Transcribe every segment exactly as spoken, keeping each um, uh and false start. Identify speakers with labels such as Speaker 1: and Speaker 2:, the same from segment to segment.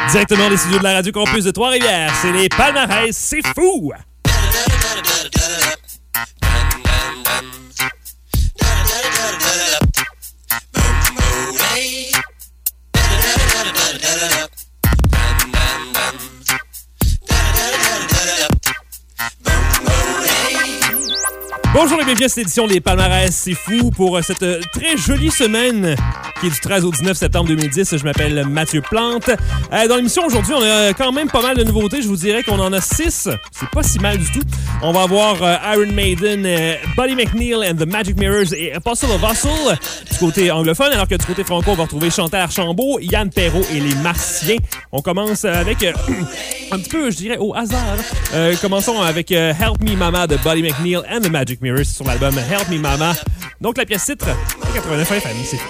Speaker 1: Directement des studios de la Radio Campus de Trois-Rivières, c'est les Palmarès, c'est fou! Bonjour et bienvenue à cette édition des Palmarès, c'est fou pour cette très jolie semaine qui est du treize au dix-neuf septembre deux mille dix. Je m'appelle Mathieu Plante. Euh, dans l'émission aujourd'hui, on a quand même pas mal de nouveautés. Je vous dirais qu'on en a six. C'est pas si mal du tout. On va avoir euh, Iron Maiden, euh, Buddy McNeil and the Magic Mirrors et Apostle of Hustle du côté anglophone, alors que du côté franco, on va retrouver Chantal Archambault, Yann Perrault et les Martiens. On commence avec euh, un petit peu, je dirais, au hasard. Euh, commençons avec euh, Help Me Mama de Buddy McNeil and the Magic Mirrors sur l'album Help Me Mama. Donc la pièce titre, quatre-vingt-neuf F M, c'est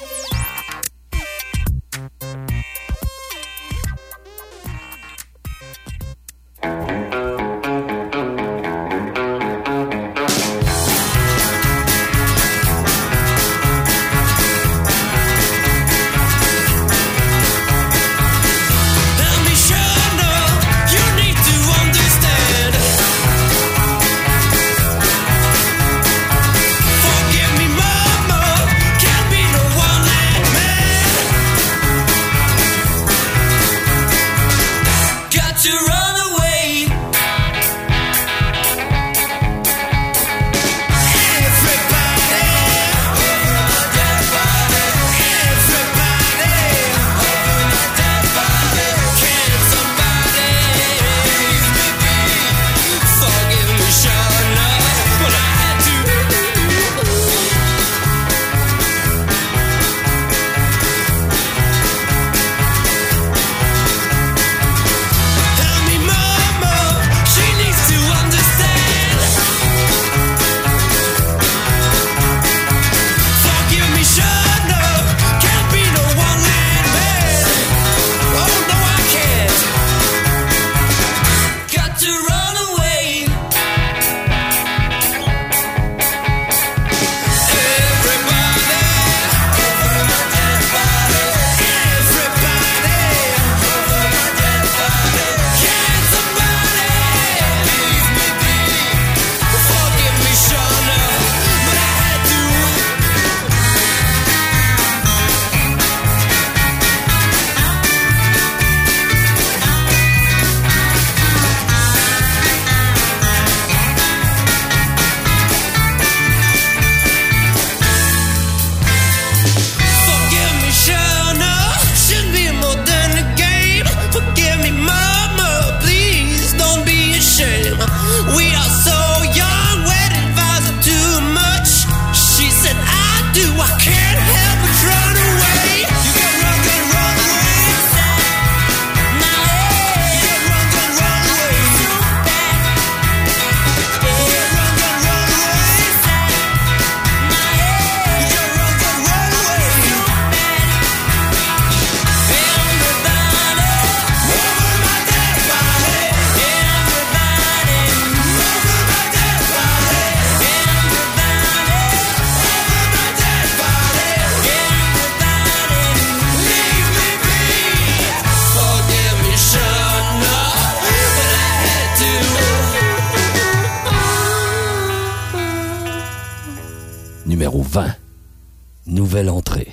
Speaker 2: numéro vingt. Nouvelle entrée.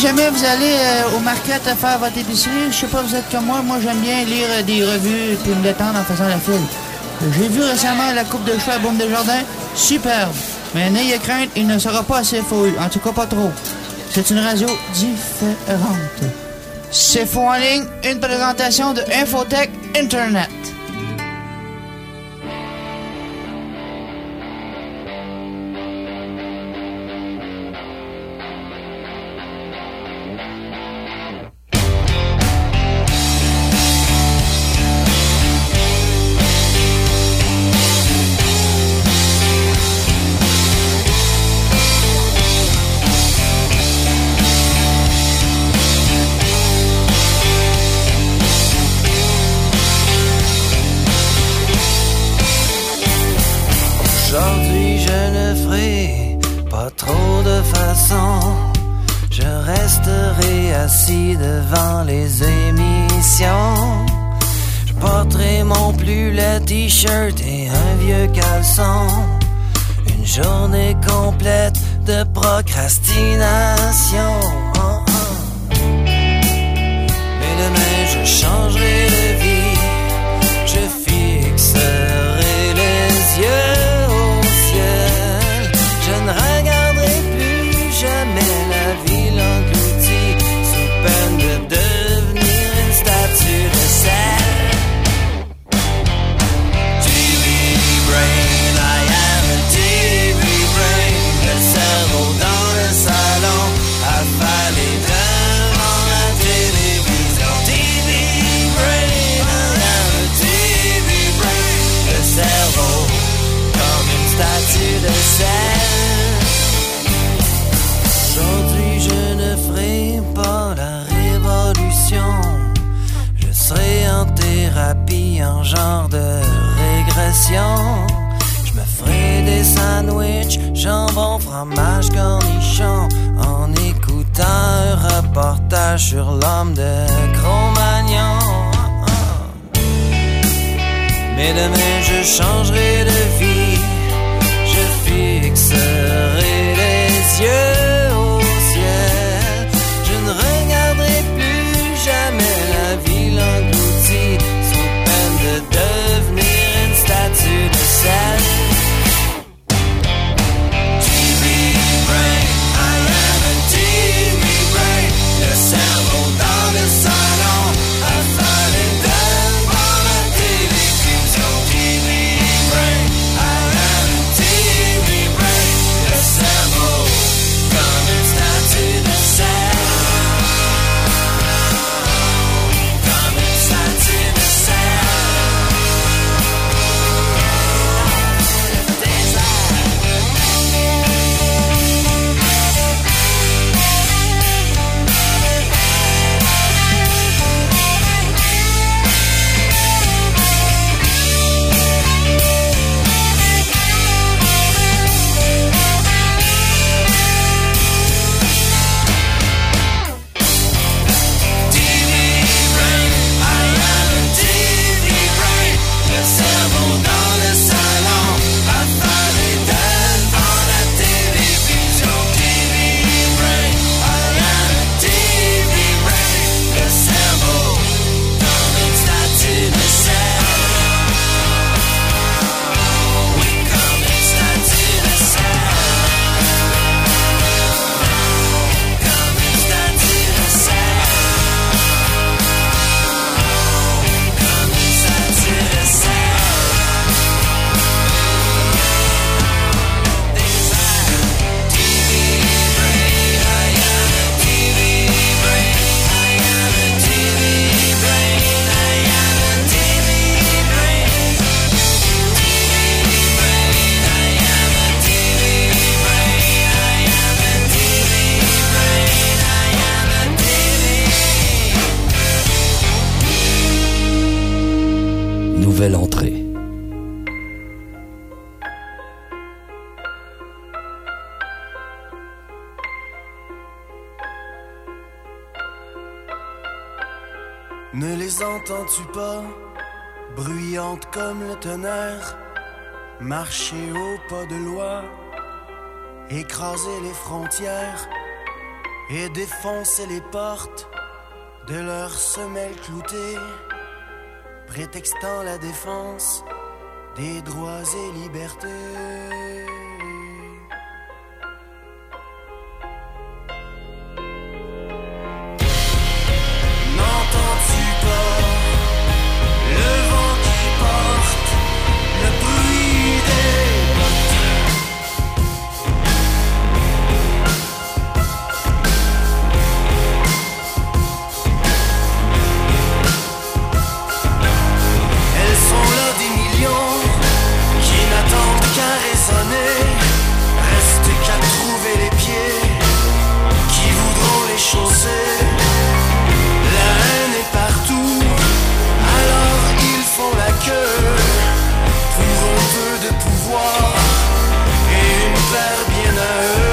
Speaker 3: jamais vous allez euh, au market faire votre épicerie, je sais pas, vous êtes comme moi, moi j'aime bien lire euh, des revues puis me détendre en faisant la file. J'ai vu récemment la coupe de cheveux à Baume Desjardins, superbe. Mais n'ayez crainte, il ne sera pas assez faux, en tout cas pas trop. C'est une radio différente. C'est faux en ligne, une présentation de Infotech Internet.
Speaker 4: Aujourd'hui je ne ferai pas trop de façons. Je resterai assis devant les émissions. Je porterai mon plus laid t-shirt et un vieux caleçon. Une journée complète de procrastination. Oh, oh. Mais demain je changerai de vie. Je fixerai les yeux au ciel. Je ne regarderai plus jamais la ville engloutie sous peine de devenir une statue de sel. T V brain, I am a T V brain. Le cerveau dans le salon, affalé devant la télévision. T V brain, I am a T V brain. Le cerveau comme une statue de sel. Aujourd'hui je ne ferai pas la révolution. Je serai en thérapie, en genre de régression. Je me ferai des sandwichs, jambon, fromage, cornichon, en écoutant un reportage sur l'homme de Cro-Magnon. Mais demain je changerai de vie. Je fixerai les yeux au ciel. Je ne regarderai plus jamais la ville engloutie sous peine de devenir une statue de sel. T V brain, I am a T V brain. Le cerveau dans le salon, affalé devant la télévision. T V brain, I am a T V brain. Le cerveau comme une statue de sel. Comme une statue de sel. Le désert. T V brain, I am a T V brain. Le cerveau dans le salon, affalé devant la télévision. T V brain, I am a T V brain. Le cerveau comme une statue de sel. Oui, comme une statue de sel. Comme une statue de sel. Comme une statue de sel. T V brain, I am a T V brain. I am a T V brain. I am a T V brain. T V brain, I am a T V brain. I am a T V brain. I am a T V.
Speaker 2: Nouvelle entrée.
Speaker 4: Ne les entends-tu pas, bruyantes comme le tonnerre, marcher au pas de loi, écraser les frontières, et défoncer les portes de leurs semelles cloutées, prétextant la défense des droits et libertés. N'entends-tu pas le vent qui porte le bruit des bottes? Elles sont là des millions qui n'attendent qu'à résonner. Reste qu'à trouver les pieds qui voudront les chausser. La haine est partout, alors ils font la queue pour un peu de pouvoir et une paire bien à eux.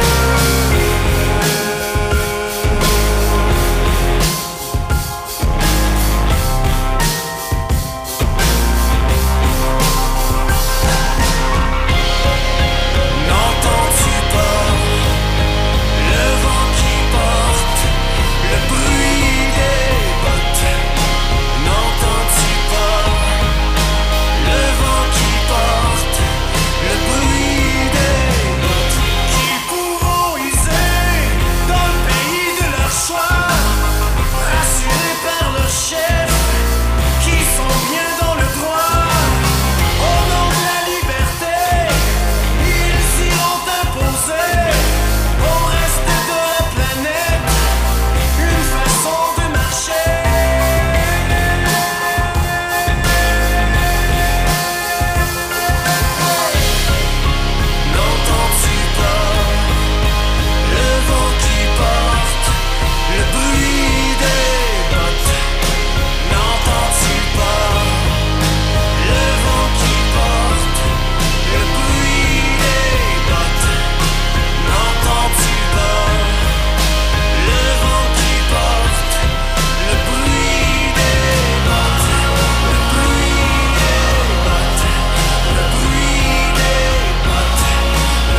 Speaker 4: N'entends-tu pas le vent qui porte le bruit des bottes? N'entends-tu pas le vent qui porte le bruit des bottes? Qui pourront user dans le pays de leur choix, rassurés par leur chef, qui sont bien dans le droit. Au nom de la liberté, ils iront imposer au reste de la planète une façon de marcher. N'entends-tu pas le vent qui porte le bruit des bottes? N'entends-tu pas le vent qui porte le bruit des bottes? N'entends-tu pas le vent qui porte le bruit des bottes? Le bruit des bottes, le bruit des bottes, le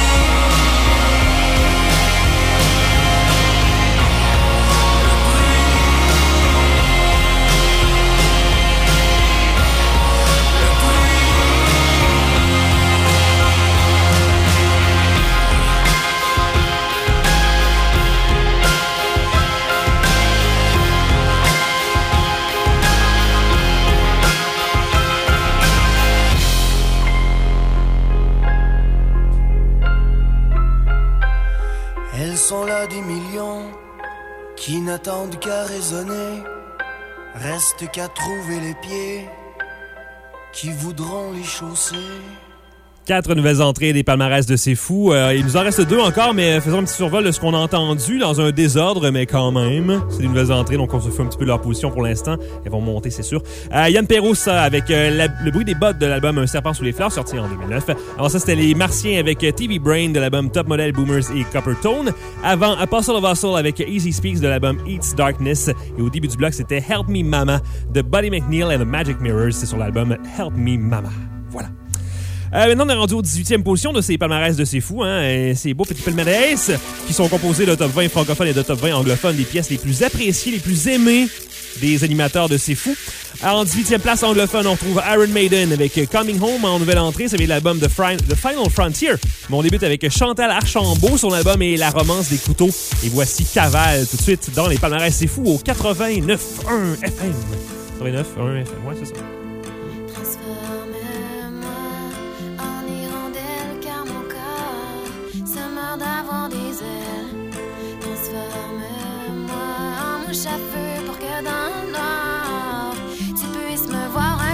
Speaker 4: Elles sont là des millions qui n'attendent qu'à raisonner. Reste qu'à trouver les pieds qui voudront les chausser.
Speaker 1: Quatre nouvelles entrées des palmarès de C'est Fou. Euh, il nous en reste deux encore, mais faisons un petit survol de ce qu'on a entendu dans un désordre, mais quand même. C'est des nouvelles entrées, donc on se fait un petit peu leur position pour l'instant. Elles vont monter, c'est sûr. Euh, Yann Perrault, ça, avec euh, la, le bruit des bottes de l'album Un serpent sous les fleurs, sorti en deux mille neuf. Avant ça, c'était les Martiens avec euh, T V Brain de l'album Top Model Boomers et Coppertone. Avant, Apostle of Hustle avec Easy Speaks de l'album Eats Darkness. Et au début du bloc, c'était Help Me Mama de Buddy McNeil and the Magic Mirrors. C'est sur l'album Help Me Mama. Voilà. Euh, maintenant, on est rendu aux dix-huitième position de ces palmarès de C'est Fou. Hein, et ces beaux petits palmarès qui sont composés de top vingt francophones et de top vingt anglophones, des pièces les plus appréciées, les plus aimées des animateurs de C'est Fou. Alors, en dix-huitième place anglophone, on retrouve Iron Maiden avec Coming Home en nouvelle entrée. Ça vient de l'album The, Fri- The Final Frontier. Mais on débute avec Chantal Archambault. Son album est La Romance des couteaux. Et voici Cavale tout de suite dans les palmarès C'est Fou au quatre-vingt-neuf virgule un F M. quatre-vingt-neuf virgule un F M, ouais, c'est ça.
Speaker 5: D'avoir des ailes, transforme-moi en mouche à feu pour que dans le noir tu puisses me voir un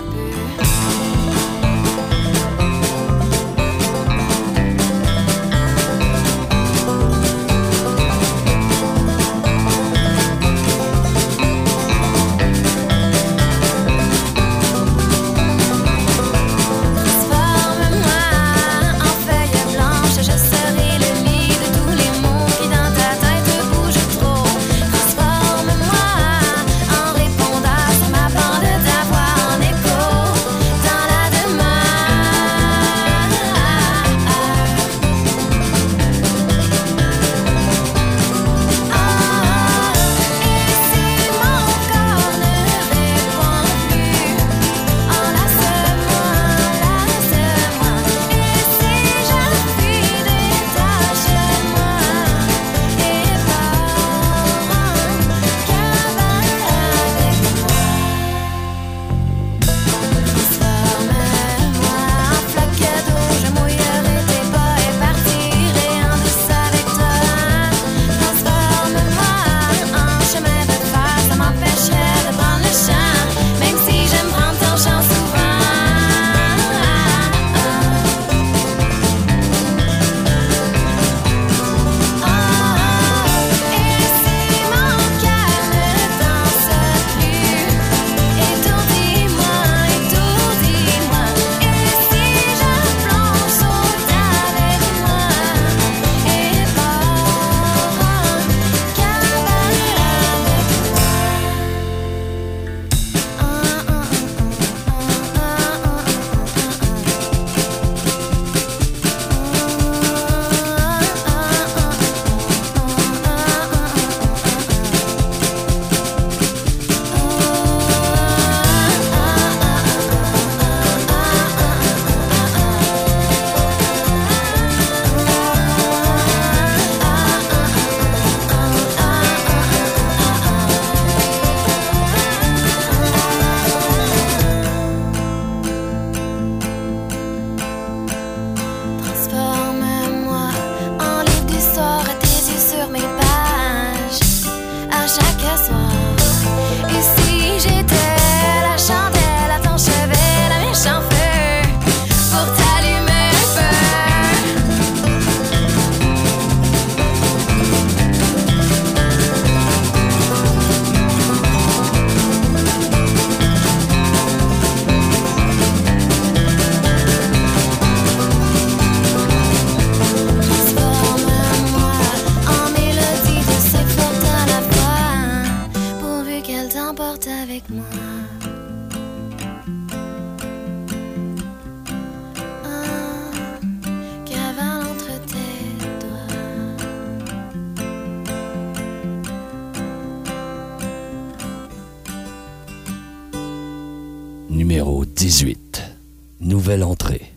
Speaker 2: Numéro dix-huit. Nouvelle entrée.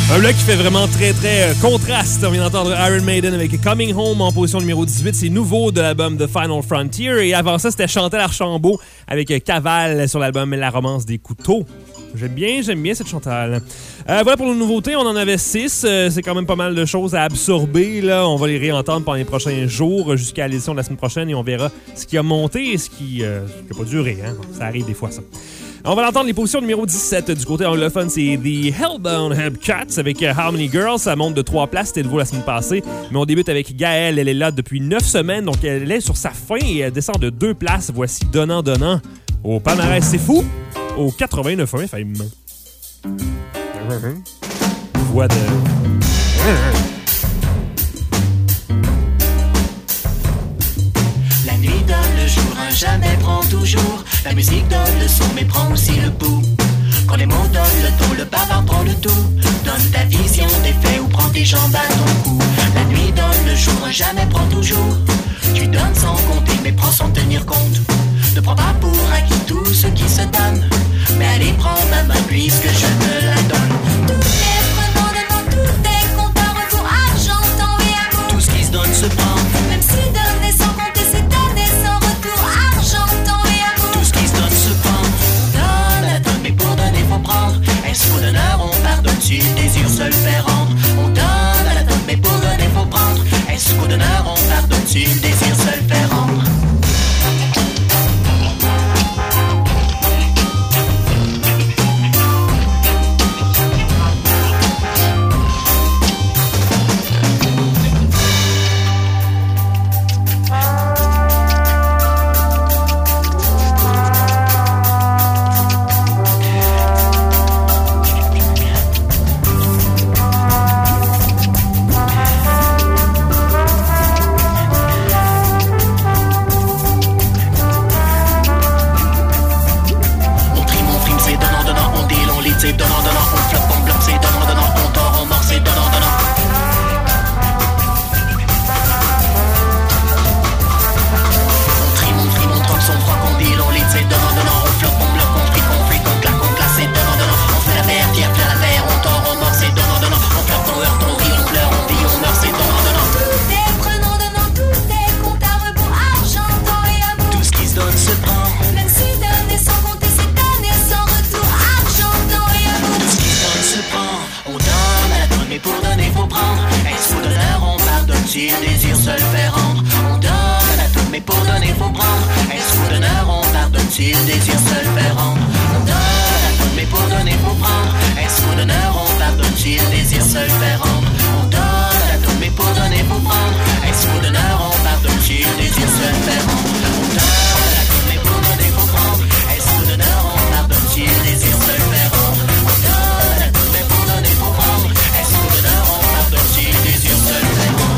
Speaker 1: Un bloc qui fait vraiment très, très euh, contraste. On vient d'entendre Iron Maiden avec Coming Home en position numéro dix-huit. C'est nouveau de l'album The Final Frontier. Et avant ça, c'était Chantal Archambault avec Cavale sur l'album La Romance des Couteaux. J'aime bien, j'aime bien cette Chantal. Euh, voilà pour nos nouveautés, on en avait six. Euh, c'est quand même pas mal de choses à absorber. Là. On va les réentendre pendant les prochains jours jusqu'à l'édition de la semaine prochaine et on verra ce qui a monté et ce qui n'a euh, pas duré. Hein? Ça arrive des fois, ça. On va l'entendre, les positions numéro dix-sept du côté anglophone, c'est The Hellbound Hellcats avec How Many Girls. Ça monte de trois places, c'était nouveau la semaine passée. Mais on débute avec Gaëlle, elle est là depuis neuf semaines, donc elle est sur sa fin et elle descend de deux places. Voici Donnant Donnant au palmarès, c'est fou, au quatre-vingt-neuf F M. Voix de...
Speaker 6: La nuit donne le jour, un jamais prend toujours. La musique donne le son, mais prend aussi le pouls. Quand les mots donnent le ton, le bavard prend le tout. Donne ta vision des faits ou prends tes jambes à ton cou. La nuit donne le jour, un jamais prend toujours. Tu donnes sans compter, mais prends sans tenir compte. Ne prends pas pour acquis tout ce qui se donne, mais allez prends ma main puisque je te la donne.
Speaker 5: Tout est prenant devant, tout est compte à rebours, argent, temps et amour.
Speaker 6: Tout ce qui se donne se prend,
Speaker 5: même si donner sans compter, c'est donner sans retour, argent, temps et amour.
Speaker 6: tout ce qui se donne se prend. On donne à donne, mais pour donner faut prendre. Est-ce qu'au donneur on pardonne si le désir se le fait rendre? On donne à la donne, mais pour donner faut prendre. Est-ce qu'au donneur on pardonne si le désir se le fait rendre? C'est donnant, donnant, on floppe, on bloque, c'est donnant, donnant, on dort, on mord, c'est donnant, donnant. On trime, on frime, on troque, son froid, qu'on deal, on lit, c'est donnant, donnant, on floppe, on bloque, on fric, on fric, on claque, on classe, c'est donnant, donnant. On fait la paire, tire, fait la paire, on dort, on mord, c'est donnant, donnant. On pleure, on heurte, on rit, on pleure, on vit, on meurt, c'est donnant, donnant.
Speaker 5: Tout est prenant, donnant, tout est compte à rebours, argent, temps et amour.
Speaker 6: Tout ce qui se donne se prend,
Speaker 5: Même si donner sans compter, c'est donner sans retour, argent, temps et amour.
Speaker 6: tout ce qui se donne se prend. On donne à la donne, mais pour donner faut prendre. Est-ce qu'au donneur on pardonne si le désir se le fait rendre? On donne à la donne, mais pour donner faut prendre. Est-ce qu'au donneur on pardonne si le désir se le fait rendre? On donne à la donne, mais pour donner faut prendre. Est-ce qu'au donneur on pardonne si le désir se le fait rendre? On donne à la donne, mais pour donner faut prendre. Est-ce qu'au donneur on pardonne si le désir se le fait rendre? On donne à la donne, mais pour donner faut prendre. Est-ce qu'au donneur on pardonne si le désir se le fait rendre? On donne à la donne, mais pour donner faut prendre. Est-ce qu'au donneur on pardonne si le désir se le fait rendre?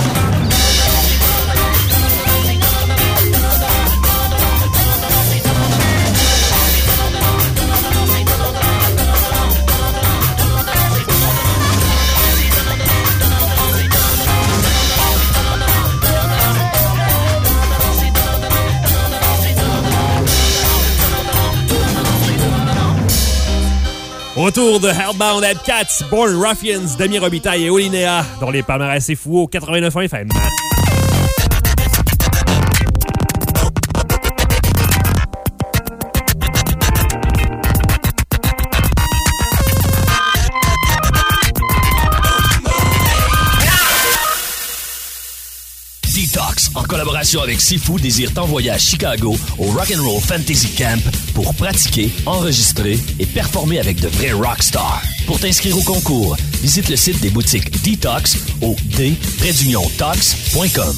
Speaker 1: Retour de Hellbound Hellcats, Born Ruffians, Demi Robitaille et Olinéa dans les palmarès c'est fou au quatre-vingt-neuf F M.
Speaker 2: Detox, en collaboration avec Sifu, désire t'envoyer à Chicago au Rock'n'Roll Fantasy Camp pour pratiquer, enregistrer et performer avec de vrais rockstars. Pour t'inscrire au concours, visite le site des boutiques Detox au d trait tox point com.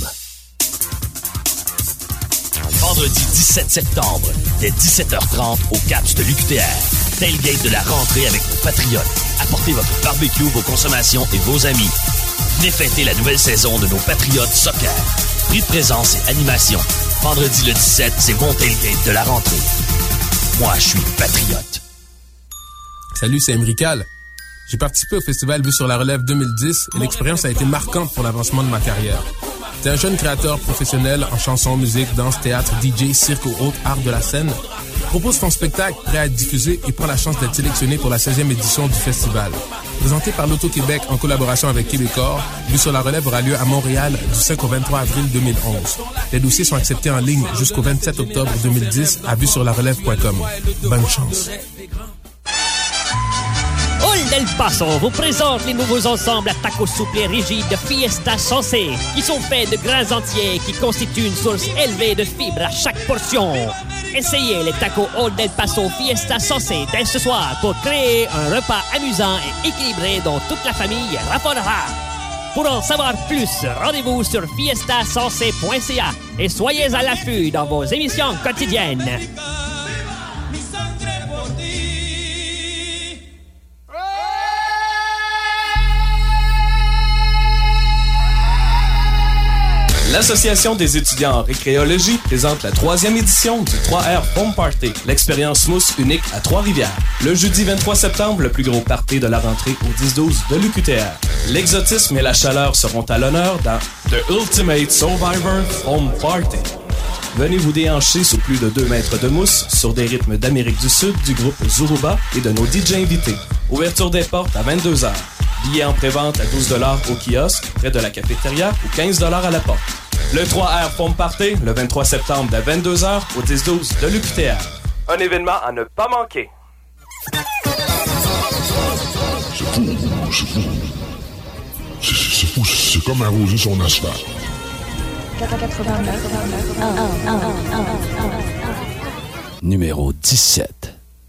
Speaker 2: Vendredi dix-sept septembre, dès dix-sept heures trente au Caps de l'U Q T R. Tailgate de la rentrée avec nos Patriotes. Apportez votre barbecue, vos consommations et vos amis. Venez fêter la nouvelle saison de nos Patriotes Soccer. Prix de présence et animation. Vendredi le dix-sept, c'est mon tailgate de la rentrée. Moi, je suis patriote.
Speaker 7: Salut, c'est Emrical. J'ai participé au festival Vue sur la Relève deux mille dix et l'expérience a été marquante pour l'avancement de ma carrière. T'es un jeune créateur professionnel en chanson, musique, danse, théâtre, D J, cirque ou autres arts de la scène. Propose ton spectacle prêt à être diffusé et prends la chance d'être sélectionné pour la seizième édition du festival. Présenté par l'Auto-Québec en collaboration avec Québecor, Vue sur la relève aura lieu à Montréal du cinq au vingt-trois avril deux mille onze. Les dossiers sont acceptés en ligne jusqu'au vingt-sept octobre deux mille dix à vue sur la relève point com. Bonne chance.
Speaker 8: Old El Paso vous présente les nouveaux ensembles à tacos souples et rigides de Fiesta Saucé, qui sont faits de grains entiers qui constituent une source élevée de fibres à chaque portion. Essayez les tacos Old El Paso Fiesta Saucé dès ce soir pour créer un repas amusant et équilibré dont toute la famille raffolera. Pour en savoir plus, rendez-vous sur fiesta saucé point c a et soyez à l'affût dans vos émissions quotidiennes.
Speaker 9: L'Association des étudiants en récréologie présente la troisième édition du trois R Home Party, l'expérience mousse unique à Trois-Rivières. Le jeudi vingt-trois septembre, le plus gros party de la rentrée au dix douze de l'U Q T R. L'exotisme et la chaleur seront à l'honneur dans The Ultimate Survivor Home Party. Venez vous déhancher sous plus de deux mètres de mousse sur des rythmes d'Amérique du Sud du groupe Zuruba et de nos D J invités. Ouverture des portes à vingt-deux heures. Billets en prévente à douze dollars au kiosque, près de la cafétéria ou quinze dollars à la porte. Le trois R Foam Party, le vingt-trois septembre à vingt-deux heures au dix douze de l'U Q T R. Un événement à ne pas manquer.
Speaker 10: C'est fou, c'est fou. C'est, c'est fou, c'est comme arroser son asphalte.
Speaker 2: Numéro dix-sept.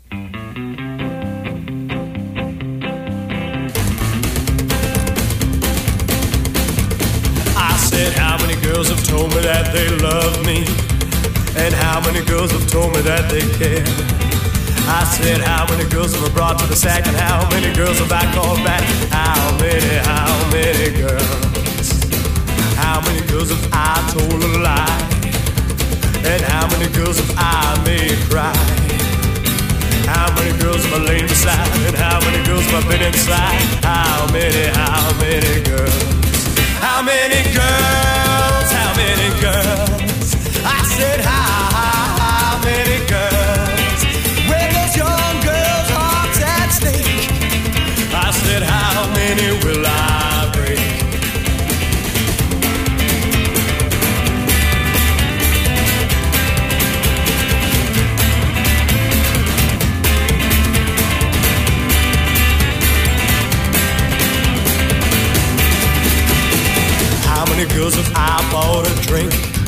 Speaker 11: How many girls have told me that they love me? And how many girls have told me that they care? I said, how many girls have I brought to the sack? And how many girls have I called back? How many, how many girls? How many girls have I told a lie? And how many girls have I made cry? How many girls have I lain beside? And how many girls have I been inside? How many, how many girls? How many girls, how many girls? I said, how, how, how many girls? When those young girls' hearts at stake, I said, how many will I break? How many girls have I bought a drink?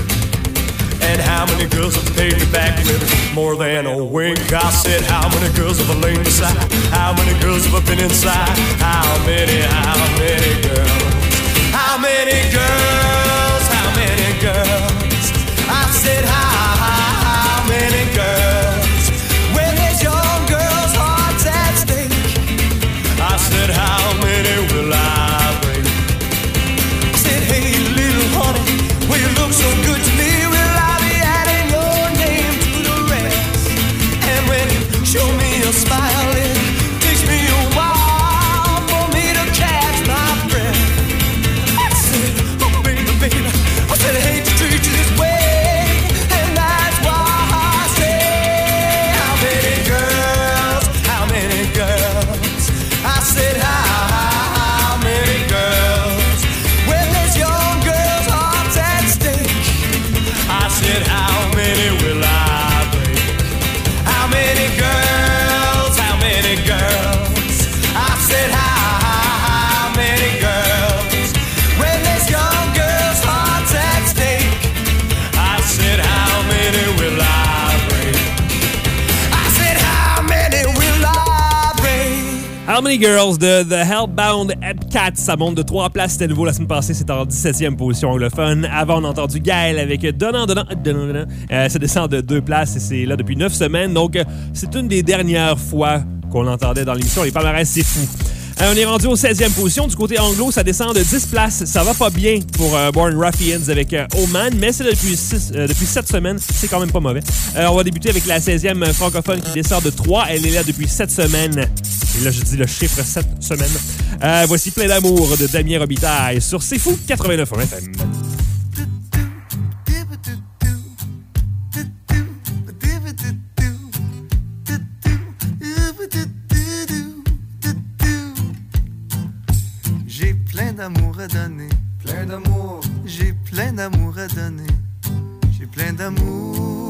Speaker 11: And how many girls have paid me back with more than a wink? I said, how many girls have I lain beside? How many girls have I been inside? How many, how many girls? How many girls, how many girls? I said, how, how, how many girls? When there's young girls' hearts at stake, I said, how many will I break? I said, hey, little honey, well, you look so good to me. Will I be adding your name to the rest? And when you show me your smile, it takes me a while for me to catch my breath. I said, oh, baby, baby, I said, I hate to treat you this way. And that's why I say, how many girls, how many girls? I said, how, how many girls? When there's young girls' hearts at stake, I said, how many will I break? How many girls, how many girls? I said, how, how many girls? When there's young girls' hearts at stake, I said, how many will I break? I said, how many will I break?
Speaker 1: How Many Girls de The Hellbound Epcat. Ça monte de trois places. C'était nouveau la semaine passée. C'était en dix-septième position anglophone. Avant, on a entendu Gaël avec Donnant, Donnant, Donnant, Donnant. Euh, ça descend de deux places et c'est là depuis neuf semaines. Donc, euh, c'est une des dernières fois qu'on l'entendait dans l'émission. Les palmarès, c'est fou. Euh, on est rendu aux seizième position. Du côté anglo, ça descend de dix places. Ça va pas bien pour euh, Born Ruffians avec euh, Oman, mais c'est depuis, six, euh, depuis sept semaines. C'est quand même pas mauvais. Euh, on va débuter avec la seizième francophone qui descend de trois. Elle est là depuis sept semaines. Et là, je dis le chiffre sept semaines. Euh, voici Plein d'amour de Damien Robitaille sur C'est Fou quatre-vingt-neuf F M.
Speaker 12: J'ai plein d'amour à donner. Plein d'amour. J'ai plein d'amour à donner. J'ai plein d'amour.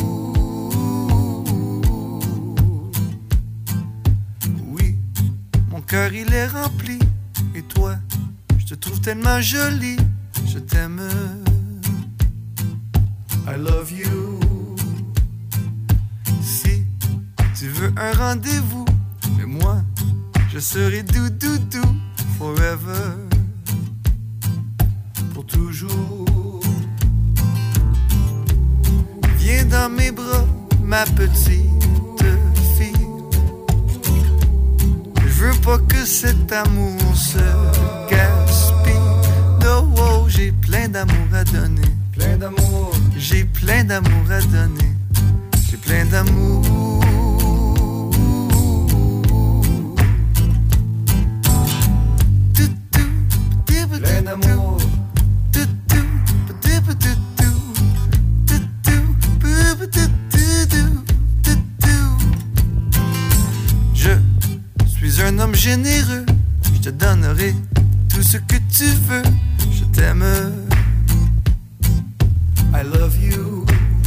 Speaker 12: Oui, mon cœur il est rempli. Et toi, je te trouve tellement jolie. Je t'aime. I love you. Si tu veux un rendez-vous, mais moi, je serai doux, doux, doux, forever, pour toujours. Viens dans mes bras, ma petite fille. Je veux pas que cet amour se gaspille. Oh, oh, j'ai plein d'amour à donner. Plein d'amour. J'ai plein d'amour à donner. J'ai plein d'amour. Plein d'amour. Je suis un homme généreux. Je te donnerai tout ce que tu veux. Je t'aime. I love you.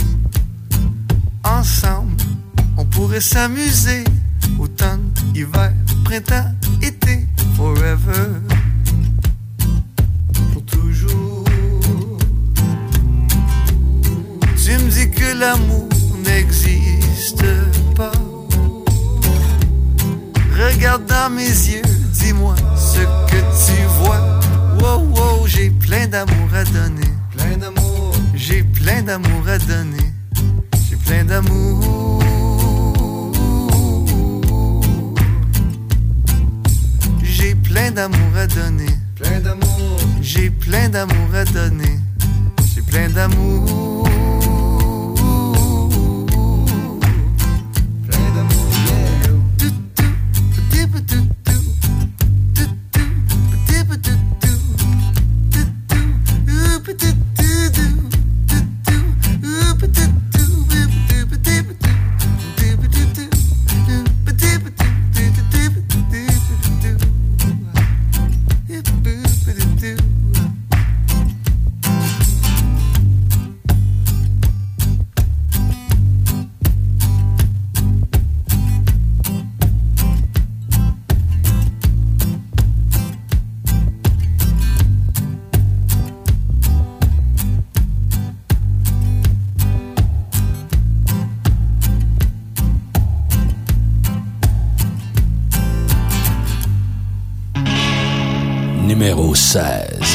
Speaker 12: Ensemble, on pourrait s'amuser. Automne, hiver, printemps, été, forever. Pour toujours. Tu me dis que l'amour n'existe pas. Regarde dans mes yeux, dis-moi ce que tu vois. Wow, wow, j'ai plein d'amour à donner. Plein d'amour. J'ai plein d'amour à donner. J'ai plein d'amour. J'ai plein d'amour à donner. Plein d'amour. J'ai plein d'amour à donner. J'ai plein d'amour. Plein d'amour, yeah.
Speaker 2: Numéro seize.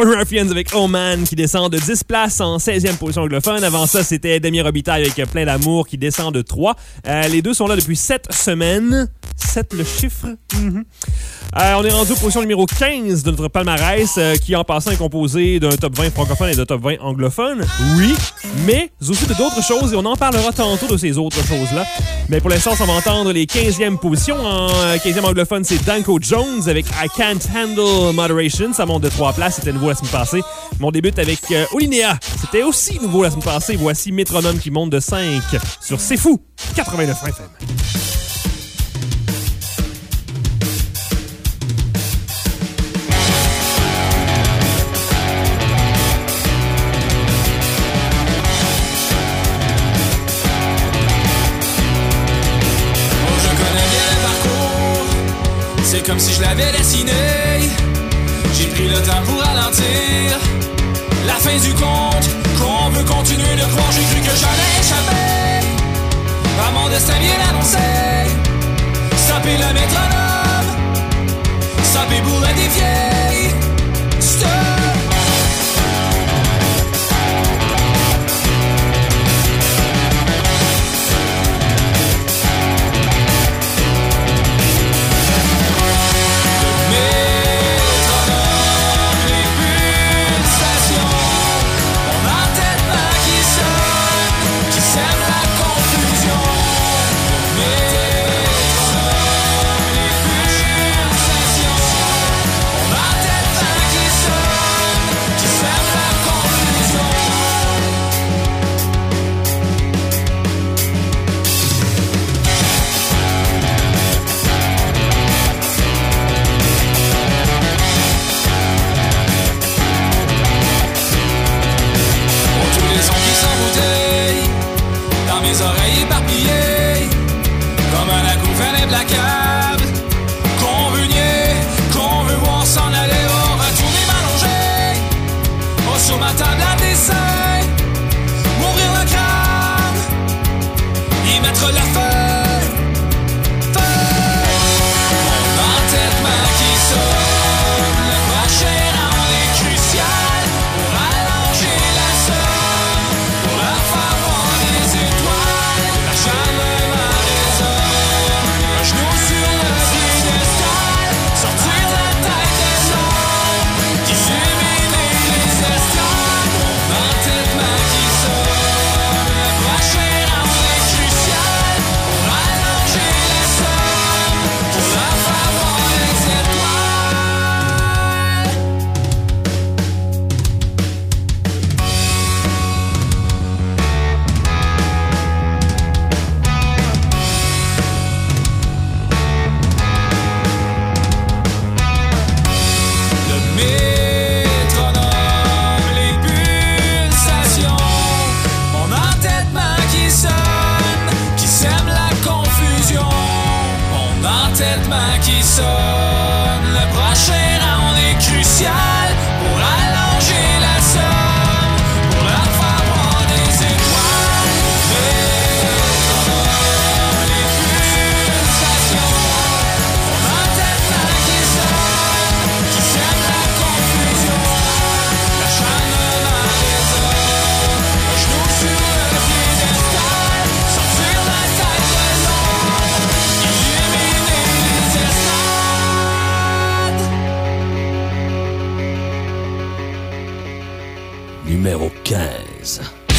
Speaker 1: Born Ruffians avec Oh Man qui descend de dix places en seizième position anglophone. Avant ça, c'était Demi Robitaille avec Plein d'amour qui descend de trois. Euh, les deux sont là depuis sept semaines. sept le chiffre. Mm-hmm. Euh, on est rendu aux positions numéro quinze de notre palmarès euh, qui, en passant, est composé d'un top vingt francophone et d'un top vingt anglophone. Oui, mais aussi de d'autres choses et on en parlera tantôt de ces autres choses-là. Mais pour l'instant, on va entendre les quinzièmes positions. En quinzième anglophone, c'est Danko Jones avec I Can't Handle Moderation. Ça monte de trois places. C'était nouveau la semaine passée. Mais on débute avec euh, Olinéa. C'était aussi nouveau la semaine passée. Voici Métronome qui monte de cinq sur C'est Fou quatre-vingt-neuf F M.
Speaker 13: C'est comme si je l'avais dessiné. J'ai pris le temps pour ralentir la fin du conte, qu'on veut continuer de croire. J'ai cru que j'allais échapper à mon destin bien annoncé. Stopper le métronome, stopper bourré des vieilles. Stop. Mes oreilles éparpillées comme un acouphène implacable. Qu'on veut nier, qu'on veut voir s'en aller. Oh, retourner m'allonger oh, sur ma table à dessin. M'ouvrir le crâne, y mettre la feuille, feuille. Mon entêtement qui sonne, le prochain round est crucial pour allonger la somme, pour la faire voir les étoiles. La chaleur ma raison, un genou sur le piédestal, sortir la tête des hommes, qui illuminer les estrades. Mon entêtement qui sonne, le prochain round est crucial pour allonger la somme, pour la faire voir les étoiles. Le métronome, les pulsations, mon entêtement qui sonne, qui sème la confusion. Mon entêtement qui sonne, le prochain round est crucial pour allonger la somme, pour la faire voir des étoiles. Métronome, les pulsations, mon entêtement qui sonne, qui sème la confusion. La chaleur ma raison, un genou sur le piédestal, sortir la tête de l'ombre, illuminer les estrades.
Speaker 2: Numéro quinze.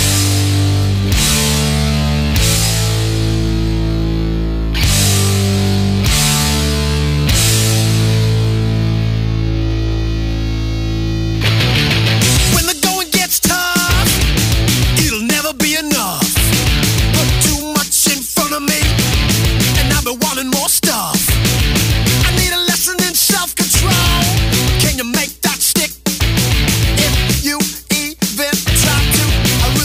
Speaker 14: When the going gets tough, it'll never be enough. Put too much in front of me, and I've been wanting more stuff. I need a lesson in self-control. Can you make that stick? If you even try to, I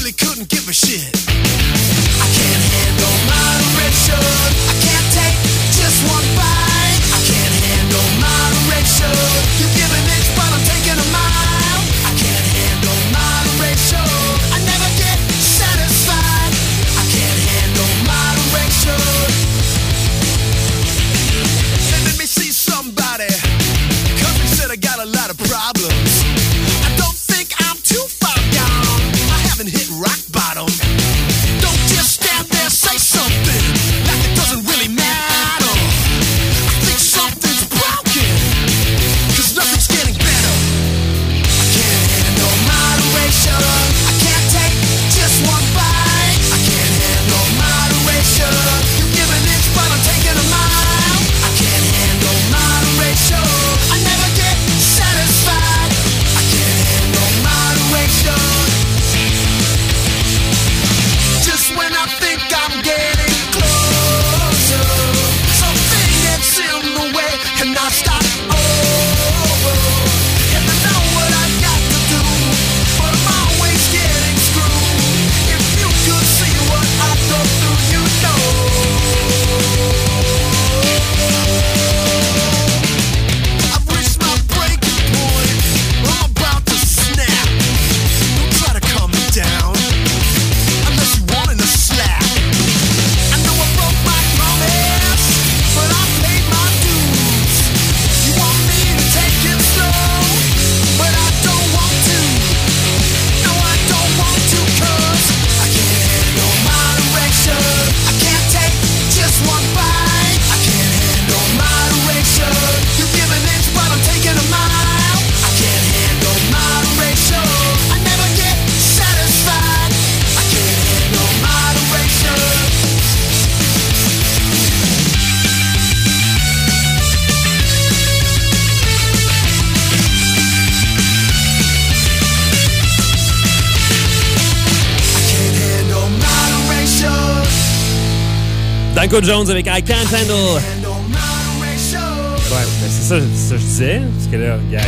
Speaker 1: Danko Jones avec I Can't Handle. Ouais, mais c'est ça, c'est ça que je disais. Parce que là, il y a...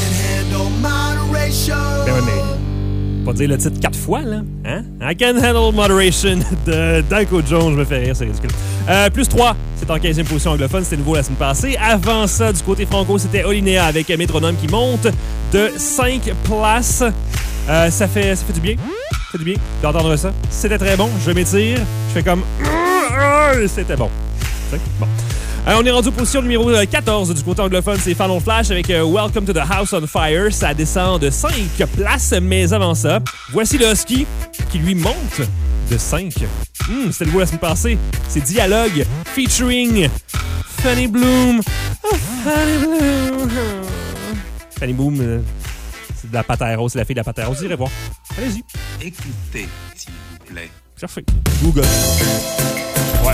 Speaker 1: Ben ouais, mais... Pas dire le titre quatre fois, là. Hein? I Can't Handle Moderation de Danko Jones. Je me fais rire, c'est ridicule. Euh, plus trois, c'est en quinzième position anglophone. C'était nouveau la semaine passée. Avant ça, du côté franco, c'était Olinéa avec Métronome qui monte de cinq places. Euh, ça, fait, ça fait du bien. Ça fait du bien d'entendre ça. C'était très bon. Je m'étire. Je fais comme... C'était bon. Bon. Euh, on est rendu aux positions numéro quatorze du côté anglophone. C'est Fallon Flash avec euh, Welcome to the House on Fire. Ça descend de cinq places, mais avant ça, voici le Husky qui lui monte de cinq. Mmh, c'était le goût la semaine passée. C'est Dialogue featuring Fanny Bloom. Oh, Fanny Bloom. Fanny Bloom, euh, c'est de la Patero. C'est la fille de la Patero. Vous irez voir. Allez-y.
Speaker 15: Écoutez, s'il vous plaît.
Speaker 1: Parfait. Google. Ouais.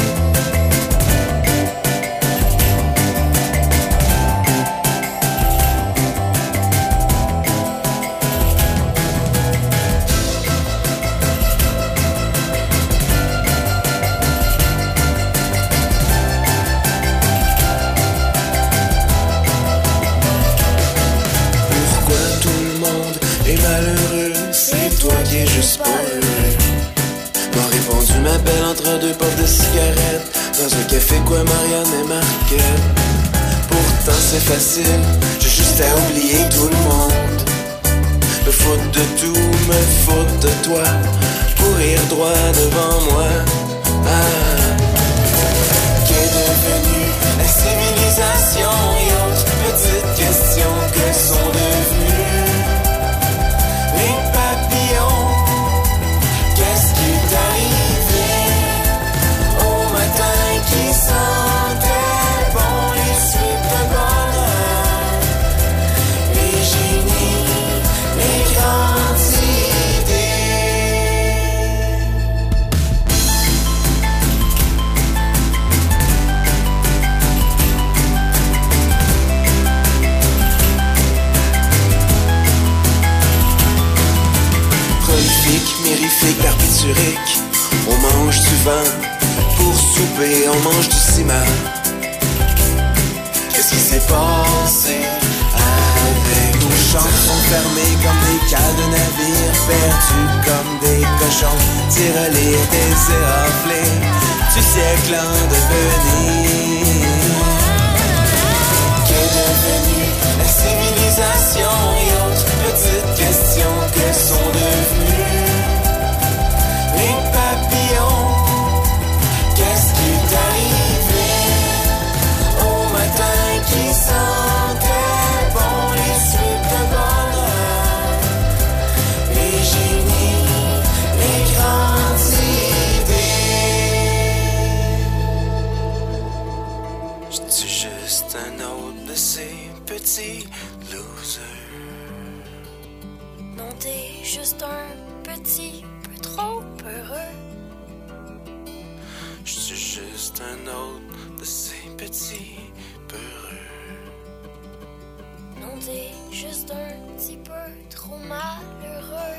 Speaker 16: Juste pas heureux. M'a répondu ma belle entre deux puffs de cigarette. Dans un café quoi Marianne et Marquette. Pourtant c'est facile, j'ai juste à oublier tout le monde. Me foutre de tout, me foutre de toi. Courir droit devant moi. Ah. Qu'est devenue la civilisation et autres petites questions que sont devenues les papillons. Qu'est-ce qui est arrivé au matin qui sentait bon les suites de bonheur, les génies, les grandes idées. Prolifique, mirifique, barbiturique, on mange du vin, pour souper on mange du ciment. Qu'est-ce qui s'est passé avec nos chansons fermées comme des cales de navires, perdus comme des cochons, tirelires des éraflés du siècle en devenir. Qu'est devenue la civilisation et autres petites questions que sont devenues les papillons. Qu'est-ce qui est arrivé au matin qui sentait bon les suites de bonheur, les génies, les grandes idées. J'suis juste un autre de ces petits losers.
Speaker 5: Non, t'es juste un petit peu trop heureux.
Speaker 16: Je suis juste un autre de ces petits peureux.
Speaker 5: Non, t'es juste un petit peu trop malheureux.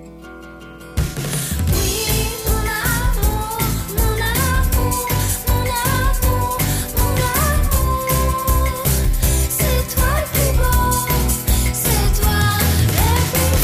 Speaker 5: Oui, mon amour, mon amour, mon amour, mon amour. C'est toi le plus beau, c'est toi le plus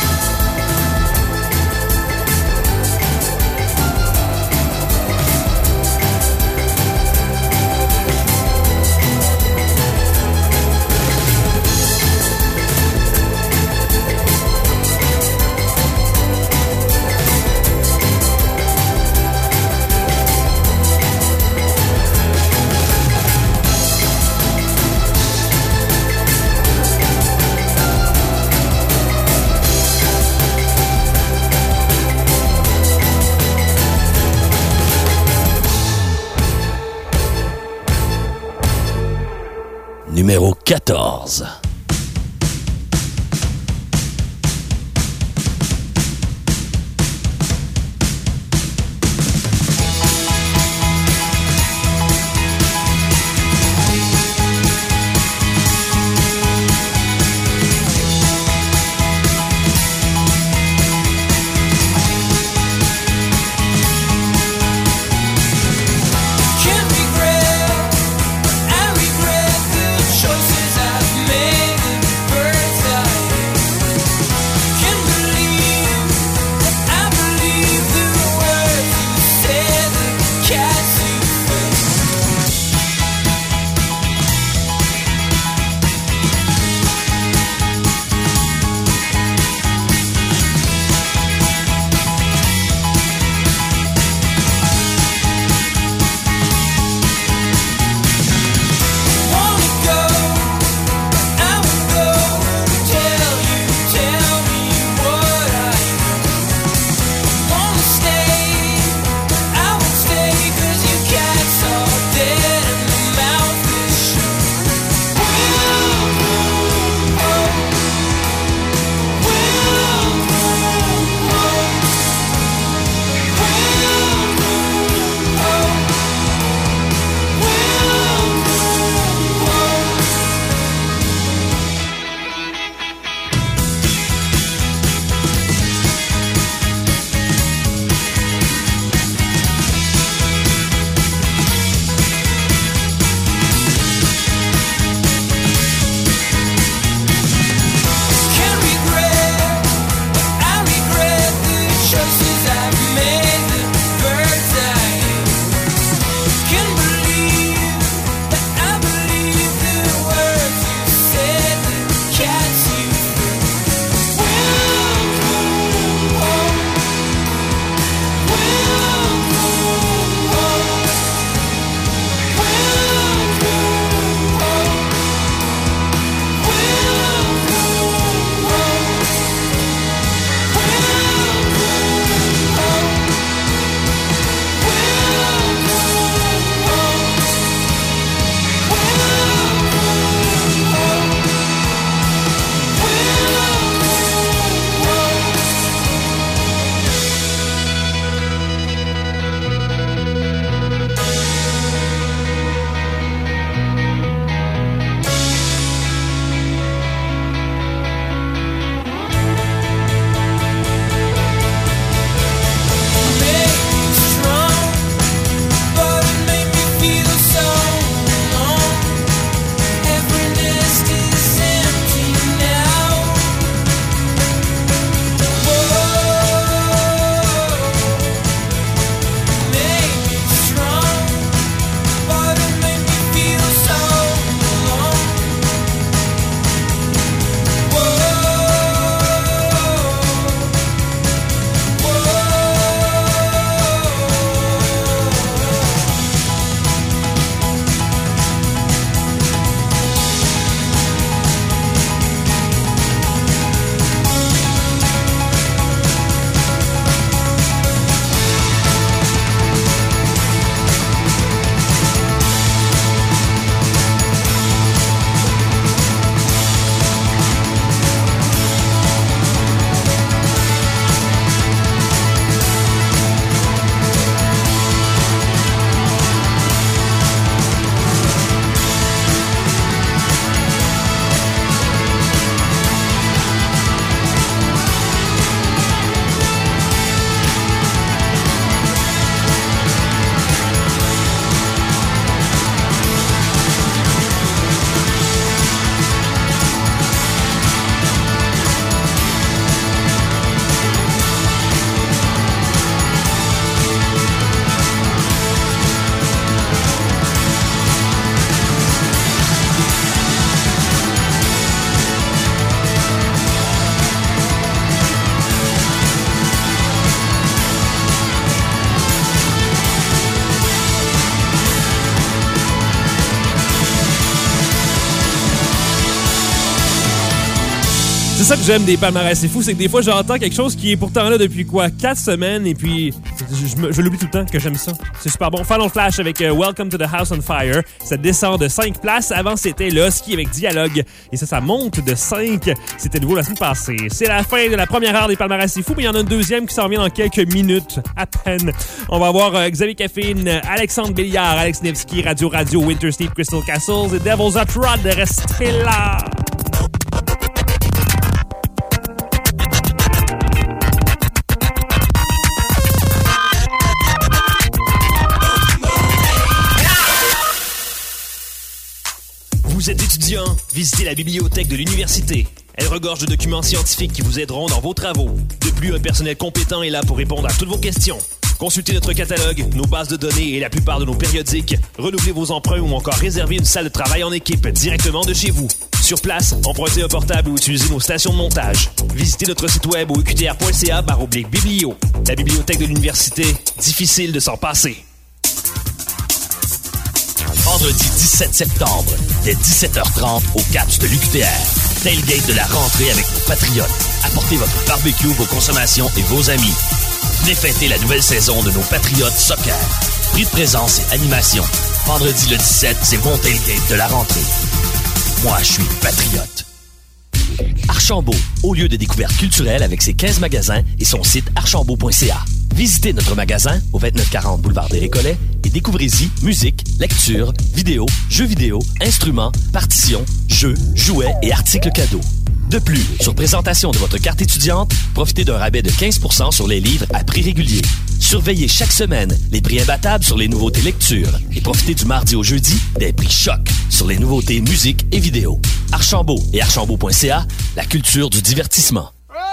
Speaker 2: Numéro quatorze.
Speaker 1: ça que j'aime des palmarès. C'est fou, c'est que des fois, j'entends quelque chose qui est pourtant là depuis quoi, quatre semaines, et puis je, je, je l'oublie tout le temps que j'aime ça. C'est super bon. Final Flash avec uh, Welcome to the House on Fire. Ça descend de cinq places. Avant, c'était le Husky avec Dialogue. Et ça, ça monte de cinq. C'était nouveau la semaine passée. C'est la fin de la première heure des palmarès. C'est fou, mais il y en a une deuxième qui s'en vient dans quelques minutes, à peine. On va avoir uh, Xavier Caffine, Alexandre Béliard, Alex Nevsky, Radio Radio, Winter Sleep, Crystal Castles et Devil's Hot Rod. Restez là!
Speaker 2: Vous êtes étudiant? Visitez la bibliothèque de l'université. Elle regorge de documents scientifiques qui vous aideront dans vos travaux. De plus, un personnel compétent est là pour répondre à toutes vos questions. Consultez notre catalogue, nos bases de données et la plupart de nos périodiques. Renouvelez vos emprunts ou encore réservez une salle de travail en équipe directement de chez vous. Sur place, empruntez un portable ou utilisez nos stations de montage. Visitez notre site web au u q t r point c a barre oblique biblio. La bibliothèque de l'université, difficile de s'en passer. Vendredi dix-sept septembre, dès dix-sept heures trente au CAPS de l'U Q T R. Tailgate de la rentrée avec nos Patriotes. Apportez votre barbecue, vos consommations et vos amis. Venez fêter la nouvelle saison de nos Patriotes Soccer. Prix de présence et animation. Vendredi le dix-sept, c'est mon tailgate de la rentrée. Moi, je suis patriote. Archambault, haut lieu de découverte culturelle avec ses quinze magasins et son site archambault point c a. Visitez notre magasin au vingt-neuf quarante boulevard des Récollets et découvrez-y musique, lecture, vidéo, jeux vidéo, instruments, partitions, jeux, jouets et articles cadeaux. De plus, sur présentation de votre carte étudiante, profitez d'un rabais de quinze pour cent sur les livres à prix régulier. Surveillez chaque semaine les prix imbattables sur les nouveautés lecture et profitez du mardi au jeudi des prix choc sur les nouveautés musique et vidéo. Archambault et archambault point c a, la culture du divertissement.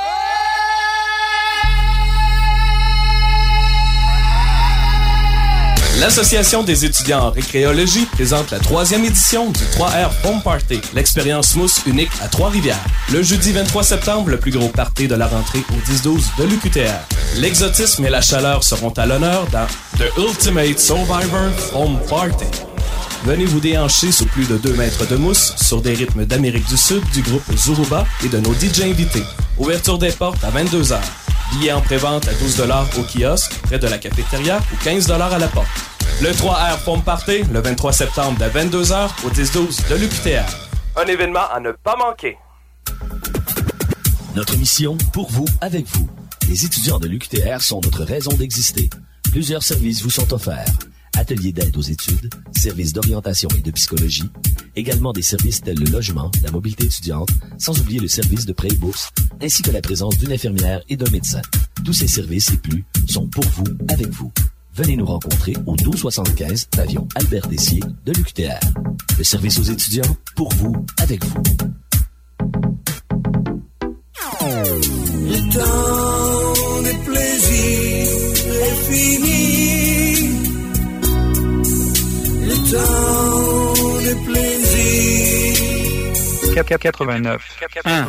Speaker 9: L'Association des étudiants en récréologie présente la troisième édition du trois R Home Party, l'expérience mousse unique à Trois-Rivières. Le jeudi vingt-trois septembre, le plus gros party de la rentrée au dix douze de l'U Q T R. L'exotisme et la chaleur seront à l'honneur dans The Ultimate Survivor Home Party. Venez vous déhancher sous plus de deux mètres de mousse sur des rythmes d'Amérique du Sud du groupe Zuruba et de nos D J invités. Ouverture des portes à vingt-deux heures. Billets en pré-vente à douze dollars au kiosque, près de la cafétéria ou quinze dollars à la porte. Le trois R Foam Party, le vingt-trois septembre à vingt-deux heures au dix douze de l'U Q T R. Un événement à ne pas manquer.
Speaker 2: Notre mission, pour vous, avec vous. Les étudiants de l'U Q T R sont notre raison d'exister. Plusieurs services vous sont offerts. Ateliers d'aide aux études, services d'orientation et de psychologie, également des services tels le logement, la mobilité étudiante, sans oublier le service de prêt et bourse, ainsi que la présence d'une infirmière et d'un médecin. Tous ces services et plus sont pour vous, avec vous. Venez nous rencontrer au douze soixante-quinze pavillon Albert Dessier de l'U Q T R. Le service aux étudiants, pour vous, avec vous.
Speaker 14: Le temps des plaisirs est fini. Le temps des plaisirs.
Speaker 17: quatre-vingt-neuf. un.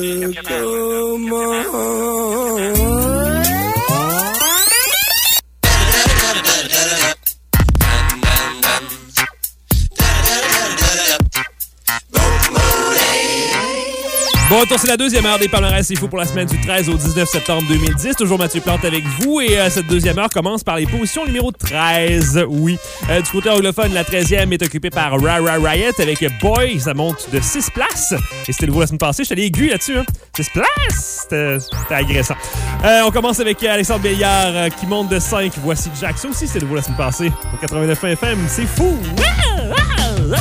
Speaker 1: Bon, retour, c'est la deuxième heure des palmarès C'est fou pour la semaine du treize au dix-neuf septembre deux mille dix. Toujours Mathieu Plante avec vous. Et euh, cette deuxième heure commence par les positions numéro treize. Oui. Euh, du côté anglophone, la treizième est occupée par Ra Ra Riot avec Boy. Ça monte de six places. Et c'était nouveau la semaine passée. J'étais allé aigu là-dessus. Hein. six places! C'était, c'était agressant. Euh, on commence avec Alexandre Béliard euh, qui monte de cinq. Voici Jack. Ça aussi, c'était nouveau la semaine passée. Au quatre-vingt-neuf F M. C'est fou! Ah! Ah! Ah!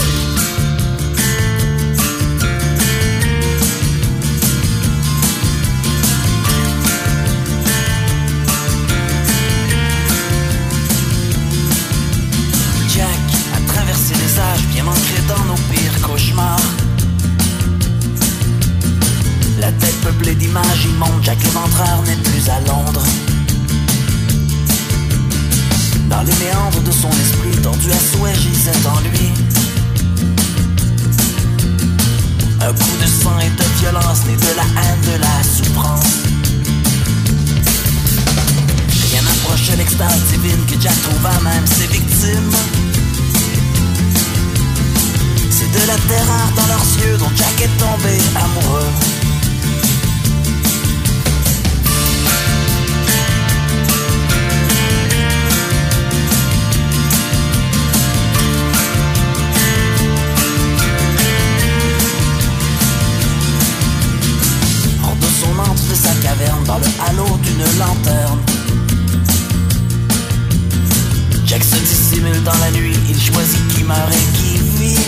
Speaker 4: Bien ancré dans nos pires cauchemars. La tête peuplée d'images immondes, Jack l'éventreur n'est plus à Londres. Dans les méandres de son esprit, tordu à souhait, gisait en lui un coup de sang et de violence, né de la haine, de la souffrance. Rien n'approche l'extase divine que Jack trouva même ses victimes. C'est de la terreur dans leurs yeux dont Jack est tombé amoureux.
Speaker 17: dans le halo d'une lanterne. Jack se dissimule dans la nuit, il choisit qui meurt et qui vit.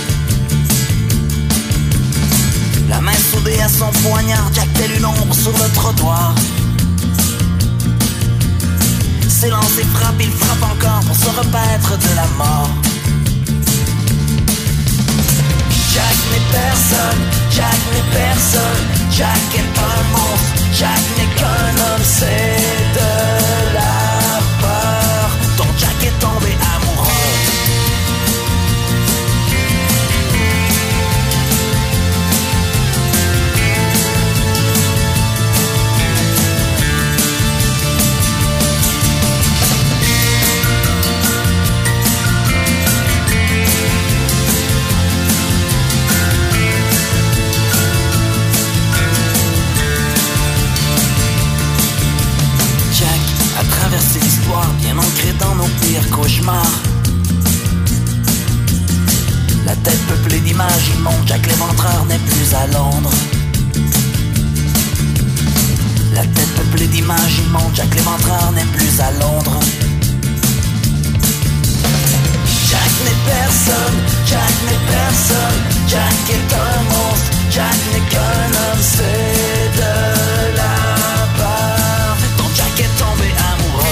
Speaker 17: La main soudée à son poignard, Jack telle une ombre sur le trottoir. S'élance et frappe, il frappe encore pour se repaître de la mort. Jack n'est personne, Jack n'est personne, Jack est un monstre, Jack n'est qu'un homme, c'est de la peur dont Jack est tombé amoureux. Traverser l'histoire bien ancrée dans nos pires cauchemars. La tête peuplée d'images immondes, Jack l'éventreur n'est plus à Londres. La tête peuplée d'images immondes, Jack l'éventreur n'est plus à Londres. Jack n'est personne, Jack n'est personne, Jack est un monstre, Jack n'est qu'un homme, c'est de la peur dont Jack est tombé amoureux.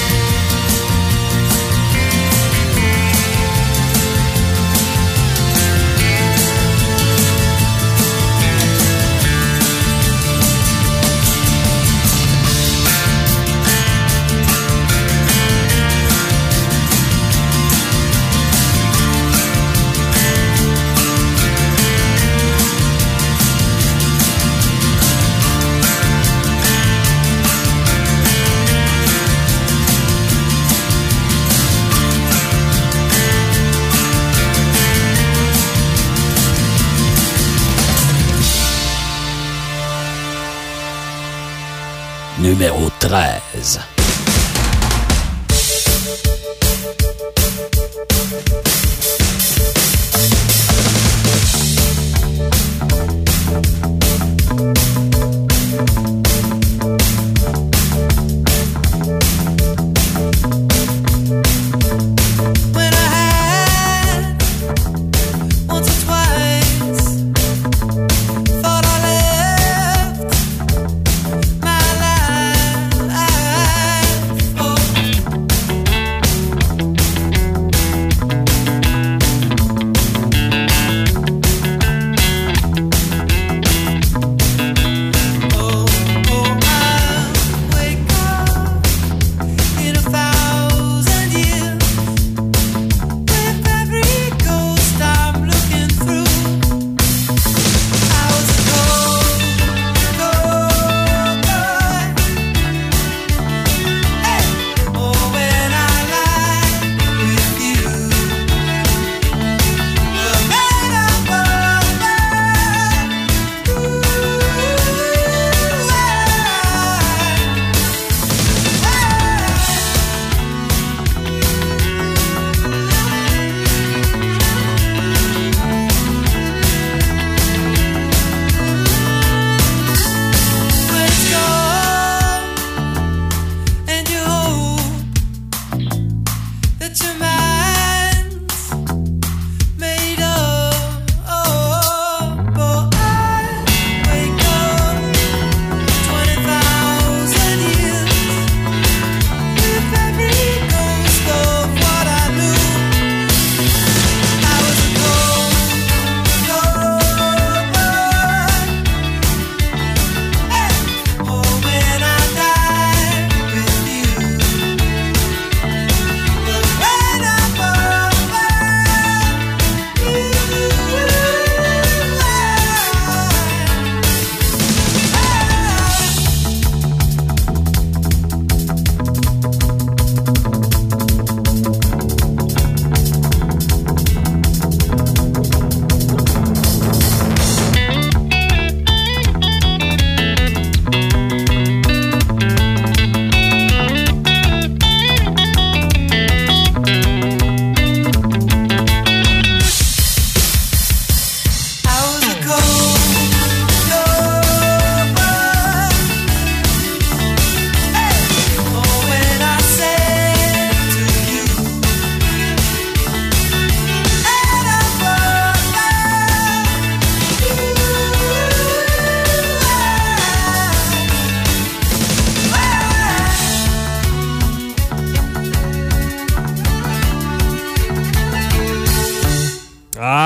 Speaker 2: Numéro treize.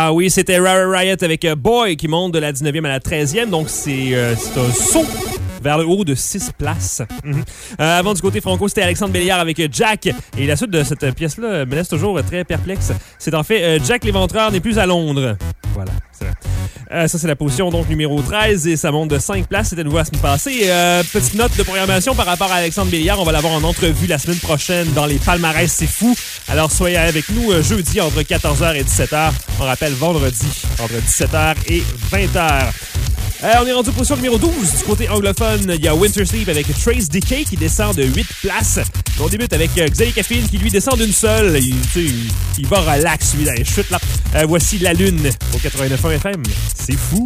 Speaker 1: Ah oui, c'était Rara Riot avec Boy qui monte de la dix-neuvième à la treizième. Donc, c'est, euh, c'est un saut vers le haut de six places. Mm-hmm. Euh, avant, du côté franco, c'était Alexandre Béliard avec Jack. Et la suite de cette pièce-là me laisse toujours très perplexe. C'est en fait euh, Jack l'Éventreur n'est plus à Londres. Voilà, c'est vrai. Euh, ça, c'est la position donc numéro treize et ça monte de cinq places. C'était nouveau la semaine passée. Euh, petite note de programmation par rapport à Alexandre Béliard. On va l'avoir en entrevue la semaine prochaine dans les palmarès. C'est fou. Alors, soyez avec nous euh, jeudi entre quatorze heures et dix-sept heures. On rappelle vendredi entre dix-sept heures et vingt heures. Euh, on est rendu position numéro douze. Du côté anglophone, il y a Winter Sleep avec Trace Decay qui descend de huit places. On débute avec euh, Xavier Caffeine qui lui descend d'une seule. Il, tu sais, il, il va relax, lui, dans les chutes, là. Euh, voici La Lune au quatre-vingt-neuf point un F M. C'est fou.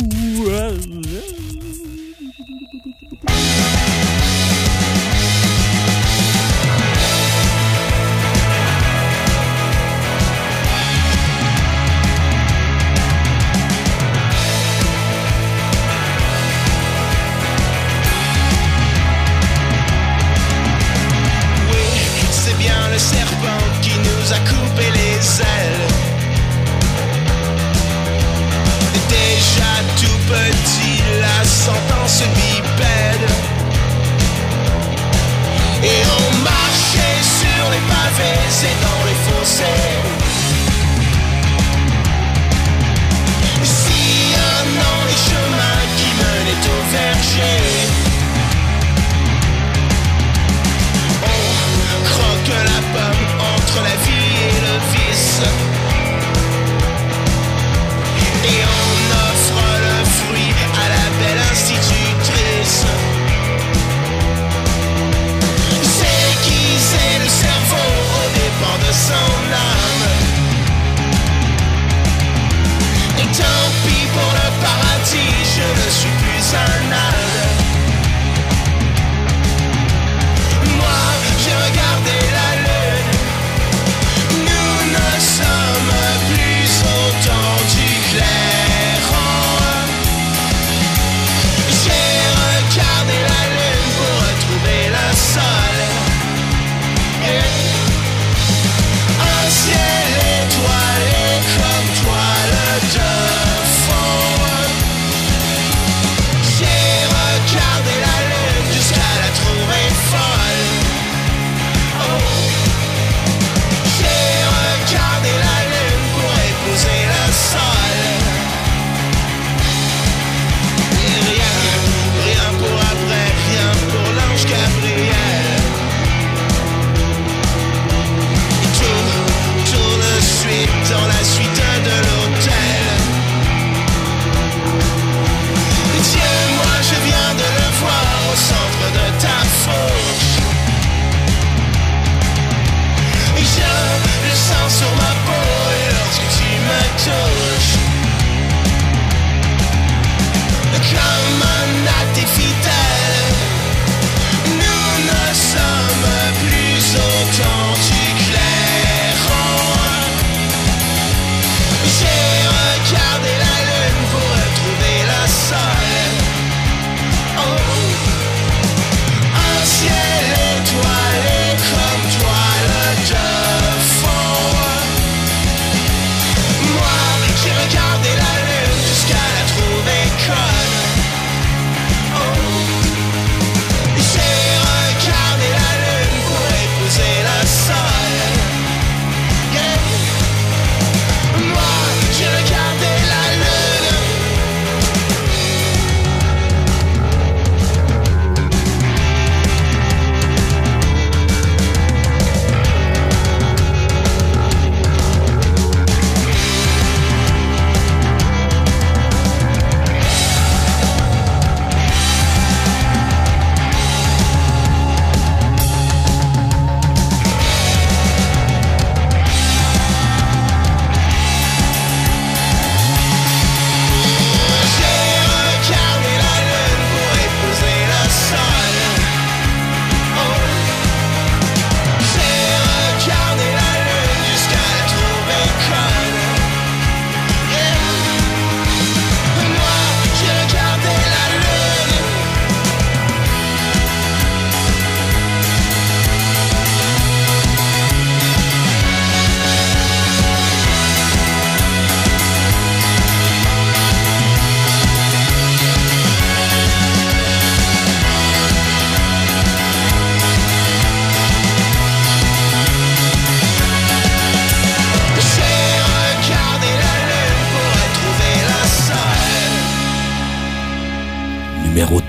Speaker 18: Serpent qui nous a coupé les ailes. Déjà tout petit, la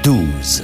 Speaker 2: douze.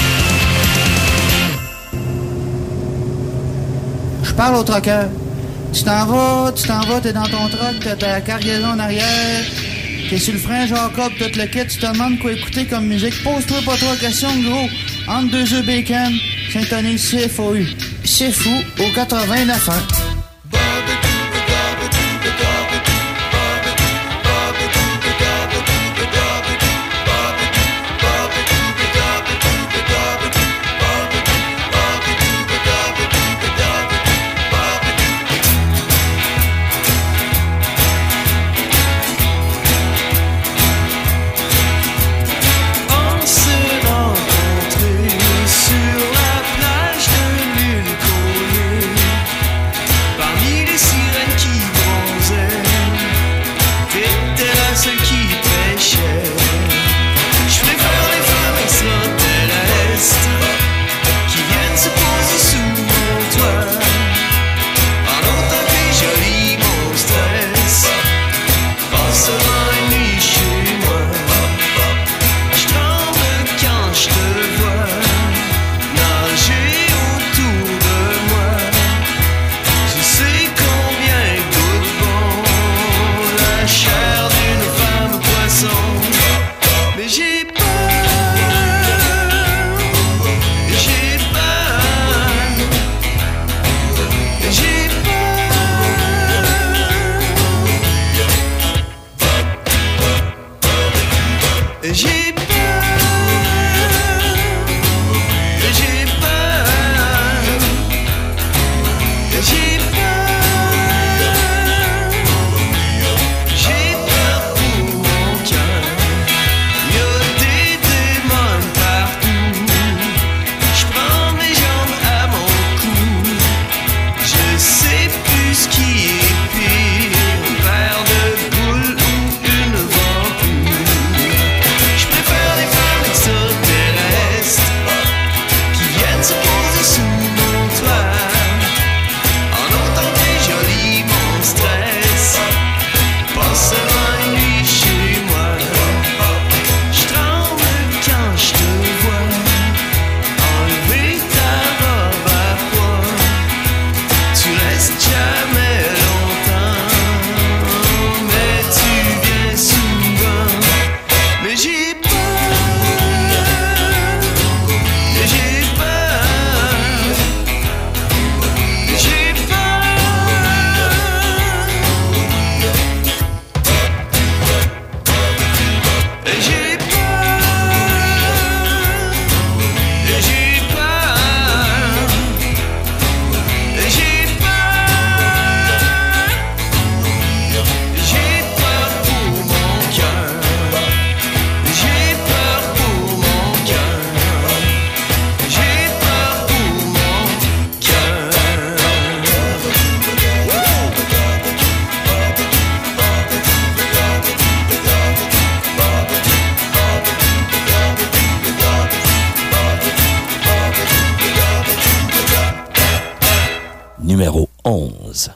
Speaker 3: Je parle au troqueur. Tu t'en vas, tu t'en vas, t'es dans ton truck, t'as ta cargaison en arrière, t'es sur le frein Jacob, tout le kit, tu te demandes quoi écouter comme musique. Pose-toi pas trois questions, gros. Entre deux œufs bacon, syntonie C F O U. C'est fou, au quatre-vingt-neuf ans.
Speaker 2: Numéro onze.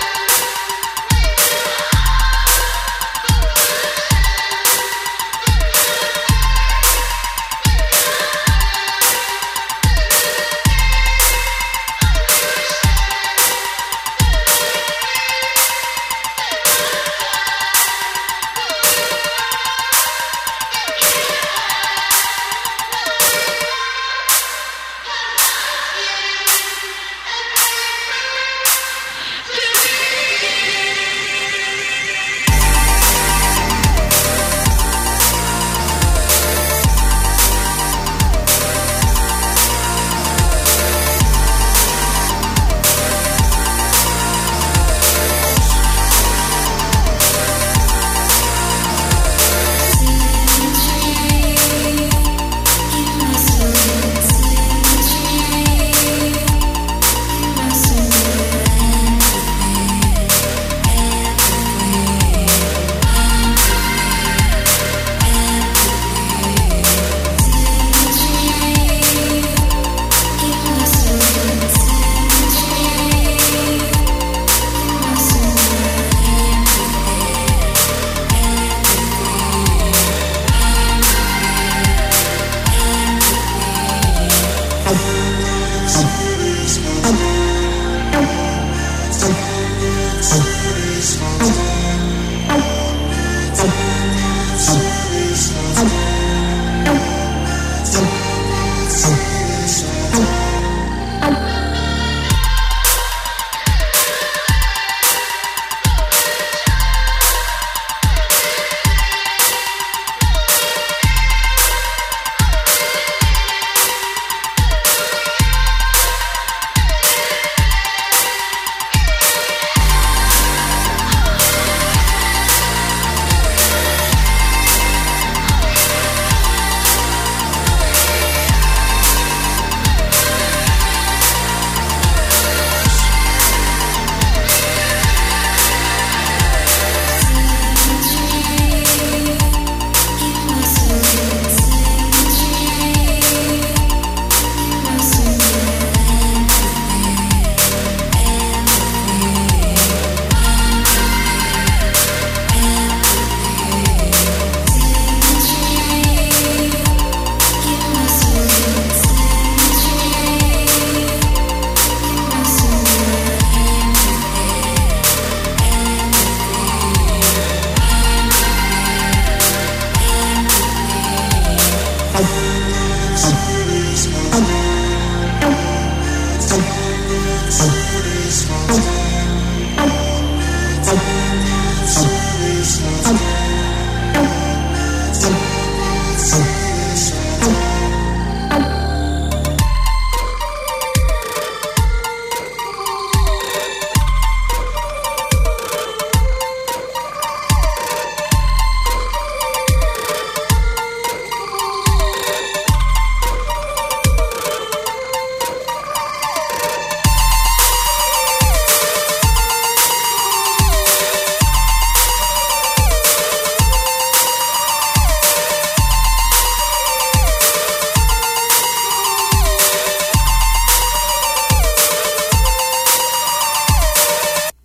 Speaker 14: Bye.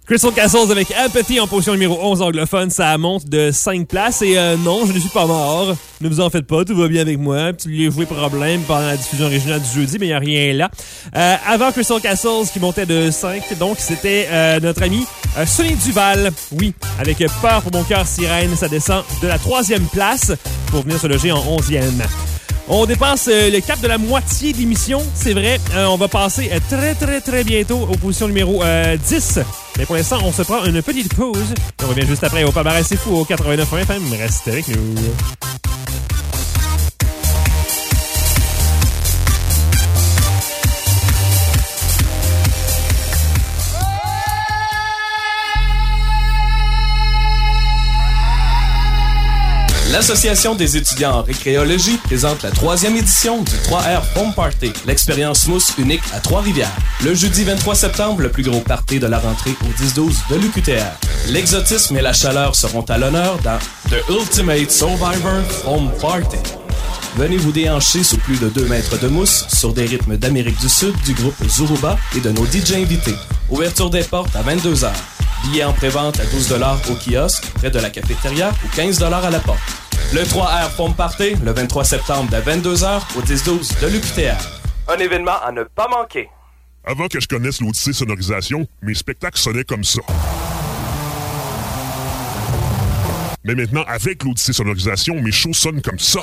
Speaker 1: Crystal Castles avec Empathy en position numéro onze anglophone, ça monte de cinq places. Et euh, non, je ne suis pas mort. Ne vous en faites pas, tout va bien avec moi. Petit léger problème pendant la diffusion originale du jeudi, mais il n'y a rien là. Euh, avant Crystal Castles qui montait de cinq, donc c'était euh, notre ami euh, Sonny Duval. Oui, avec Peur pour mon cœur sirène, ça descend de la troisième place pour venir se loger en onzième. On dépasse euh, le cap de la moitié de l'émission, c'est vrai. Euh, on va passer euh, très, très, très bientôt aux positions numéro euh, dix. Mais pour l'instant, on se prend une petite pause. Et on revient juste après au Palmarès C'est Fou au quatre-vingt-neuf F M. Restez avec nous.
Speaker 9: L'Association des étudiants en récréologie présente la troisième édition du trois R Home Party, l'expérience mousse unique à Trois-Rivières. Le jeudi vingt-trois septembre, le plus gros party de la rentrée au dix douze de l'U Q T R. L'exotisme et la chaleur seront à l'honneur dans The Ultimate Survivor Home Party. Venez vous déhancher sous plus de deux mètres de mousse sur des rythmes d'Amérique du Sud du groupe Zuruba et de nos D J invités. Ouverture des portes à vingt-deux heures. Billets en prévente à douze dollars au kiosque, près de la cafétéria ou quinze dollars à la porte. Le trois R Foam Party, le vingt-trois septembre à vingt-deux heures au dix douze de l'U Q T R. Un événement à ne pas manquer.
Speaker 10: Avant que je connaisse l'Odyssée Sonorisation, mes spectacles sonnaient comme ça. Mais maintenant, avec l'Odyssée Sonorisation, mes shows sonnent comme ça.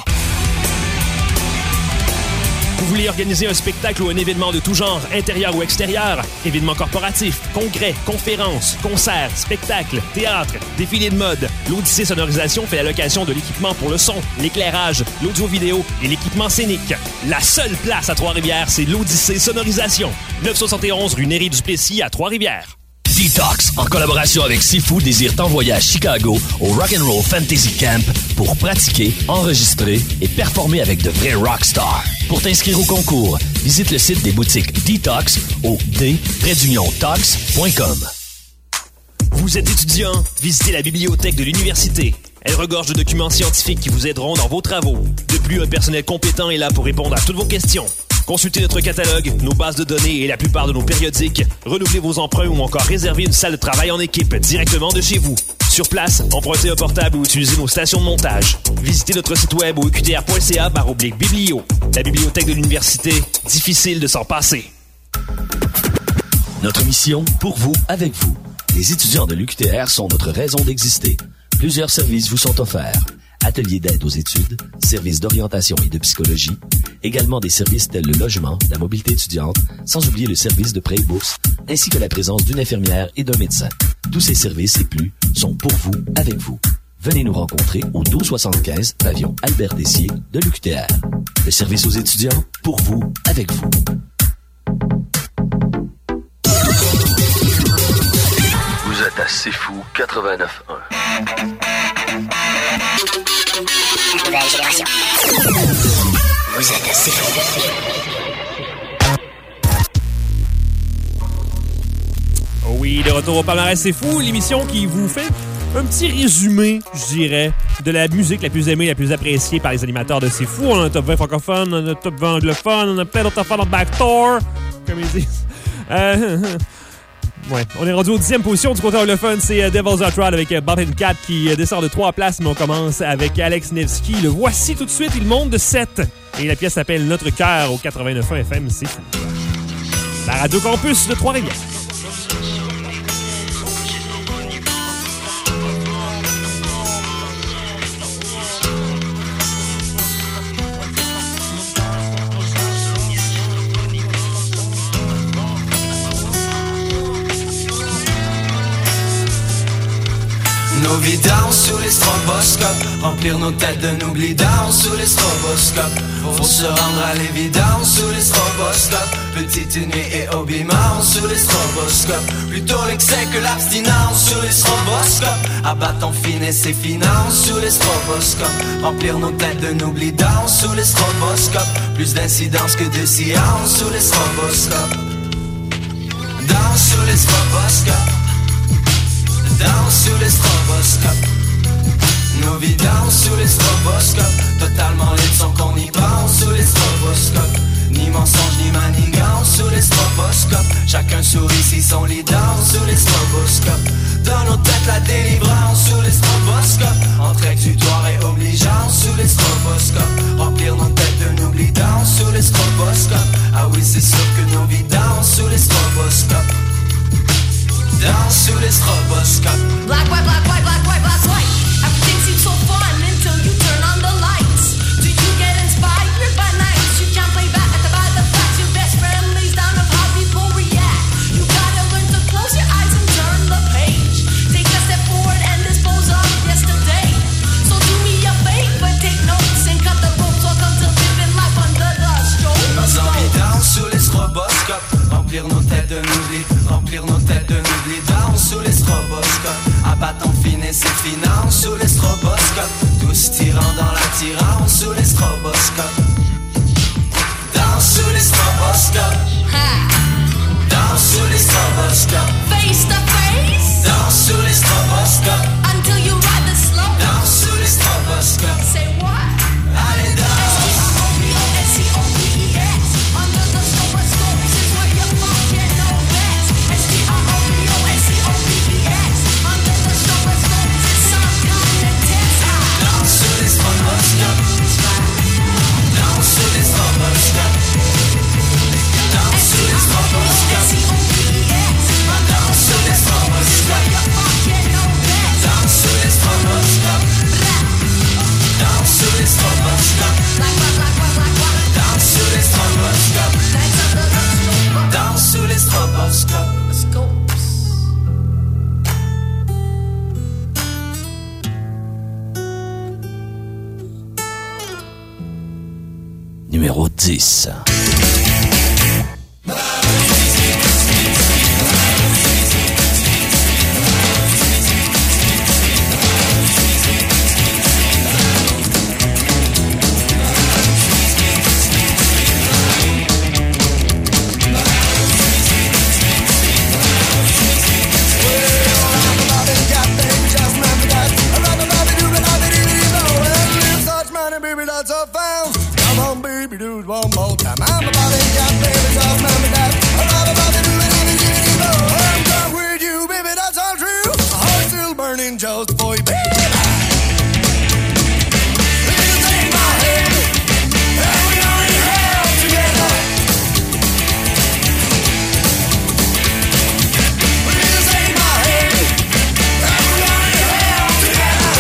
Speaker 1: Vous voulez organiser un spectacle ou un événement de tout genre, intérieur ou extérieur? Événements corporatifs, congrès, conférences, concerts, spectacles, théâtre, défilés de mode. L'Odyssée Sonorisation fait la location de l'équipement pour le son, l'éclairage, l'audio-vidéo et l'équipement scénique. La seule place à Trois-Rivières, c'est l'Odyssée Sonorisation. neuf cent soixante et onze rue Néry-du-Plessis à Trois-Rivières.
Speaker 2: Detox, en collaboration avec Sifu, désire t'envoyer à Chicago au Rock'n'Roll Fantasy Camp pour pratiquer, enregistrer et performer avec de vrais rockstars. Pour t'inscrire au concours, visite le site des boutiques Detox au d trait d'union tox point com.
Speaker 8: Vous êtes étudiant? Visitez la bibliothèque de l'université. Elle regorge de documents scientifiques qui vous aideront dans vos travaux. De plus, un personnel compétent est là pour répondre à toutes vos questions. Consultez notre catalogue, nos bases de données et la plupart de nos périodiques. Renouvelez vos emprunts ou encore réservez une salle de travail en équipe directement de chez vous. Sur place, empruntez un portable ou utilisez nos stations de montage. Visitez notre site web au u q t r point c a barre oblique biblio. La bibliothèque de l'université, difficile de s'en passer.
Speaker 2: Notre mission, pour vous, avec vous. Les étudiants de l'U Q T R sont notre raison d'exister. Plusieurs services vous sont offerts. Ateliers d'aide aux études, services d'orientation et de psychologie, également des services tels le logement, la mobilité étudiante, sans oublier le service de prêt et bourse, ainsi que la présence d'une infirmière et d'un médecin. Tous ces services et plus sont pour vous, avec vous. Venez nous rencontrer au douze soixante-quinze, pavillon Albert Dessier de l'U Q T R. Le service aux étudiants, pour vous, avec vous.
Speaker 19: Vous êtes à C'est Fou quatre-vingt-neuf un.
Speaker 5: Nouvelle génération. Vous êtes assez fou.
Speaker 1: Oh oui, de retour au Palmarès C'est Fou, l'émission qui vous fait un petit résumé, je dirais, de la musique la plus aimée, la plus appréciée par les animateurs de C'est Fou. On a un top vingt francophone, on a un top vingt anglophone, on a plein d'autres affaires dans Backdoor, comme ils disent. Euh... Ouais, on est rendu aux dixième position du côté anglophone, c'est uh, Devil's Hot Rod avec uh, Bob and Cat qui uh, descend de trois places, mais on commence avec Alex Nevsky. Le voici tout de suite, il monte de sept. Et la pièce s'appelle Notre cœur au quatre-vingt-neuf F M, c'est fou. La Radio Campus de Trois-Rivières.
Speaker 4: Nos vidanges sous les stroboscopes, remplir nos têtes de n'oubli down sous les stroboscopes. Faut se rendre à l'évidence sous les stroboscopes. Petite nuit et hobbyman sous les stroboscopes. Plutôt l'excès que l'abstinence sous les stroboscopes. Abattant finesse et finance sous les stroboscopes. Remplir nos têtes de n'oubli down sous les stroboscopes. Plus d'incidence que de science sous les stroboscopes. Dans sous les stroboscopes. Danse sous les stroboscopes. Nos vies dansent sous les stroboscopes. Totalement les sons qu'on y pense sous les stroboscopes. Ni mensonge ni manigance sous les stroboscopes. Chacun sourit si son lit danse sous les stroboscopes.
Speaker 16: stroboscopes. Ah oui, c'est sûr que nos vies dansent sous les stroboscopes. Dansent sous les stroboscopes.
Speaker 17: Black, white, black, white, black, white, black, white. Everything seems so fun until you turn on the lights. Do you get inspired by nights? You can't play back by the facts. Your best friend lays down of how people react. You gotta learn to close your eyes and turn the page. Take a step forward and dispose of yesterday. So do me a favor, take notes and cut the ropes. Welcome to living life under the strobe.
Speaker 16: Nos envies dansent sous les stroboscopes. Remplir nos têtes de noudlis, remplir nos têtes de noudlis. Dansent sous les stroboscopes. À bâton finé, c'est finance sous les stroboscopes. Tous tirant dans l'attirance sous les stroboscopes. Danse sous les stroboscopes. Danse sous les stroboscopes.
Speaker 17: Face to face.
Speaker 16: Danse sous les stroboscopes.
Speaker 17: Until you ride the slow.
Speaker 16: Danse sous les stroboscopes.
Speaker 17: Say what?
Speaker 16: Allez, danse.
Speaker 17: S T O P E S. Under the stroboscope. This is where you fucking know best. S T R O B O S C O P E S. Under the stroboscope. It's some kind of test.
Speaker 16: Danse sous les stroboscopes. Danse sous les stroboscopes. Danse sous les stroboscopes.
Speaker 17: S T O P E S.
Speaker 16: Danse sous les stroboscopes. Danse sous les stroboscopes. Danse sous les stroboscopes. Danse sous les stroboscopes. Danse sous les stroboscopes.
Speaker 2: Numéro dix.
Speaker 14: One more time, I'm about to get baby, just remember that. I'm about to do it, I'm done with you, baby, that's all true. My heart's still burning just for you, baby. Please take my hand, and we are in hell together. Please take my hand, and we are in hell together.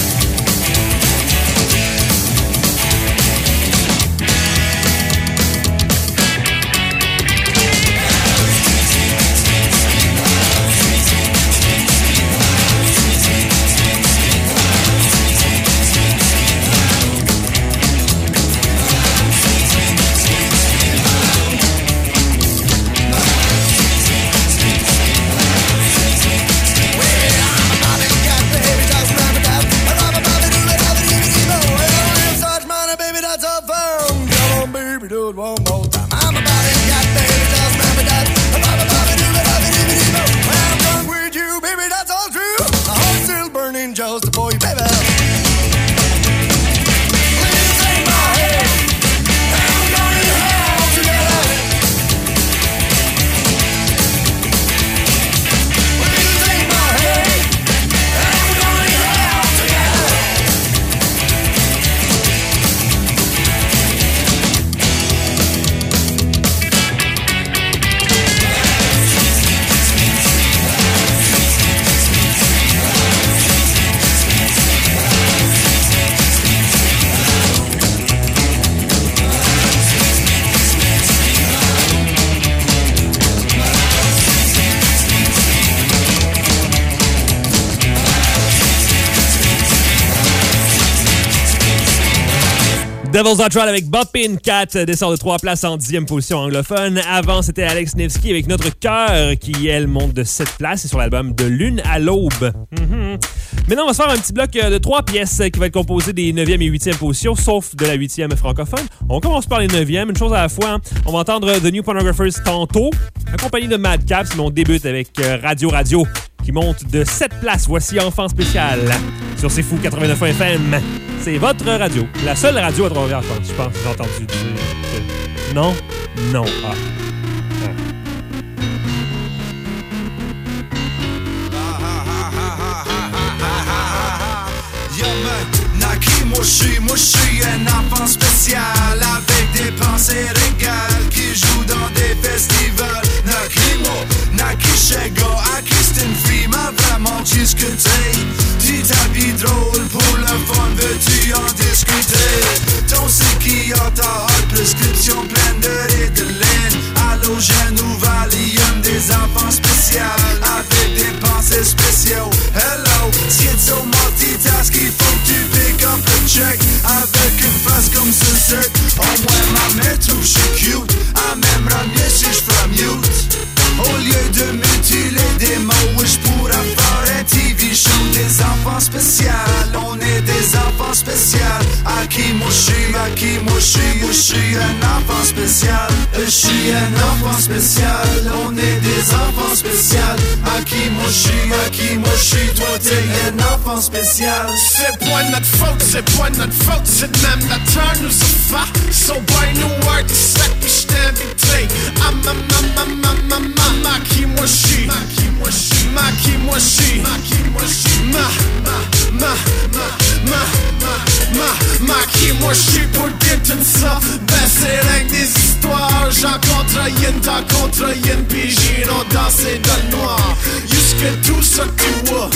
Speaker 1: Devil's Not Trial avec Boppin' Cat descend de trois places en dixième position anglophone. Avant, c'était Alex Nevsky avec Notre Cœur qui, elle, monte de sept places. C'est sur l'album De Lune à l'Aube. Mm-hmm. Maintenant, on va se faire un petit bloc de trois pièces qui va être composé des neuvième et huitième positions, sauf de la huitième francophone. On commence par les neuvièmes, une chose à la fois. Hein. On va entendre The New Pornographers tantôt, accompagné de Mad Caps, mais on débute avec Radio Radio qui monte de sept places. Voici Enfant Spécial sur C'est Fou quatre-vingt-neuf F M. C'est votre radio. La seule radio à Trois-Rivières, je pense. Je pense que j'ai entendu dire que... Non? Non. Ah.
Speaker 14: Yeah, man, now keep more
Speaker 20: je suis, moi je suis un enfant spécial avec des pensées régales qui joue dans des festivals. Nakrimo, Nakishego, à Christine Free m'a vraiment discuté. Tu t'habilles drôle pour le fun, veux-tu en discuter? Ton c'est qui a ta hot prescription pleine de Ritalin, halogène ou Valium, des enfants spéciaux avec des pensées spéciaux. Hello, schizo multitask, il faut que tu pick up le check avec une face comme ce sec. Au moins ma mère trouve je suis cute, elle m'aimera mieux si je ferai mute. Au lieu de mutiler des mots, je pourrais faire un T V show. Des enfants spéciaux, on est des enfants spéciaux. À qui moi je suis, à qui moi je suis, je suis un enfant spécial. Je suis un enfant spécial, on est des enfants spéciaux. À qui moi je suis, à qui moi je suis, toi t'es un enfant spécial.
Speaker 14: C'est pas notre faute, c'est pas notre faute, c'est même notre turn nous a fait. So boy, nous word, c'est que je t'ai invité. Ah ma ma ma ma ma ma ma qui moi je suis, ma qui moi je suis, ma qui moi je suis, ma qui moi je suis, ma ma ma ma ma ma ma ma qui moi je suis pour dire tout ça. Ben c'est rien que des histoires, j'en contre yin, t'en contre yin, pis j'irai danser dans le noir. Jusque tout ça tu vois,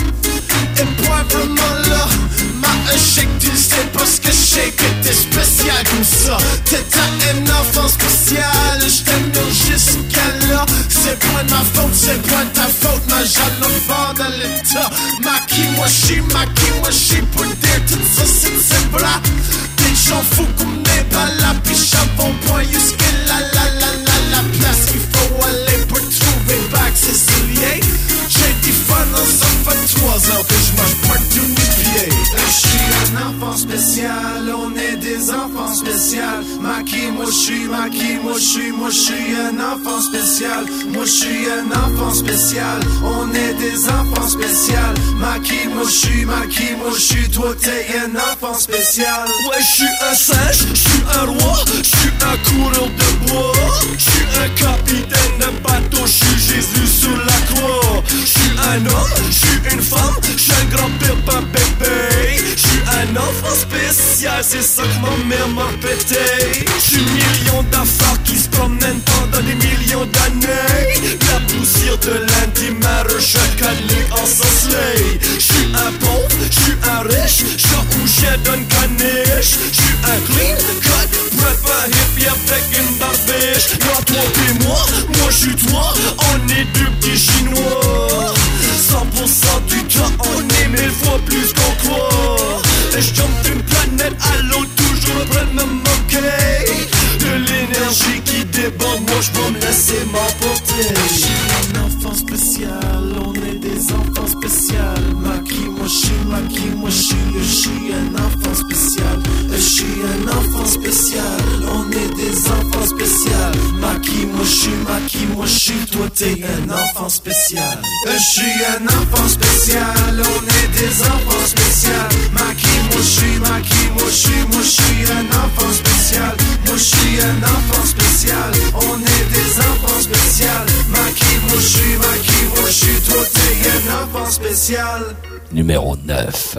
Speaker 14: et pas vraiment là. Ma échec tu sais parce que je sais que t'es spécial comme ça. T'es un enfant spécial, j't'aime jusqu'à là. C'est pas de ma faute, c'est pas de ta faute, ma jeune enfant dans l'état. Ma qui moi j'suis, ma qui moi j'suis pour dire tout ça c'est c'est vrai. Des gens fous comme n'est pas là, pis j'avons point jusqu'à la la la la la place qu'il faut aller pour trouver back Cécilien. J'ai du fun dans ça fait trois ans que j'marche partout mes pieds.
Speaker 20: Je suis un enfant spécial, on est des enfants spéciaux. Ma qui moi je suis, ma qui moi je suis, moi je suis un enfant spécial. Moi je suis un enfant spécial, on est des enfants spéciaux. Ma qui moi je suis, ma qui moi je suis, toi t'es un enfant spécial.
Speaker 14: Ouais, je suis un singe, je suis un roi, je suis un coureur de bois, je suis un capitaine de bateau, je suis Jésus sur la croix. Je suis un homme, je suis une femme, je suis un grand-père, pas bébé. Je suis un enfant spécial, c'est ça que ma mère m'a pété. Je suis million d'affaires qui se promènent pendant des millions d'années. La poussière de l'antimatter, chaque année ensorcelée. Je suis un pauvre, je suis un riche, je suis où j'ai donne caniche. Je suis un clean cut, bref un hippie avec une barbiche. Moi, toi et moi, moi je suis toi, on est deux petits chinois. Cent pour cent du temps, on est mille fois plus qu'on croit. Et je jump d'une planète à l'autre, toujours près de me moquer de l'énergie qui déborde, moi je peux me laisser m'emporter. Je suis un enfant spécial, on est des enfants spéciaux. Ma qui moi je suis, ma qui moi je suis, je suis un enfant spécial. Je suis un enfant spécial, on est des enfants spéciaux. Ma qui moi je suis, ma qui moi je suis, toi t'es un enfant spécial.
Speaker 20: Je suis un enfant spécial, on est des enfants spéciaux. Ma qui moi je suis, ma qui moi je suis, moi je suis un enfant spécial. Moi je suis un enfant spécial, on est des enfants spéciaux. Ma qui moi je suis, ma qui moi je suis, toi t'es un enfant spécial.
Speaker 8: Numéro neuf.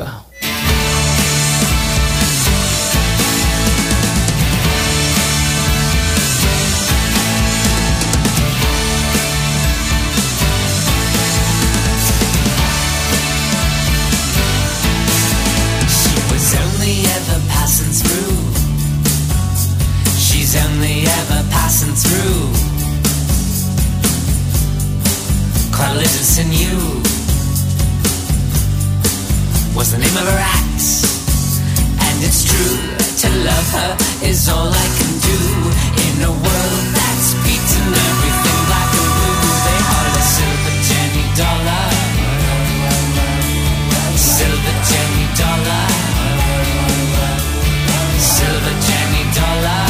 Speaker 17: She's only ever passing through. Carlitos and you was the name of her act, and it's true. To love her is all I can do in a world that's beaten everything black and blue. They are the silver Jenny dollar, silver Jenny dollar, silver Jenny dollar.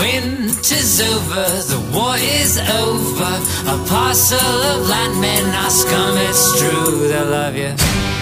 Speaker 17: Winter's over, the war is over. A parcel of landmen are scum, it's true, they love you.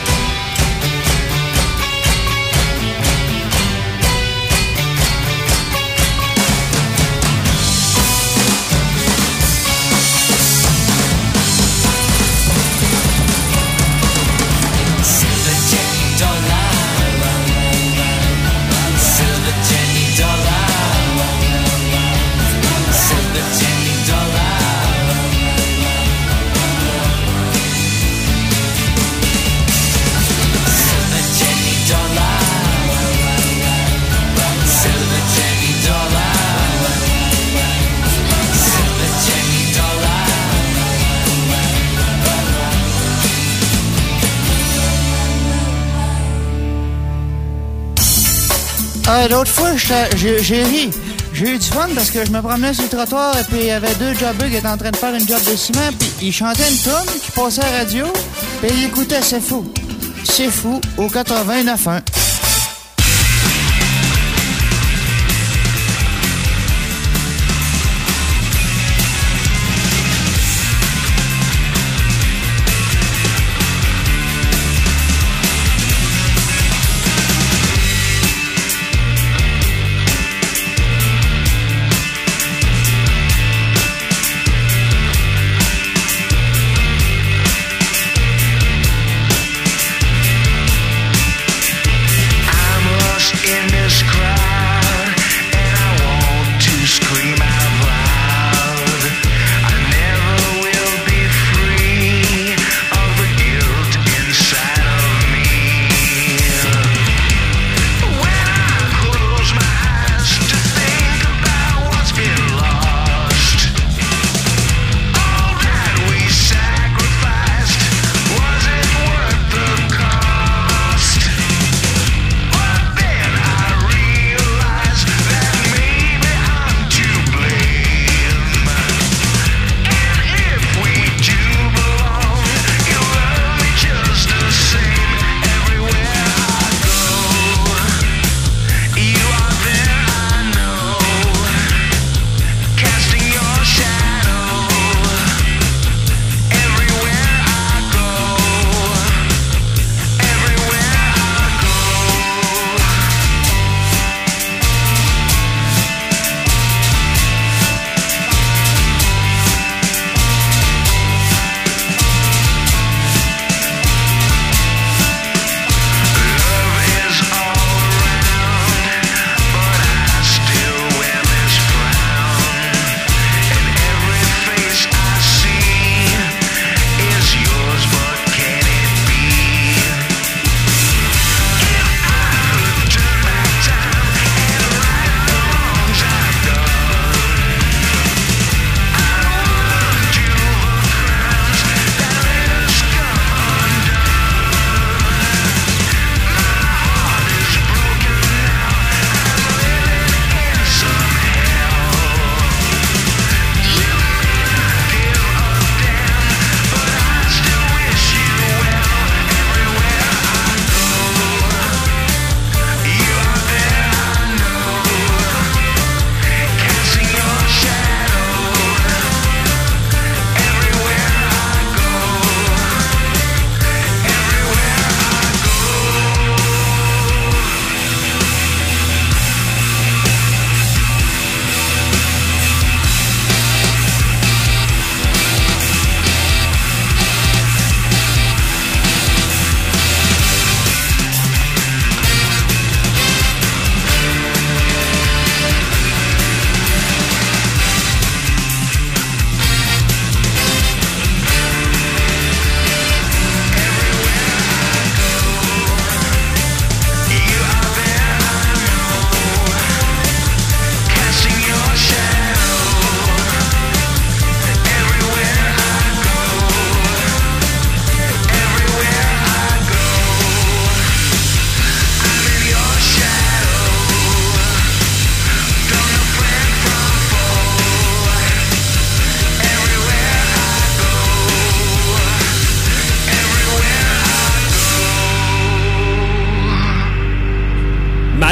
Speaker 3: Euh, L'autre fois, j'ai j'ai ri. J'ai eu du fun parce que je me promenais sur le trottoir et puis il y avait deux jobbers qui étaient en train de faire une job de ciment puis ils chantaient une toune qui passait à la radio puis ils écoutaient C'est fou. C'est fou au quatre-vingt-neuf un.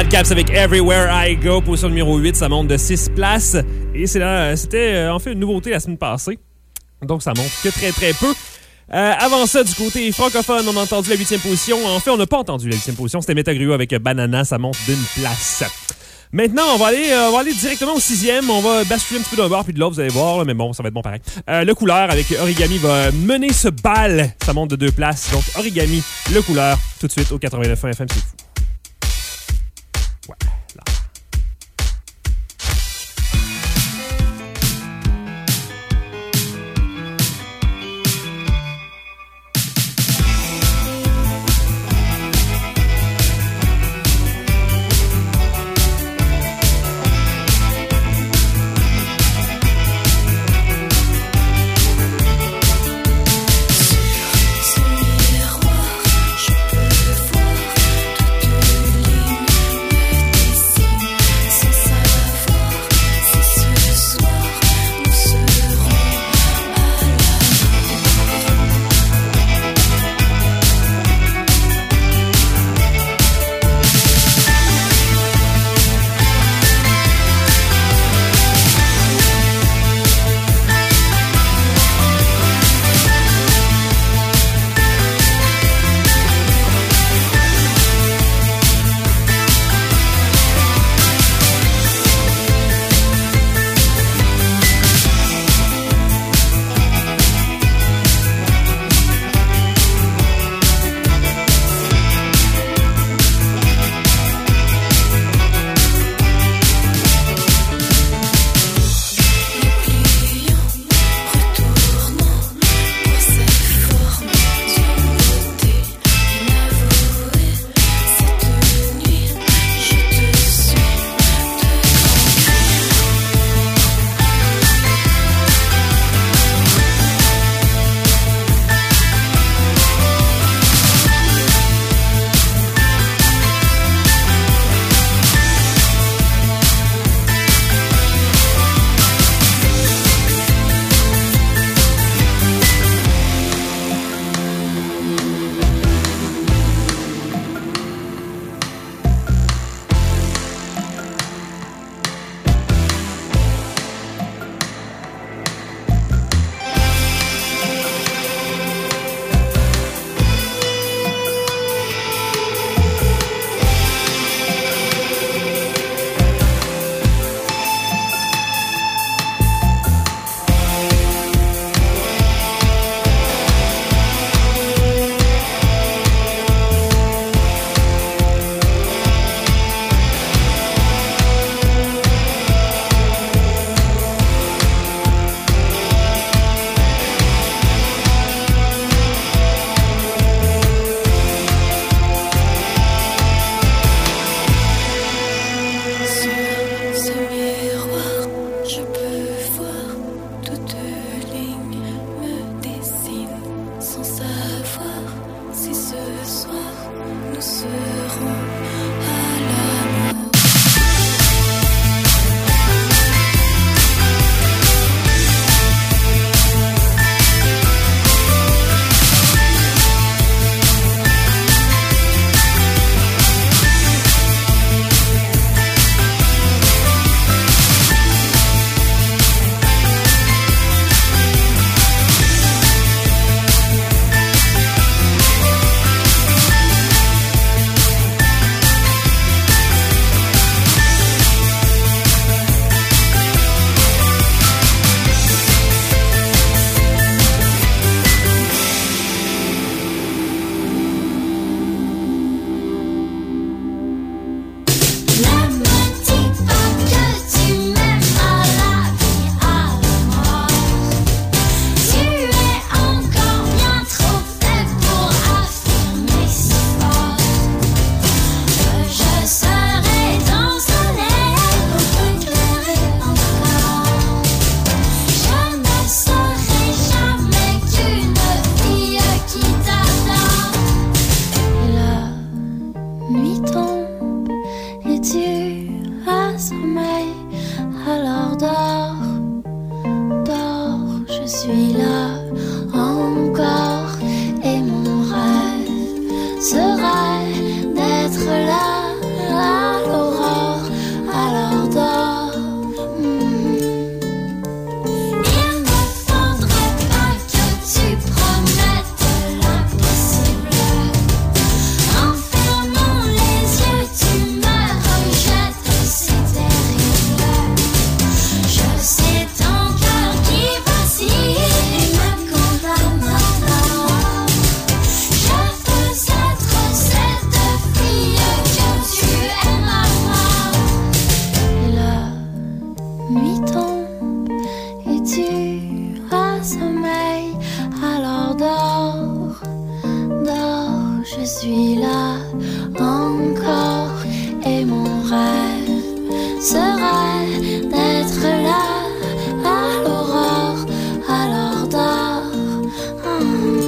Speaker 1: Caps avec Everywhere I Go, position numéro huit, ça monte de six places. Et c'est là, c'était euh, en fait une nouveauté la semaine passée. Donc ça monte que très très peu. Euh, avant ça, du côté francophone, on a entendu la huitième position. En fait, on n'a pas entendu la huitième position. C'était Metagruo avec Banana, ça monte d'une place. Maintenant, on va aller, euh, on va aller directement au sixième. On va basculer un petit peu d'un bord puis de l'autre, vous allez voir, là, mais bon, ça va être bon pareil. Euh, le Couleur avec Origami va mener ce bal. Ça monte de deux places. Donc Origami, Le Couleur, tout de suite au quatre-vingt-neuf point un F M, c'est fou. Ouais, là.
Speaker 5: serait d'être là, là, là. nuit tombe et tu as sommeil, alors dors, dors, je suis là encore et mon rêve serait d'être là à l'aurore, alors dors. Hum.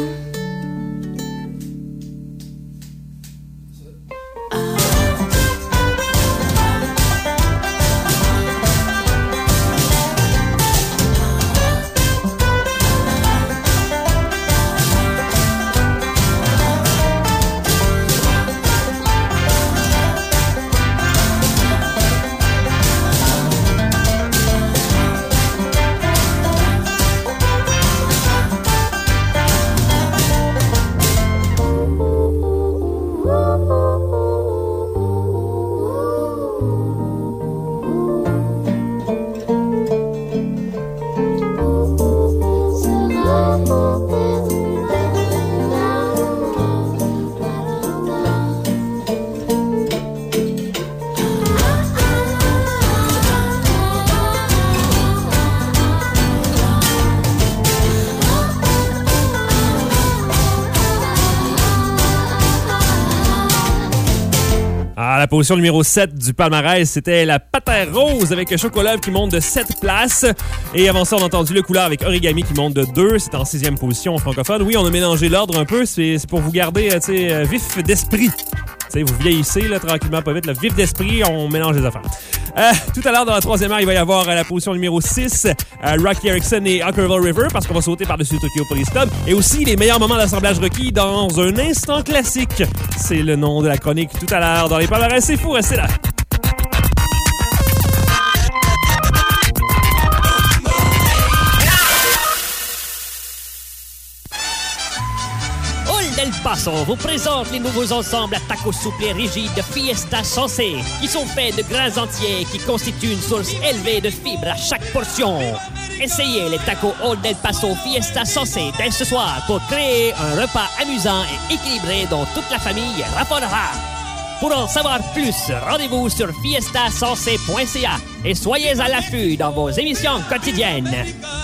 Speaker 1: La position numéro sept du palmarès, c'était la Patère Rose avec Chocolat qui monte de sept places. Et avant ça, on a entendu Le Couleur avec Origami qui monte de deux. C'est en sixième position en francophone. Oui, on a mélangé l'ordre un peu. C'est, c'est pour vous garder euh, vif d'esprit. T'sais, vous vieillissez là, tranquillement, pas vite. Le vif d'esprit, on mélange les affaires. Euh, tout à l'heure, dans la troisième heure, il va y avoir euh, la position numéro six, euh, Rocky Erickson et Hockerville River, parce qu'on va sauter par-dessus Tokyo Police Club. Et aussi, les meilleurs moments d'assemblage requis dans un instant classique. C'est le nom de la chronique tout à l'heure dans les palmarès. C'est fou, restez là.
Speaker 8: El Paso vous présente les nouveaux ensembles à tacos souples et rigides de Fiesta Sensé, qui sont faits de grains entiers qui constituent une source élevée de fibres à chaque portion. Essayez les tacos Old El Paso Fiesta Sensé dès ce soir pour créer un repas amusant et équilibré dont toute la famille raffolera. Pour en savoir plus, rendez-vous sur fiesta sensé point c a et soyez à l'affût dans vos émissions quotidiennes.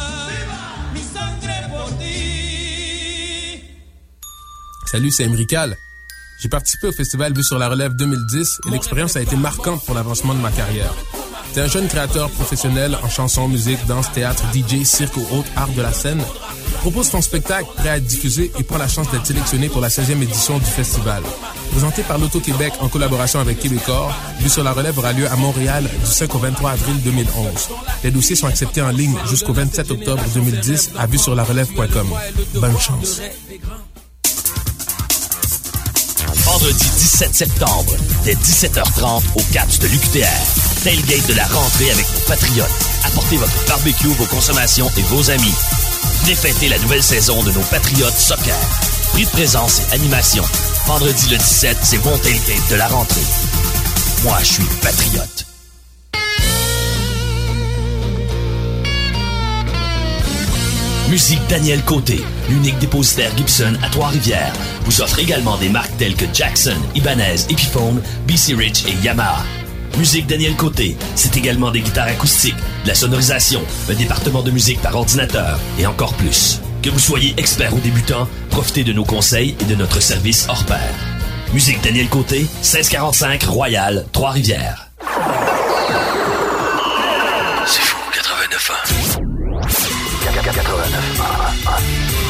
Speaker 7: Salut, c'est Emrical. J'ai participé au festival Vue sur la Relève deux mille dix et l'expérience a été marquante pour l'avancement de ma carrière. T'es un jeune créateur professionnel en chanson, musique, danse, théâtre, D J, cirque ou autres arts de la scène. Propose ton spectacle prêt à être diffusé et prends la chance d'être sélectionné pour la seizième édition du festival. Présenté par l'Auto-Québec en collaboration avec Québecor, Vue sur la Relève aura lieu à Montréal du cinq au vingt-trois avril deux mille onze. Les dossiers sont acceptés en ligne jusqu'au vingt-sept octobre deux mille dix à vue sur la relève point com. Bonne chance.
Speaker 2: Vendredi dix-sept septembre, dès dix-sept heures trente au CAPS de l'U Q T R. Tailgate de la rentrée avec nos Patriotes. Apportez votre barbecue, vos consommations et vos amis. Venez fêter la nouvelle saison de nos Patriotes Soccer. Prix de présence et animation. Vendredi le dix-sept, c'est mon tailgate de la rentrée. Moi, je suis patriote. Musique Daniel Côté, l'unique dépositaire Gibson à Trois-Rivières, vous offre également des marques telles que Jackson, Ibanez, Epiphone, B C Rich et Yamaha. Musique Daniel Côté, c'est également des guitares acoustiques, de la sonorisation, un département de musique par ordinateur et encore plus. Que vous soyez expert ou débutant, profitez de nos conseils et de notre service hors pair. Musique Daniel Côté, seize quarante-cinq Royal, Trois-Rivières.
Speaker 19: C'est fou, quatre-vingt-neuf ans. quatre-vingt-neuf ans.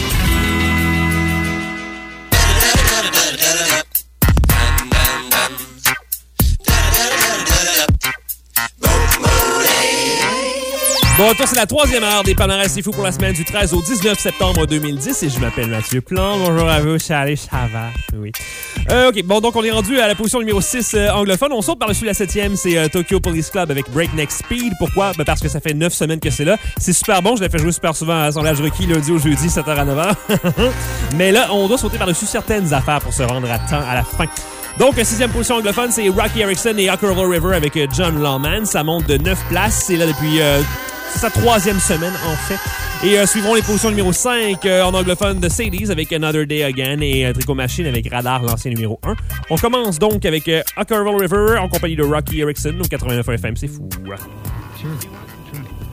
Speaker 1: Bon, retour, c'est la troisième heure des palmarès C'est fou pour la semaine du treize au dix-neuf septembre deux mille dix et je m'appelle Mathieu Plante. Bonjour à vous, salut, ça va? Oui. Euh, OK, bon, donc on est rendu à la position numéro six euh, anglophone. On saute par-dessus la septième, c'est euh, Tokyo Police Club avec Breakneck Speed. Pourquoi? Ben parce que ça fait neuf semaines que c'est là. C'est super bon, je l'ai fait jouer super souvent à Assemblage requis lundi au jeudi, sept heures à neuf heures. Mais là, on doit sauter par-dessus certaines affaires pour se rendre à temps à la fin. Donc, sixième position anglophone, c'est Rocky Erickson et Hockerville River avec euh, John Lawman. Ça monte de neuf places. C'est là depuis... Euh, C'est sa troisième semaine, en fait. Et euh, suivront les positions numéro cinq euh, en anglophone de Sadie's avec Another Day Again et euh, Tricot Machine avec Radar, l'ancien numéro un. On commence donc avec euh, Hockerville River en compagnie de Rocky Erickson au quatre-vingt-neuf F M. C'est fou. Sure, sure.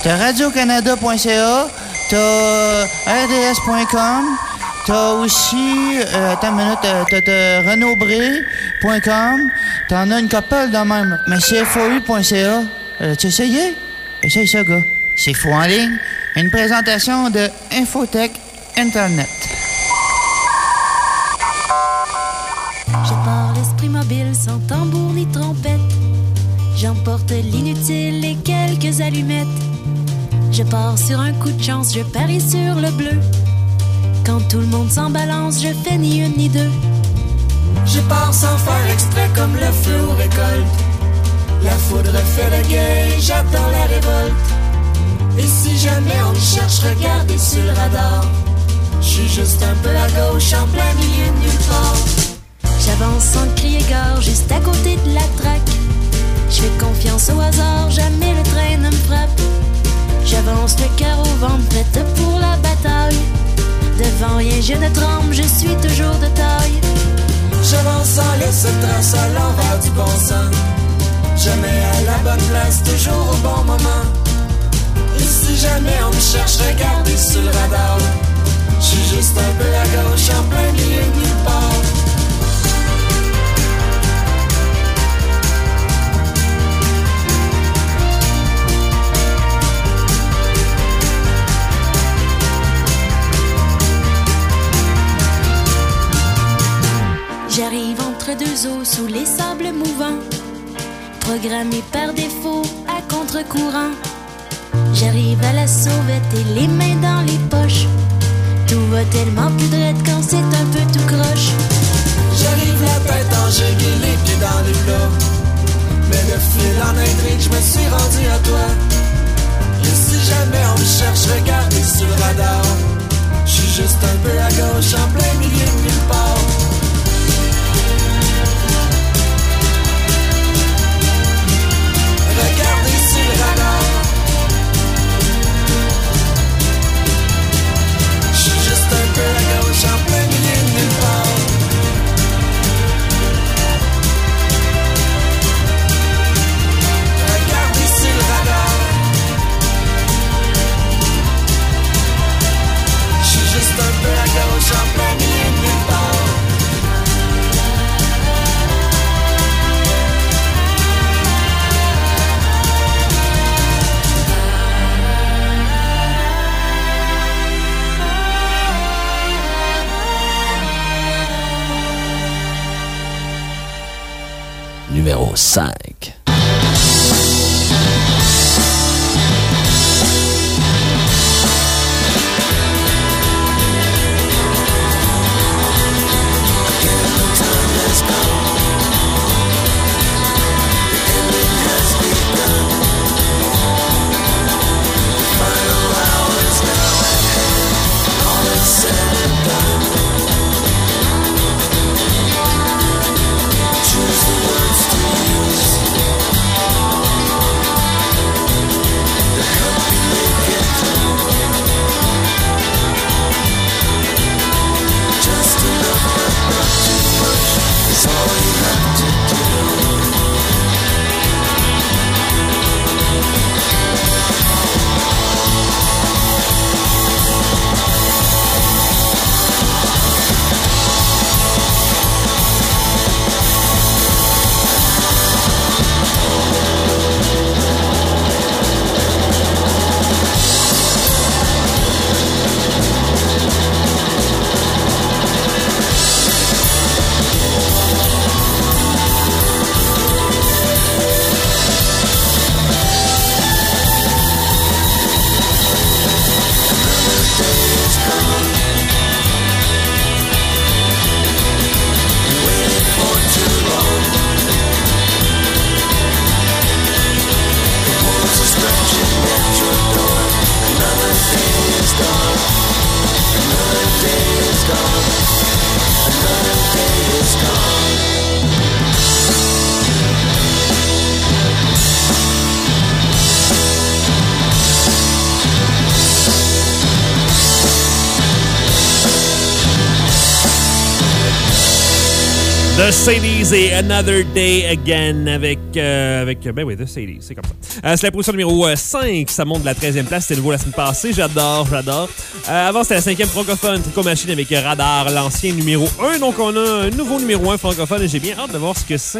Speaker 3: t'as radio canada point c a, t'as r d s point com, t'as aussi, euh, attends une minute, t'as, t'as, t'as renaud bré point com, t'en as une couple de même, mais c f o u point c a. Euh, tu essayé? Essaye ça, gars. C'est fou en ligne. Une présentation de Infotech Internet.
Speaker 21: Je pars l'esprit mobile sans tambour ni trompette. J'emporte l'inutile et quelques allumettes. Je pars sur un coup de chance, je parie sur le bleu. Quand tout le monde s'en balance, je fais ni une ni deux.
Speaker 17: Je pars sans faire exprès comme le feu aux récoltes. La foudre fait le guet, j'attends la révolte. Et si jamais on me cherche, regardez sur le radar. Je suis juste un peu à gauche, en plein milieu de nulle part.
Speaker 21: J'avance sans crier gare, juste à côté de la traque. Je fais confiance au hasard, jamais le train ne me frappe. J'avance le cœur au ventre, prête pour la bataille. Devant rien je ne tremble, je suis toujours de taille.
Speaker 17: J'avance sans laisser trace à l'envers du bon sens. Jamais à la bonne place, toujours au bon moment. Et si jamais on me cherche, regardez sur le radar. Je suis juste un peu à gauche, en plein milieu de nulle part.
Speaker 21: J'arrive entre deux eaux sous les sables mouvants, programmé par défaut à contre-courant. J'arrive à la sauvette et les mains dans les poches. Tout va tellement plus drette quand c'est un peu tout croche.
Speaker 17: J'arrive la tête en gigue et les pieds dans les plats. Mais le fil en intrigue, je me suis rendu à toi. Et si jamais on me cherche, regardez sur le radar. Je suis juste un peu à gauche, en plein milieu de nulle part. Regardez sur le radar. Je suis juste un peu à gauche, en plein milieu de nulle part. Regardez sur le radar. Je suis juste un peu à gauche, en plein milieu de nulle part.
Speaker 2: Numéro cinq.
Speaker 17: Choose the words to use.
Speaker 1: The Sadies et Another Day Again avec, euh, avec ben oui, The Sadies, c'est comme ça. Euh, c'est la position numéro cinq, ça monte de la treizième place, c'était nouveau la semaine passée, j'adore, j'adore. Euh, avant, c'était la cinquième francophone, Tricot Machine avec Radar, l'ancien numéro un, donc on a un nouveau numéro un francophone et j'ai bien hâte de voir ce que c'est.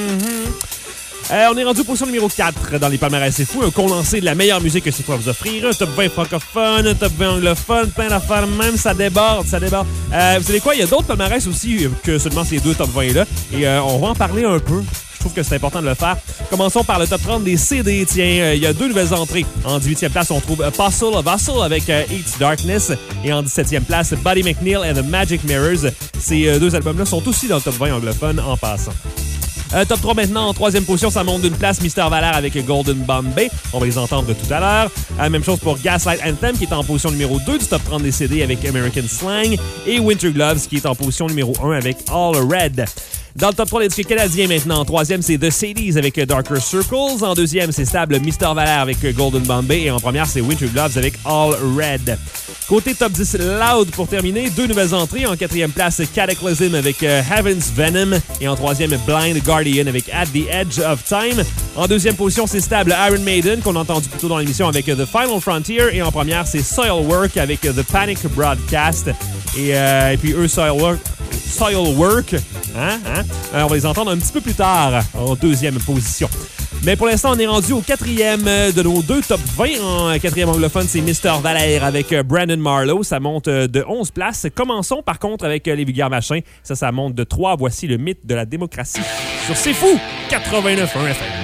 Speaker 1: Mm-hmm. Euh, on est rendu aux position numéro quatre dans les palmarès C'est Fou, un condensé de la meilleure musique que C'est Fou à vous offrir, un top vingt francophone, un top vingt anglophone, plein d'affaires même, ça déborde, ça déborde. Euh, vous savez quoi, il y a d'autres palmarès aussi que seulement ces deux top vingt-là, et euh, on va en parler un peu. Je trouve que c'est important de le faire. Commençons par le top trente des C D. Tiens, euh, il y a deux nouvelles entrées. En dix-huitième place, on trouve Apostle of Hustle avec euh, Eats Darkness. Et en dix-septième place, Buddy McNeil and the Magic Mirrors. Ces euh, deux albums-là sont aussi dans le top vingt anglophone en passant. Euh, top trois maintenant, en troisième position, ça monte d'une place, Mister Valère avec Golden Bombay. On va les entendre tout à l'heure. Euh, même chose pour Gaslight Anthem, qui est en position numéro deux du top trente des C D avec American Slang. Et Winter Gloves, qui est en position numéro un avec All Red. Dans le top trois des disques canadiens maintenant, en troisième, c'est The Sadies avec Darker Circles. En deuxième, c'est stable Mister Valère avec Golden Bombay. Et en première, c'est Winter Gloves avec All Red. Côté top dix Loud pour terminer, deux nouvelles entrées. En quatrième place, Cataclysm avec uh, Heaven's Venom. Et en troisième, Blind Guardian avec At the Edge of Time. En deuxième position, c'est stable Iron Maiden, qu'on a entendu plus tôt dans l'émission avec uh, The Final Frontier. Et en première, c'est Soilwork avec uh, The Panic Broadcast. Et, euh, et puis eux, Soilwork... Soilwork, hein, hein? Alors, on va les entendre un petit peu plus tard, en deuxième position. Mais pour l'instant, on est rendu au quatrième de nos deux top vingt. En quatrième anglophone, c'est Mister Valère avec Brandon Marlowe. Ça monte de onze places. Commençons par contre avec Les Vulgaires Machins. Ça, ça monte de trois. Voici le mythe de la démocratie sur C'est Fou, quatre-vingt-neuf point un F M.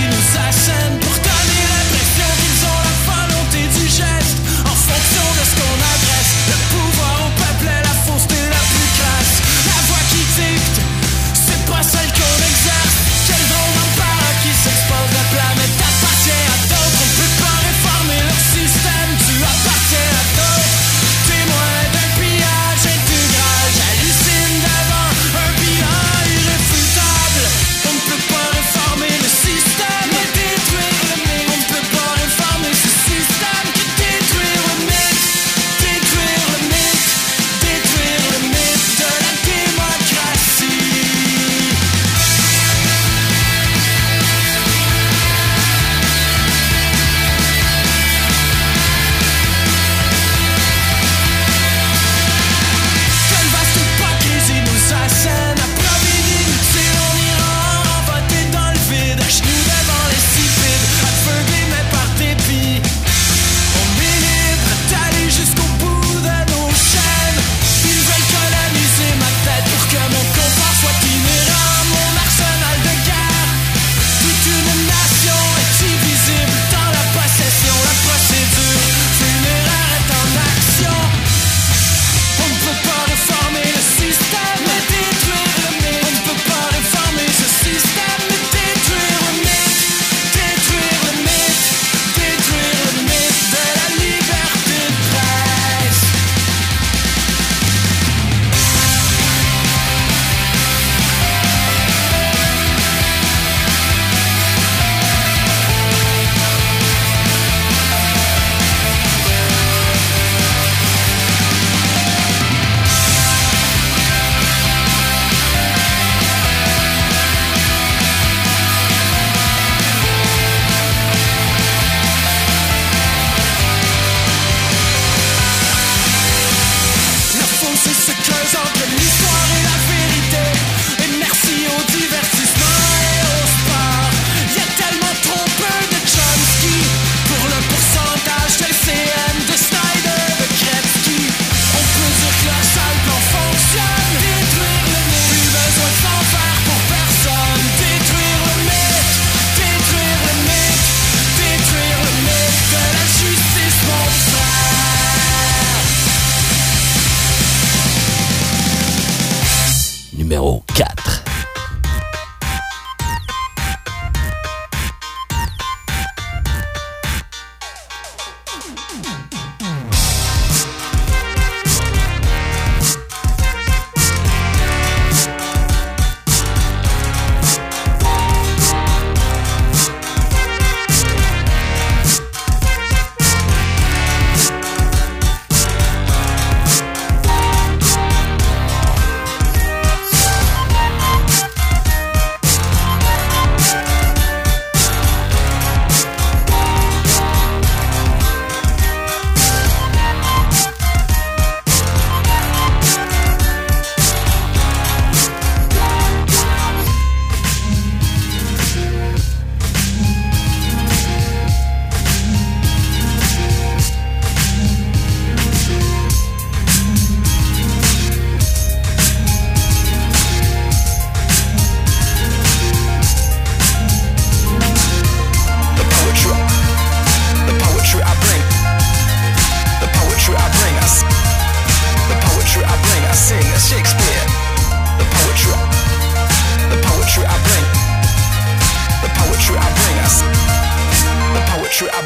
Speaker 13: Pour donner l'impression qu'ils ont la volonté du geste en fonction de ce qu'on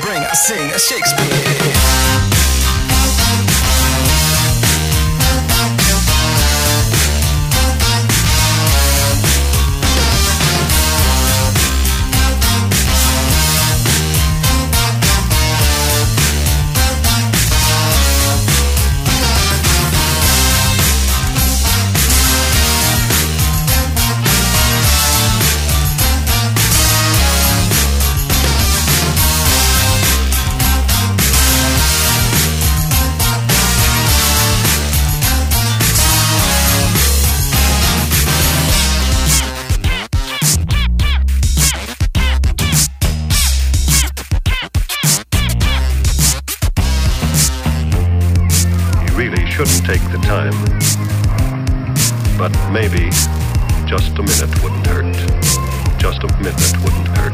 Speaker 6: bring, I sing a Shakespeare.
Speaker 22: Shouldn't take the time, but maybe just a minute wouldn't hurt. Just a minute wouldn't hurt.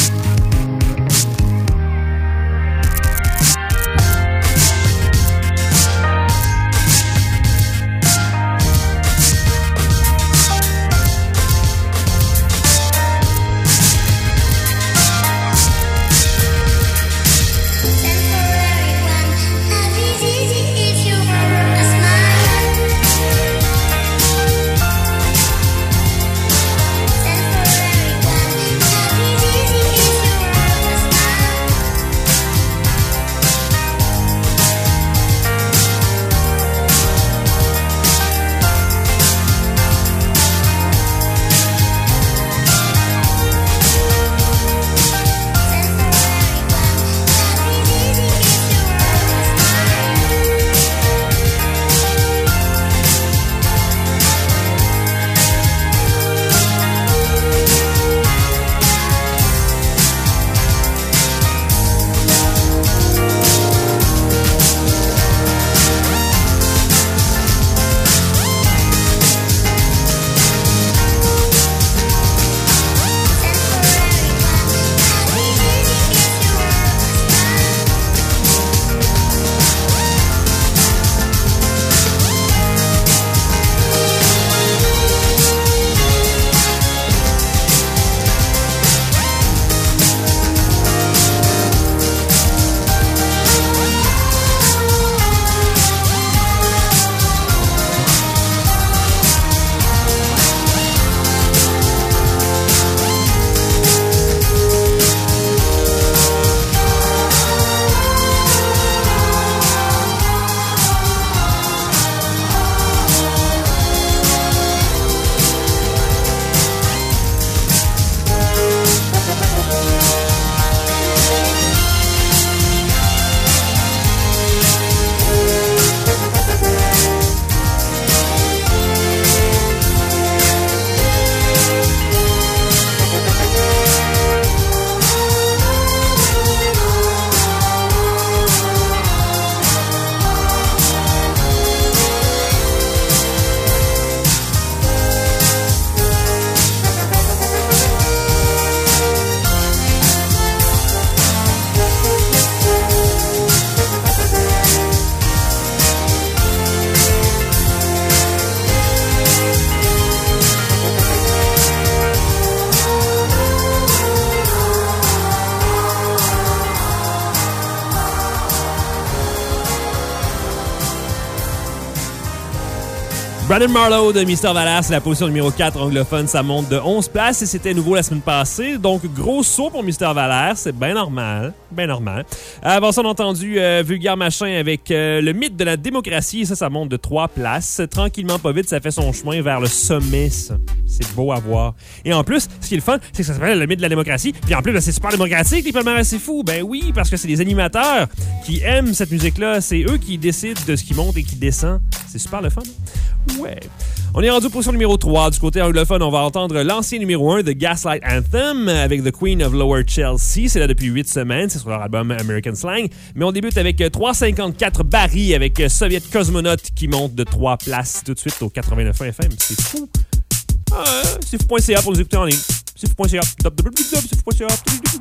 Speaker 1: Brandon Marlowe de Mister Valaire, la position numéro quatre anglophone, ça monte de onze places et c'était nouveau la semaine passée. Donc, gros saut pour Mister Valaire, c'est bien normal. Bien normal. Avant ça, on a entendu euh, Vulgaire Machin avec euh, le mythe de la démocratie. Ça, ça monte de trois places. Tranquillement, pas vite, ça fait son chemin vers le sommet, ça. C'est beau à voir. Et en plus, ce qui est le fun, c'est que ça s'appelle le mythe de la démocratie. Puis en plus, ben, c'est super démocratique, les palmarès, c'est fou. Ben oui, parce que c'est les animateurs qui aiment cette musique-là. C'est eux qui décident de ce qui monte et qui descend. C'est super le fun. Ouais. On est rendu aux positions numéro trois. Du côté anglophone, on va entendre l'ancien numéro un de Gaslight Anthem avec The Queen of Lower Chelsea. C'est là depuis huit semaines. C'est sur leur album American Slang. Mais on débute avec trois cent cinquante-quatre Barry avec Soviet Cosmonaut qui monte de trois places tout de suite au quatre-vingt-neuf F M. C'est fou. Ah, c'est fou point C A pour nous écouter en ligne. C'est fou point C A. C'est fou point C A.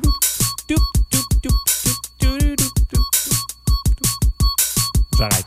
Speaker 1: J'arrête.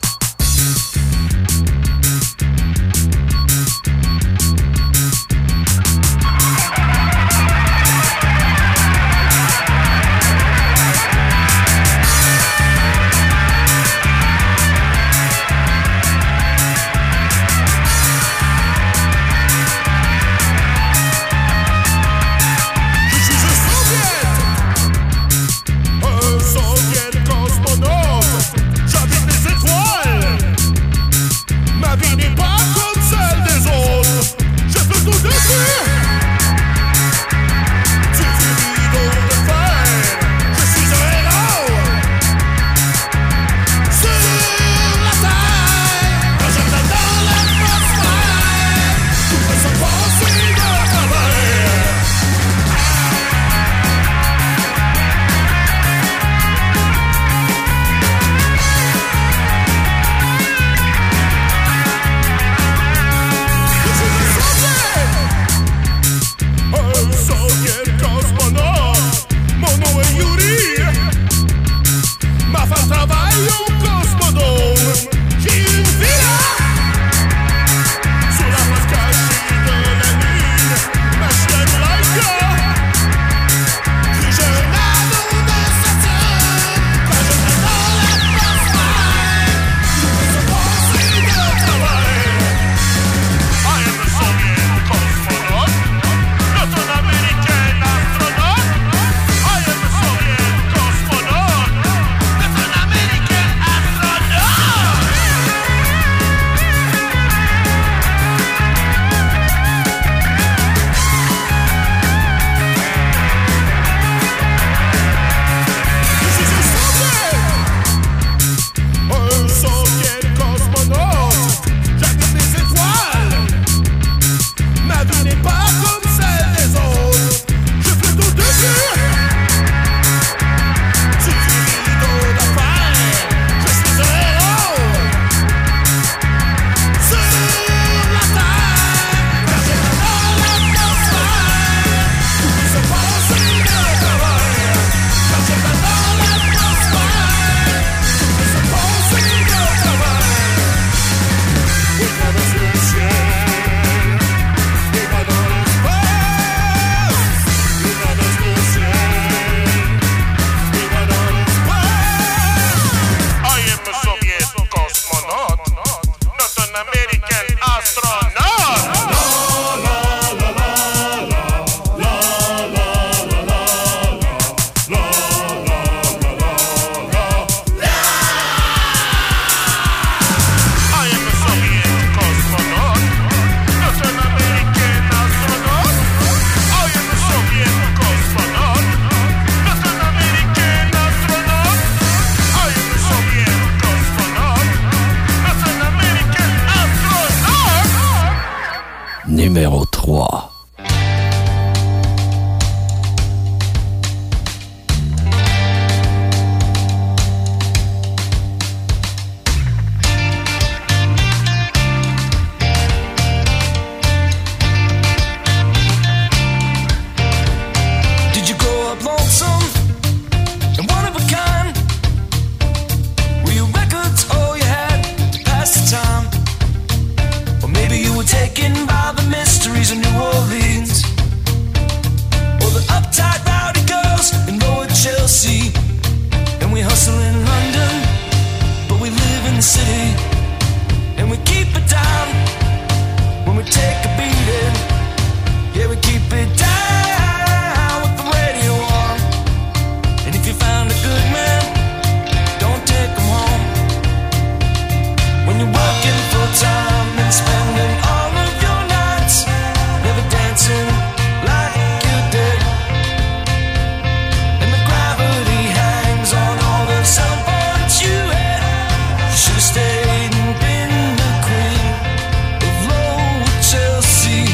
Speaker 14: it down with the radio on. And if you found a good man, don't take him home. When you're working full time and spending all of your nights never dancing like you did, and the gravity hangs on all the cell phones you had, you should have stayed and been the queen of Lower Chelsea.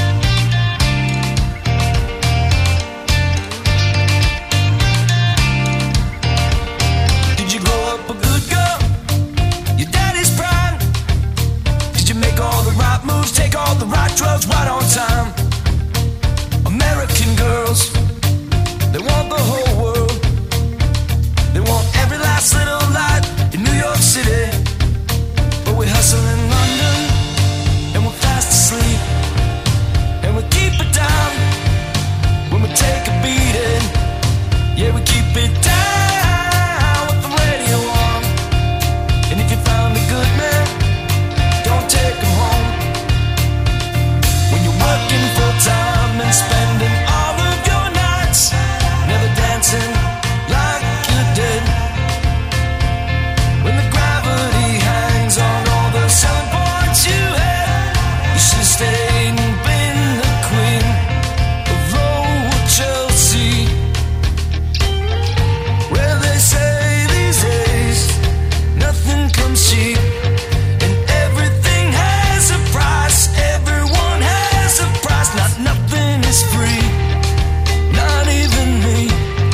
Speaker 14: Did you grow up a good girl? Your daddy's pride? Did you make all the right moves, take all the right drugs right on time? American girls, they want the whole world. They want every last little light in New York City. But we hustle in London, and we're fast asleep, and we keep it down when we take a beating. Yeah, we keep it down with the radio on. And if you found a good man, don't take him home. When you're working full time and spending all of your nights never dancing like you did, when the gravity hangs on all the selling points you had, you should have stayed and been the queen of Lower Chelsea. Well, they say these days nothing comes cheap, and everything has a price. Everyone has a price. Not nothing is free, not even me.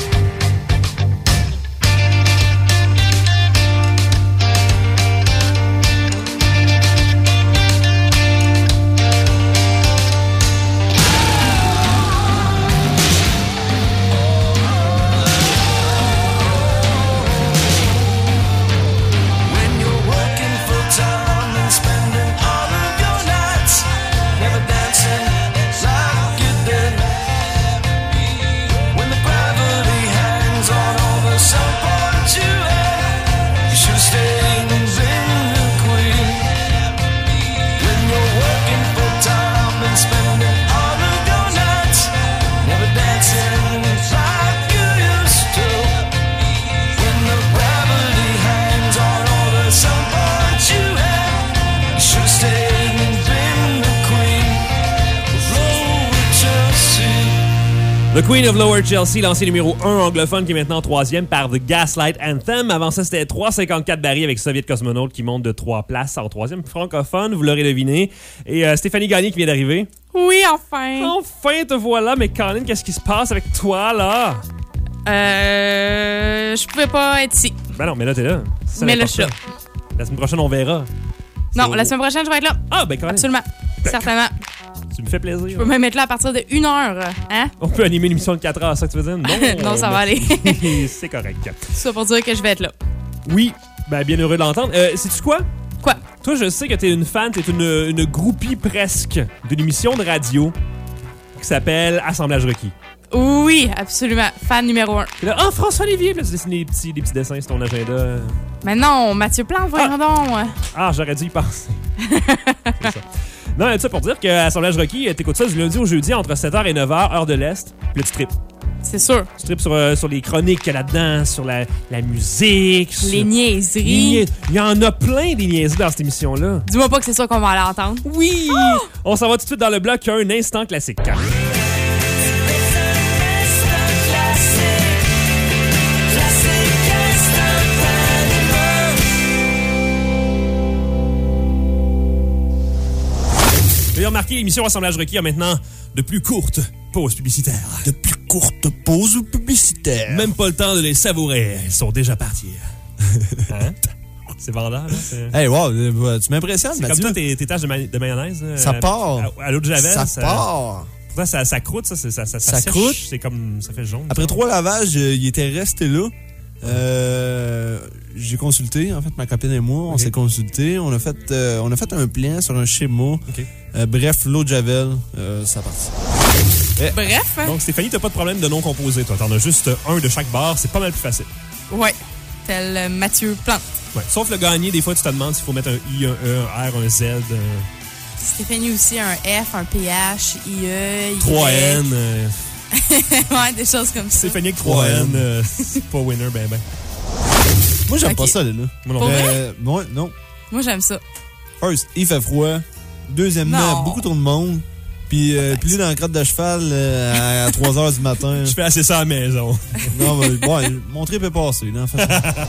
Speaker 14: When you're working full time and spending all of your nights never dancing like you did, when the gravity hangs on all the cell points you had, you should have stayed and been the queen. When you're working full time and spending all of your nights never dancing like you used to, when the gravity hangs on all the cell points you had, you should have stayed and been the queen of Lower Chelsea.
Speaker 1: The Queen of Lower Chelsea, lancé numéro un anglophone qui est maintenant troisième par The Gaslight Anthem. Avant ça, c'était trois virgule cinquante-quatre Barry avec Soviet Cosmonaut qui monte de trois places en troisième francophone, vous l'aurez deviné. Et euh, Stéphanie Gagné qui vient d'arriver.
Speaker 11: Oui, enfin.
Speaker 1: Enfin, te voilà. Mais Colin, qu'est-ce qui se passe avec toi, là?
Speaker 11: Euh. Je pouvais pas être ici.
Speaker 1: Ben non, mais là, t'es là. C'est
Speaker 11: Mais là,
Speaker 1: important. La semaine prochaine, on verra.
Speaker 11: Non,
Speaker 1: C'est
Speaker 11: la
Speaker 1: au-
Speaker 11: semaine prochaine, je vais être là.
Speaker 1: Ah, ben Colin.
Speaker 11: Absolument. Certainement.
Speaker 1: Tu me fais plaisir.
Speaker 11: Je peux même être là à partir de une heure. Hein?
Speaker 1: On peut animer une émission de quatre heures, c'est ça que tu veux dire? Non,
Speaker 11: Non, ça va aller.
Speaker 1: C'est correct.
Speaker 11: Tout ça pour dire que je vais être là.
Speaker 1: Oui, ben bien heureux de l'entendre. Euh, sais-tu quoi?
Speaker 11: Quoi?
Speaker 1: Toi, je sais que t'es une fan, t'es une, une groupie presque d'une émission de radio qui s'appelle Assemblage requis.
Speaker 11: Oui, absolument. Fan numéro un.
Speaker 1: Puis là, oh, François Olivier, puis là, tu dessines des petits, des petits dessins sur ton agenda.
Speaker 11: Mais non, Mathieu Plante, voyons donc.
Speaker 1: Ah, j'aurais dû y penser. C'est ça. Non, tu sais, pour dire que Assemblage requis, t'écoutes ça du lundi au jeudi entre sept heures et neuf heures, heure de l'Est, puis là, tu tripes.
Speaker 11: C'est sûr.
Speaker 1: Tu tripes sur, euh, sur les chroniques qu'il y a là-dedans, sur la, la musique.
Speaker 11: Les
Speaker 1: sur...
Speaker 11: niaiseries.
Speaker 1: Les nia- Il y en a plein des niaiseries dans cette émission-là.
Speaker 11: Dis-moi pas que c'est ça qu'on va aller entendre.
Speaker 1: Oui! Oh! On s'en va tout de suite dans le bloc Un instant classique. Vous avez remarqué, l'émission Assemblage requis a maintenant de plus courtes pauses publicitaires.
Speaker 12: De plus courtes pauses publicitaires.
Speaker 1: Même pas le temps de les savourer. Ils sont déjà partis. Hein? C'est vendeur, là? C'est...
Speaker 12: Hey, wow, tu m'impressionnes,
Speaker 1: C'est
Speaker 12: Mathieu.
Speaker 1: comme toi, tes, tes taches de, ma- de mayonnaise. euh,
Speaker 12: Ça part.
Speaker 1: À, à l'eau de Javel.
Speaker 12: Ça part.
Speaker 1: Pourtant, ça, ça croûte, ça, ça, ça, ça,
Speaker 12: Ça
Speaker 1: sèche,
Speaker 12: croûte.
Speaker 1: C'est comme, ça fait jaune.
Speaker 12: Après trois lavages, euh, il était resté là. Euh, j'ai consulté, en fait, ma copine et moi, on
Speaker 1: Ok.
Speaker 12: s'est consulté. On a fait, euh, on a fait un plan sur un schéma.
Speaker 1: Ok.
Speaker 12: Euh, bref, l'eau de Javel, euh, ça partit.
Speaker 1: Eh,
Speaker 11: Bref.
Speaker 1: Donc, Stéphanie, t'as pas de problème de non composé, toi. T'en as juste un de chaque barre. C'est pas mal plus facile.
Speaker 11: Ouais. Tel euh, Mathieu Plante.
Speaker 1: Ouais. Sauf le gagné, des fois, tu te demandes s'il faut mettre un I, un E, un R, un Z. euh,
Speaker 11: Stéphanie aussi, un F, un P H, I E, Y.
Speaker 1: trois N. Euh...
Speaker 11: ouais, des choses comme ça.
Speaker 1: Stéphanie avec trois N, euh, c'est pas winner, ben ben.
Speaker 12: Moi, j'aime
Speaker 11: Ok.
Speaker 12: pas ça, là.
Speaker 1: Moi non.
Speaker 11: Pour vrai?
Speaker 12: Euh, moi, non.
Speaker 11: Moi, j'aime ça.
Speaker 12: First, il fait froid. Deuxièmement,
Speaker 11: Non.
Speaker 12: beaucoup trop de monde. Puis, euh, plus dans la crotte de cheval euh, à trois heures du matin.
Speaker 1: Je fais assez ça à la maison.
Speaker 12: Non, mais ouais, mon trip est passé, là, en fait.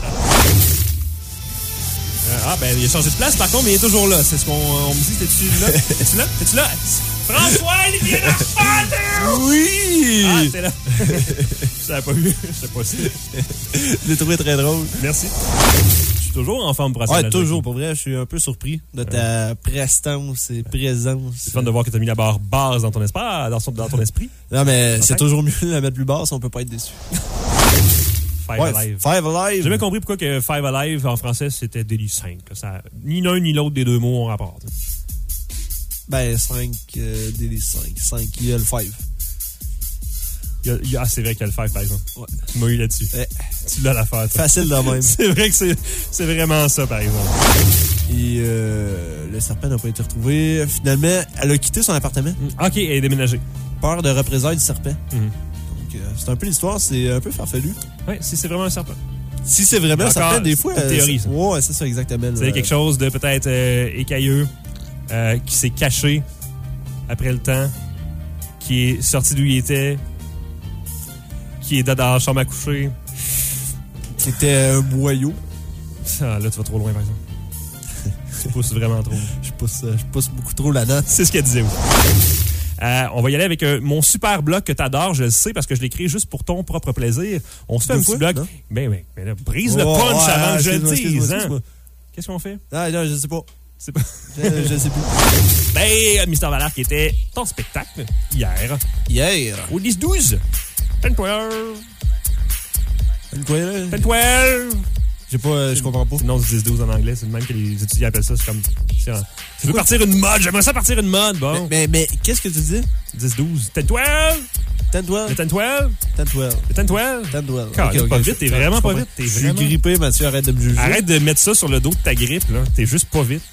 Speaker 1: Ah, ben, il a changé de place, par contre, mais il est toujours là. C'est ce qu'on on me dit. T'es-tu là? T'es-tu là? T'es-tu là? François-Olivier Lachapelle!
Speaker 12: Oui!
Speaker 1: Ah, t'es là. Je l'avais pas vu. Je sais pas si.
Speaker 12: Je l'ai trouvé très drôle.
Speaker 1: Merci. Je suis toujours en forme pour la
Speaker 12: Ouais,
Speaker 1: semaine.
Speaker 12: toujours. Pour vrai, je suis un peu surpris de ta prestance et présence.
Speaker 1: C'est fun de voir que t'as mis la barre basse dans ton esprit. Dans, son- dans ton esprit.
Speaker 12: Non, mais
Speaker 1: En
Speaker 12: c'est
Speaker 1: fait.
Speaker 12: toujours mieux de la mettre plus basse, on peut pas être déçu.
Speaker 1: Five
Speaker 12: Ouais,
Speaker 1: Alive.
Speaker 12: Five Alive.
Speaker 1: J'ai jamais compris pourquoi que Five Alive en français c'était Daily cinq. Ça, ni l'un ni l'autre des deux mots ont rapport. T'sais.
Speaker 12: Ben, cinq, euh, Daily cinq. cinq, il y a le five.
Speaker 1: Il y a- il y a- ah, c'est vrai qu'il y a le five par exemple.
Speaker 12: Ouais.
Speaker 1: Tu m'as eu là-dessus.
Speaker 12: Eh.
Speaker 1: Tu l'as l'affaire, toi.
Speaker 12: Facile de même.
Speaker 1: C'est vrai que c'est, c'est vraiment ça, par exemple.
Speaker 12: Et euh, le serpent n'a pas été retrouvé. Finalement, elle a quitté son appartement.
Speaker 1: OK, elle est déménagée.
Speaker 12: Peur de représailles du serpent.
Speaker 1: Mhm.
Speaker 12: Donc, euh, c'est un peu l'histoire, c'est un peu farfelu.
Speaker 1: Oui, si c'est vraiment un serpent.
Speaker 12: Si c'est vraiment un
Speaker 1: Encore,
Speaker 12: serpent, des fois...
Speaker 1: c'est une théorie, ça.
Speaker 12: Ouais, c'est ça, exactement.
Speaker 1: C'est quelque chose de peut-être euh, écailleux, euh, qui s'est caché après le temps, qui est sorti d'où il était, qui est dans la chambre à coucher.
Speaker 12: C'était un boyau.
Speaker 1: Ah, là, tu vas trop loin, par exemple. Tu pousses vraiment trop.
Speaker 12: Je pousse, je pousse beaucoup trop la note.
Speaker 1: C'est ce qu'elle disait aussi. Euh, on va y aller avec euh, mon super bloc que t'adores, je le sais, parce que je l'ai créé juste pour ton propre plaisir. On se fait
Speaker 12: Deux
Speaker 1: un
Speaker 12: fois,
Speaker 1: petit bloc.
Speaker 12: non?
Speaker 1: Ben, ben, ben là, brise le
Speaker 12: Oh,
Speaker 1: punch
Speaker 12: ouais,
Speaker 1: avant que je le
Speaker 12: excuse-moi,
Speaker 1: dise.
Speaker 12: excuse-moi,
Speaker 1: Hein?
Speaker 12: excuse-moi.
Speaker 1: Qu'est-ce qu'on fait?
Speaker 12: Ah, non, je sais pas.
Speaker 1: C'est pas...
Speaker 12: Je, je sais plus.
Speaker 1: Ben, Mister Valard qui était ton spectacle hier.
Speaker 12: Hier.
Speaker 1: Au dix douze. ten douze.
Speaker 12: Une quoi, là?
Speaker 1: ten douze.
Speaker 12: J'ai pas, euh, je comprends pas.
Speaker 1: Non, c'est dix douze en anglais. C'est le même que les étudiants appellent ça. C'est comme... c'est un- Tu veux partir une mode? J'aimerais ça partir une mode. Bon.
Speaker 12: Mais, mais, mais qu'est-ce que tu dis?
Speaker 1: dix douze. ten douze.
Speaker 12: ten douze.
Speaker 1: Le ten douze.
Speaker 12: ten douze.
Speaker 1: Le ten douze.
Speaker 12: ten douze.
Speaker 1: Car,
Speaker 12: Ok, ok,
Speaker 1: pas
Speaker 12: je-
Speaker 1: vite. T'es
Speaker 12: je-
Speaker 1: vraiment
Speaker 12: je
Speaker 1: pas
Speaker 12: comprends.
Speaker 1: vite. T'es
Speaker 12: Je suis
Speaker 1: vraiment...
Speaker 12: grippé, Mathieu, arrête de me juger.
Speaker 1: Arrête de mettre ça sur le dos de ta grippe, là. T'es juste pas vite.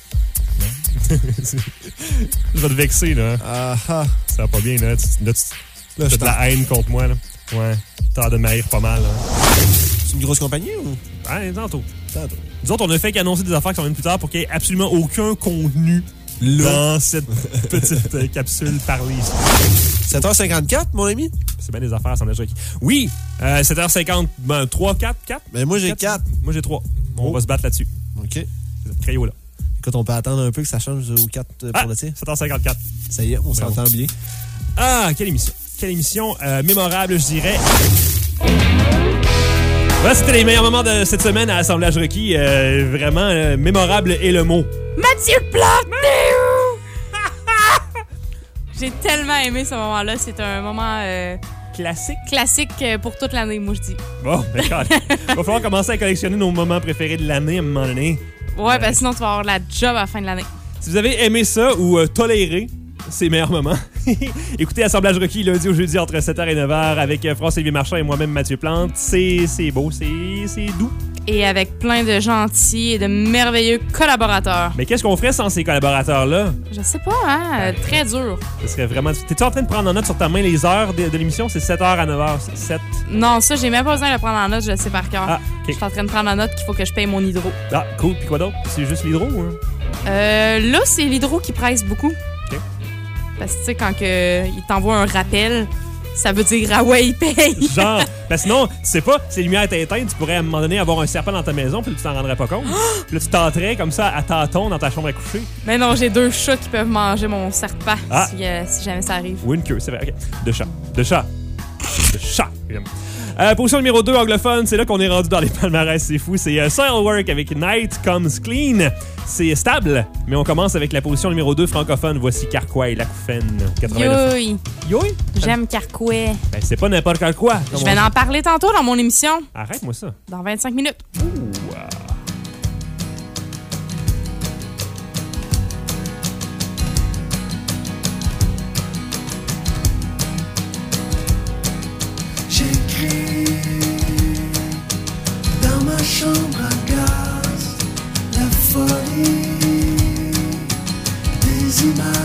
Speaker 1: Je vais te vexer, là.
Speaker 12: Ah ah.
Speaker 1: Ça va pas bien, là. Tu, là, tu
Speaker 12: Là,
Speaker 1: as
Speaker 12: je
Speaker 1: de la haine contre moi, là. Ouais. T'as de m'haïr pas mal, là.
Speaker 12: C'est une grosse compagnie ou?
Speaker 1: Ouais, tantôt.
Speaker 12: Tantôt.
Speaker 1: Nous autres, on a fait qu'annoncer des affaires qui sont venues plus tard pour qu'il n'y ait absolument aucun contenu
Speaker 12: Là.
Speaker 1: dans cette petite euh, capsule parlée.
Speaker 12: sept heures cinquante-quatre, mon ami?
Speaker 1: C'est bien des affaires, ça en a déjà qui. Oui, euh, sept heures cinquante, ben, trois, quatre, quatre?
Speaker 12: Ben, moi, j'ai quatre.
Speaker 1: Moi, j'ai trois. On
Speaker 12: Oh.
Speaker 1: va se battre là-dessus.
Speaker 12: OK.
Speaker 1: Crayo, là.
Speaker 12: Écoute, on peut attendre un peu que ça change au quatre pour
Speaker 1: Ah,
Speaker 12: le tir.
Speaker 1: sept heures cinquante-quatre.
Speaker 12: Ça y est, on s'entend bien.
Speaker 1: Ah, quelle émission. Quelle émission euh, mémorable, je dirais. Voilà, c'était les meilleurs moments de cette semaine à Assemblage requis. Euh, vraiment, euh, mémorable est le mot.
Speaker 11: Mathieu Plante! J'ai tellement aimé ce moment-là. C'est un moment euh,
Speaker 1: Classique.
Speaker 11: classique euh, pour toute l'année, moi, je dis.
Speaker 1: Bon, d'accord. Il va falloir commencer à collectionner nos moments préférés de l'année à un moment donné.
Speaker 11: Ouais, ben sinon, tu vas avoir la job à la fin de l'année.
Speaker 1: Si vous avez aimé ça ou euh, toléré ces meilleurs moments, écoutez Assemblage requis lundi au jeudi entre sept heures et neuf heures avec euh, François-Olivier Marchand et moi-même Mathieu Plante. C'est, c'est beau, c'est, c'est doux.
Speaker 11: Et avec plein de gentils et de merveilleux collaborateurs.
Speaker 1: Mais qu'est-ce qu'on ferait sans ces collaborateurs-là?
Speaker 11: Je sais pas, hein? euh, Très dur.
Speaker 1: Ce serait vraiment... T'es-tu en train de prendre en note sur ta main les heures de, de l'émission? C'est sept heures à neuf heures. C'est sept.
Speaker 11: Non, ça, j'ai même pas besoin de le prendre en note, je le sais par cœur.
Speaker 1: Ah, OK.
Speaker 11: Je suis en train de prendre en note qu'il faut que je paye mon hydro.
Speaker 1: Ah, cool. Puis quoi d'autre? C'est juste l'hydro, hein?
Speaker 11: Euh, là, c'est l'hydro qui presse beaucoup.
Speaker 1: OK.
Speaker 11: Parce que, tu sais, quand que, il t'envoie un rappel, ça veut dire, ah ouais, il paye.
Speaker 1: Genre, ben sinon, tu sais pas, si les lumières étaient éteintes, tu pourrais à un moment donné avoir un serpent dans ta maison, puis là, tu t'en rendrais pas compte. Puis là, tu t'entrais comme ça à tâtons dans ta chambre à coucher.
Speaker 11: Mais non, j'ai deux chats qui peuvent manger mon serpent
Speaker 1: Ah.
Speaker 11: si, euh, si jamais ça arrive.
Speaker 1: Ou une queue, c'est vrai. OK. De chat. De chat. De chat. Euh, position numéro deux, anglophone, c'est là qu'on est rendu dans les palmarès, c'est fou. C'est euh, Soilwork avec Night Comes Clean. C'est stable, mais on commence avec la position numéro deux, francophone. Voici Carquois et l'Acouphène. quatre-vingt-neuf.
Speaker 11: Yoï.
Speaker 1: Yoï?
Speaker 11: J'aime Carquois.
Speaker 1: Ben, c'est pas n'importe quoi.
Speaker 11: Je vais en parler tantôt dans mon émission.
Speaker 1: Arrête-moi ça.
Speaker 11: Dans vingt-cinq minutes.
Speaker 1: Ouh.
Speaker 14: J'écris dans ma chambre à gaz la folie des images.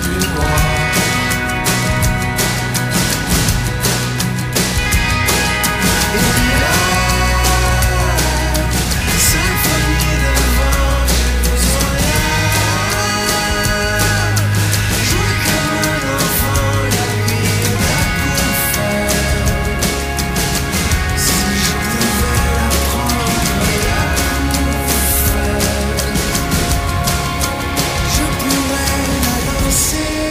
Speaker 14: plus moi. Et puis là, symphonie de vent, j'ai besoin là. Jouer comme un enfant, la nuit d'un coup faire. Si je devais l'apprendre à coup faire, je pourrais la danser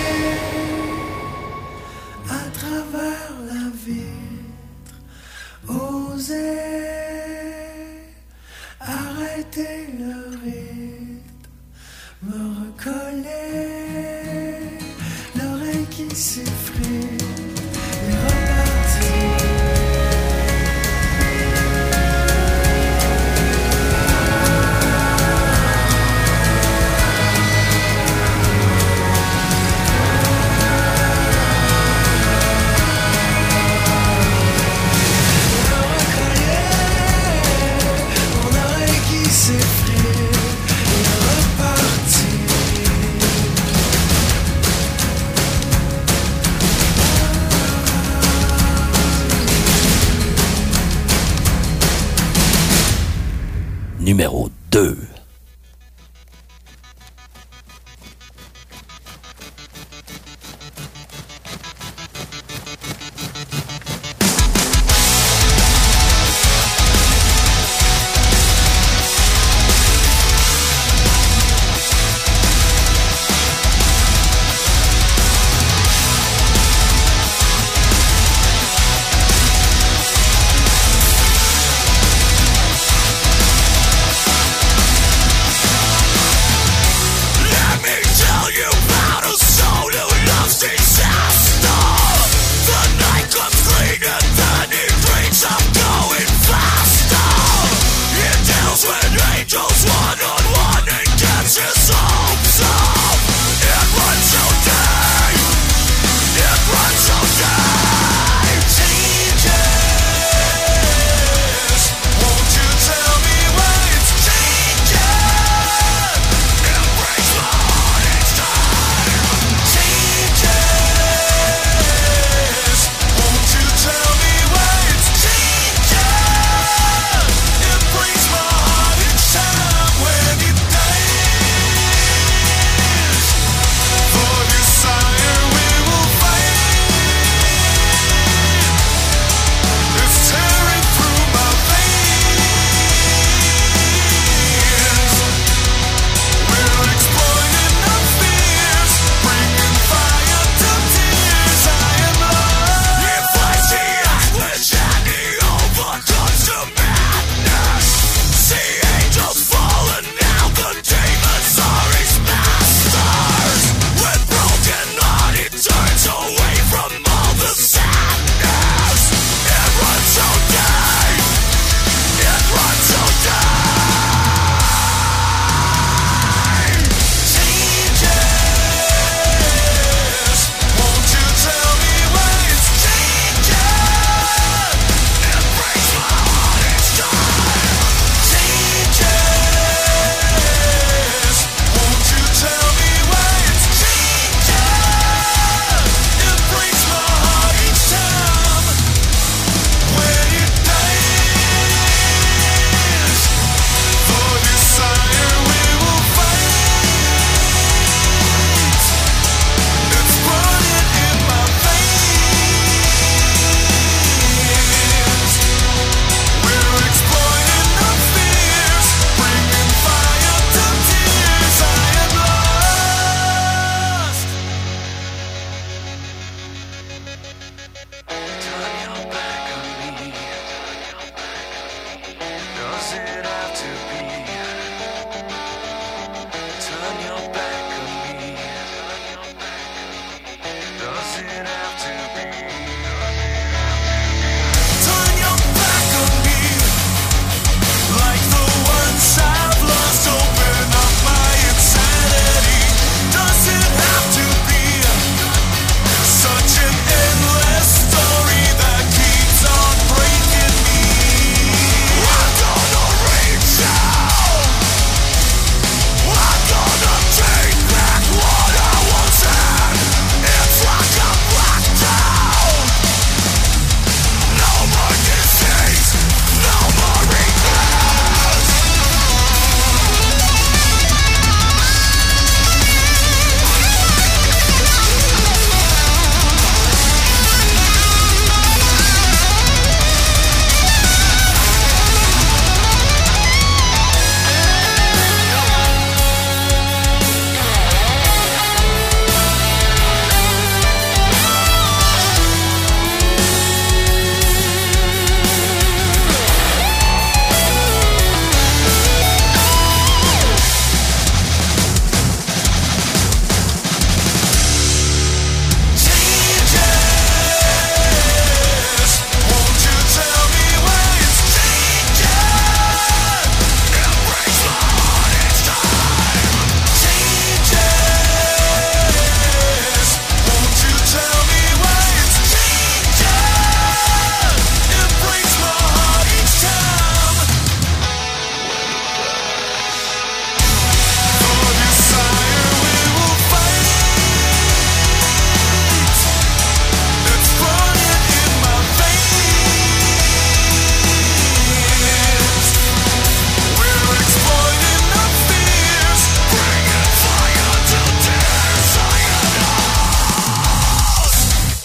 Speaker 14: à travers la vitre, oser arrêter le rythme, me recoller l'oreille qui s'effrite et repartir. Mon oreille qui s'effrite et repartir.
Speaker 2: Numéro deux.
Speaker 14: Numéro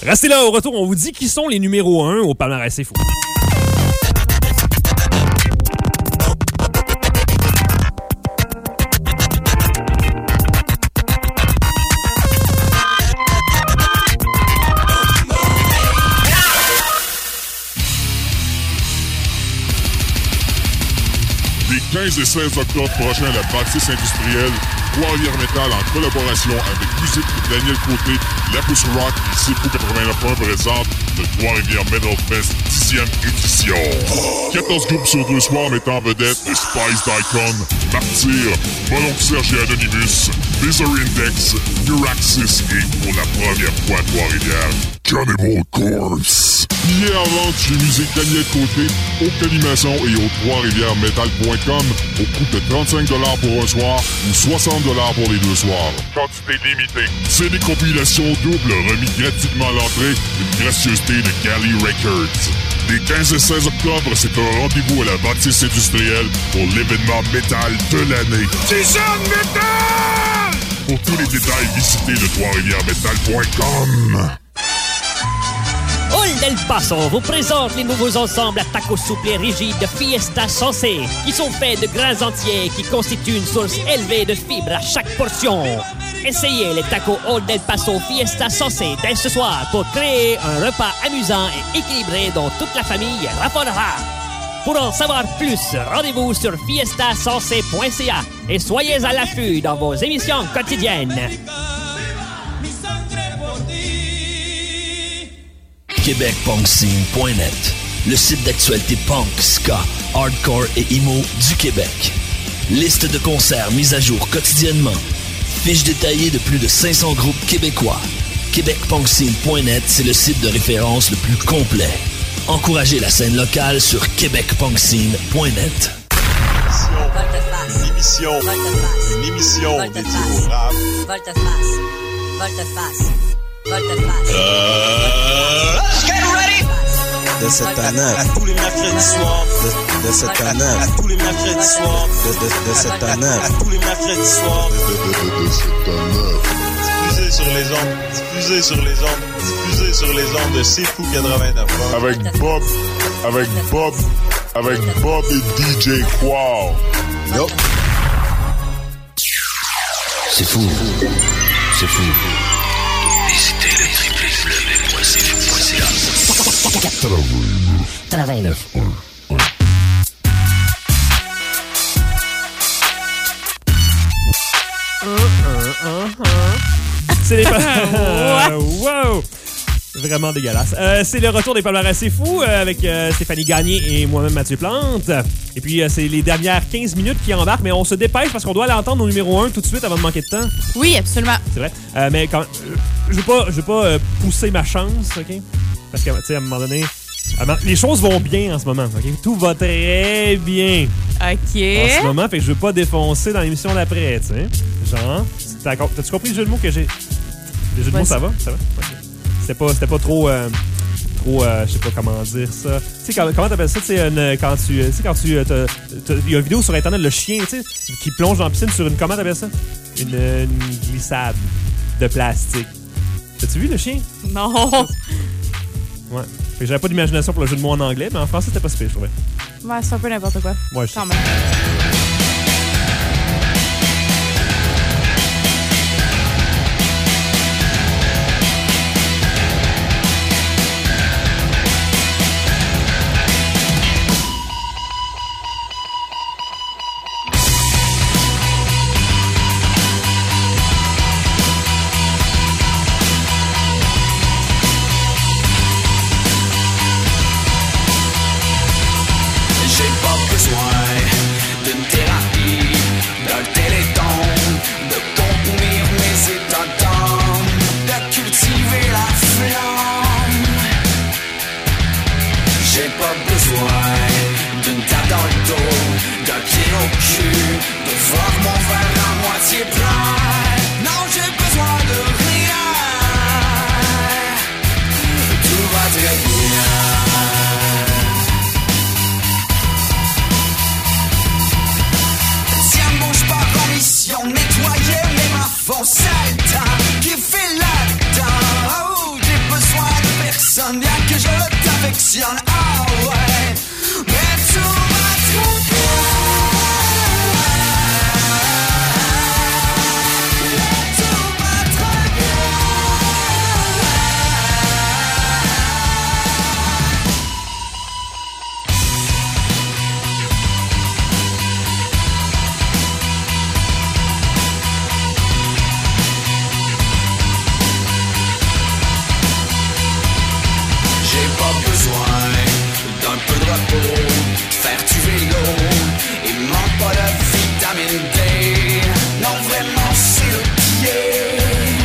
Speaker 1: Restez là, au retour, on vous dit qui sont les numéros un au palmarès C'est Fou.
Speaker 10: quinze et seize octobre prochain à la bâtisse industrielle, Trois-Rivières Metal en collaboration avec musique de Daniel Côté, La Pousse Rock et C'est Fou quatre-vingt-neuf point un présente le Trois-Rivières Metal Fest dixième édition. quatorze groupes sur deux soirs mettant en vedette les Spice d'Icon, Martyr, Mononcle Serge et Anonymous, Misery Index, Euraxis et pour la première fois à Trois-Rivières, Cannibal Corpse. Billets en vente chez Musique Daniel Côté, au Calimation et au trois-rivières metal point com au coût de trente-cinq dollars pour un soir ou soixante dollars pour les deux soirs. Quantité limitée. C'est des compilations doubles remis gratuitement à l'entrée, une gracieuseté de Galley Records. Les quinze et seize octobre, c'est un rendez-vous à la bâtisse industrielle pour l'événement métal de l'année. C'est Jeune Metal! Pour tous les détails, visitez le trois-rivières metal point com.
Speaker 8: Old El Paso vous présente les nouveaux ensembles à tacos souples et rigides de Fiesta Sensé, qui sont faits de grains entiers qui constituent une source élevée de fibres à chaque portion. Essayez les tacos Old El Paso Fiesta Sensé dès ce soir pour créer un repas amusant et équilibré dont toute la famille raffolera. Pour en savoir plus, rendez-vous sur fiesta sensé point c a et soyez à l'affût dans vos émissions quotidiennes.
Speaker 2: Québec Punk Scene point net, le site d'actualité punk, ska, hardcore et emo du Québec. Liste de concerts mise à jour quotidiennement. Fiches détaillées de plus de cinq cents groupes québécois. Québec Punk Scene point net, c'est le site de référence le plus complet. Encouragez la scène locale sur Québec Punk Scene point net.
Speaker 15: Une émission, une émission dédiée au rap.
Speaker 18: Volte-face, volte-face, volte-face.
Speaker 15: Euh... Get ready!
Speaker 18: De cette année,
Speaker 15: à tous les mercredis soirs.
Speaker 18: De, de cette année,
Speaker 15: à tous les mercredis soirs.
Speaker 18: De, de, de cette année,
Speaker 15: à tous les mercredis soirs.
Speaker 10: De, de, de, de cette année.
Speaker 15: Diffusé sur les ondes, diffusé sur les ondes, diffusé sur les ondes de C'est Fou quatre-vingt-neuf.
Speaker 10: Avec Bob, avec Bob, avec Bob et D J Qual.
Speaker 18: Yo.
Speaker 2: C'est fou. C'est fou. Visitez le w w w point c'est fou point c a. quatre-vingt-neuf.
Speaker 1: C'est les pa- wow! Vraiment dégueulasse. Euh, c'est le retour des palmarès C'est Fou euh, avec euh, Stéphanie Gagné et moi-même Mathieu Plante. Et puis, euh, c'est les dernières quinze minutes qui embarquent, mais on se dépêche parce qu'on doit aller entendre au numéro un tout de suite avant de manquer de temps.
Speaker 11: Oui, absolument.
Speaker 1: C'est vrai. Euh, mais quand euh, je veux pas, je veux pas euh, pousser ma chance, OK? Parce que, tu sais, à un moment donné, à un moment, les choses vont bien en ce moment, OK? Tout va très bien.
Speaker 11: OK.
Speaker 1: En ce moment, fait que je veux pas défoncer dans l'émission d'après, tu sais. Genre, t'as, t'as-tu compris le jeu de mots que j'ai? Le jeu de mots, ça va? Ça va? Okay. C'était pas, c'était pas trop, euh, trop, euh, je sais pas comment dire ça. Tu sais, quand, comment t'appelles ça, tu sais, une, quand tu, tu sais, quand tu, il y a une vidéo sur Internet, le chien, tu sais, qui plonge dans la piscine sur une, comment t'appelles ça? Une, une glissade de plastique. T'as-tu vu le chien?
Speaker 11: Non.
Speaker 1: Ouais. Fait que j'avais pas d'imagination pour le jeu de mots en anglais, mais en français, c'était pas si pire, je trouvais.
Speaker 11: Ouais, c'est un peu n'importe quoi.
Speaker 1: Ouais, je sais.
Speaker 11: Quand même.
Speaker 14: J'ai pas besoin de fonctionne. Ah ouais, mais tout va trop bien. Tout va très bien. J'ai pas besoin d'un peu de repos, faire du vélo, il manque pas de vitamine D. Non vraiment c'est le pied.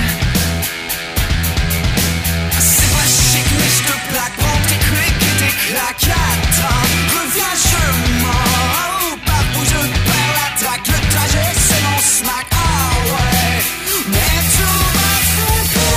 Speaker 14: C'est pas chic mais je te plaque, prends tes clics et tes claques. Attends, reviens je mens, partout je perds la traque. Le trajet c'est mon smack, ah ouais, mais tout va trop bien.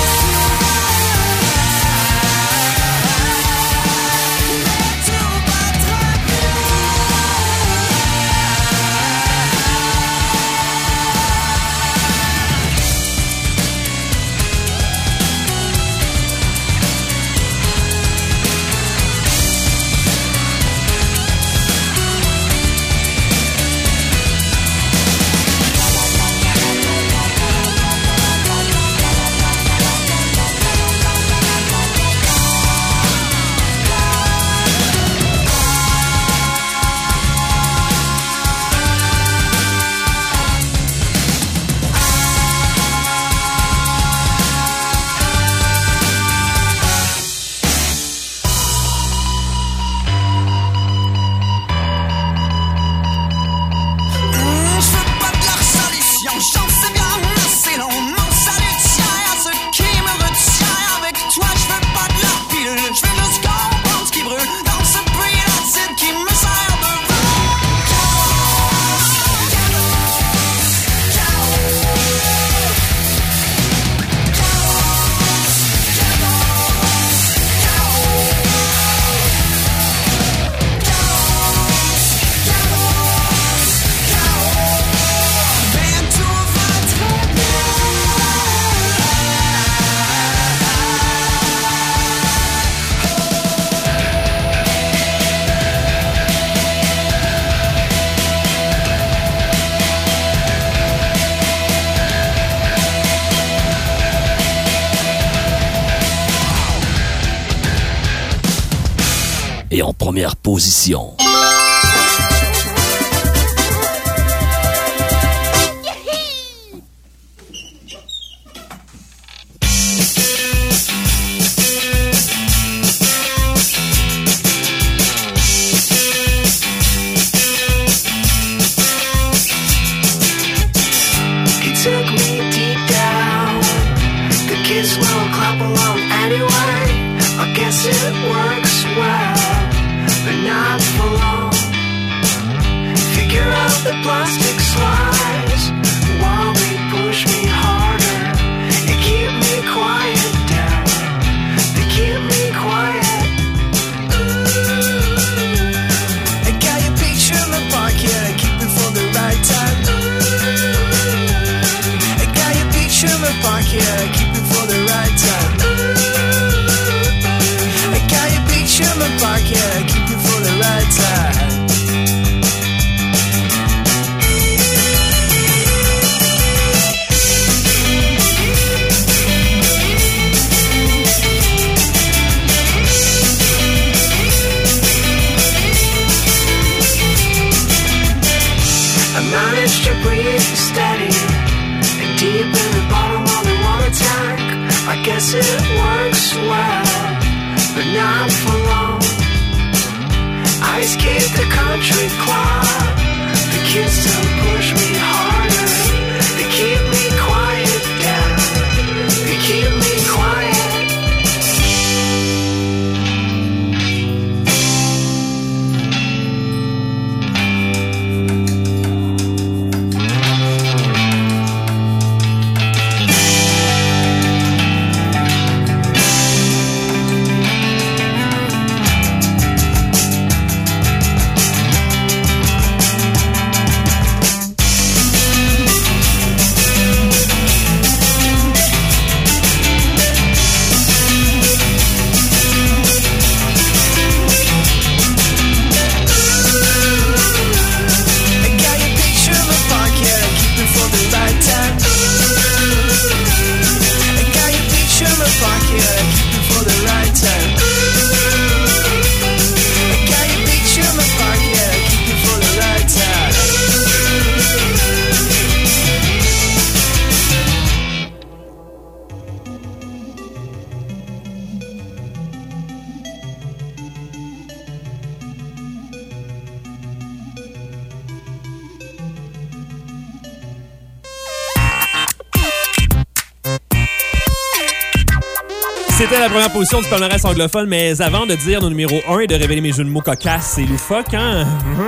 Speaker 2: Et en première position,
Speaker 14: He took me deep down. The kids will clap along anyway. I guess it works well, but not for long. Figure out the plastic slides while they push me harder. They keep me quiet down. They keep me quiet. Ooh. I got your picture in my pocket. I keep it for the right time. Ooh. I got your picture in my pocket. I keep it for the right time. Ooh. I got your picture in my pocket. I keep it for the right time. I managed to breathe steady and deep in the bottom of the water tank. I guess it works well, but not for long. I escaped the country club. The kids still push me harder. They keep me quiet down. They keep me quiet.
Speaker 1: C'était la première position du palmarès anglophone, mais avant de dire nos numéros un et de révéler mes jeux de mots cocasses et loufoques, hein?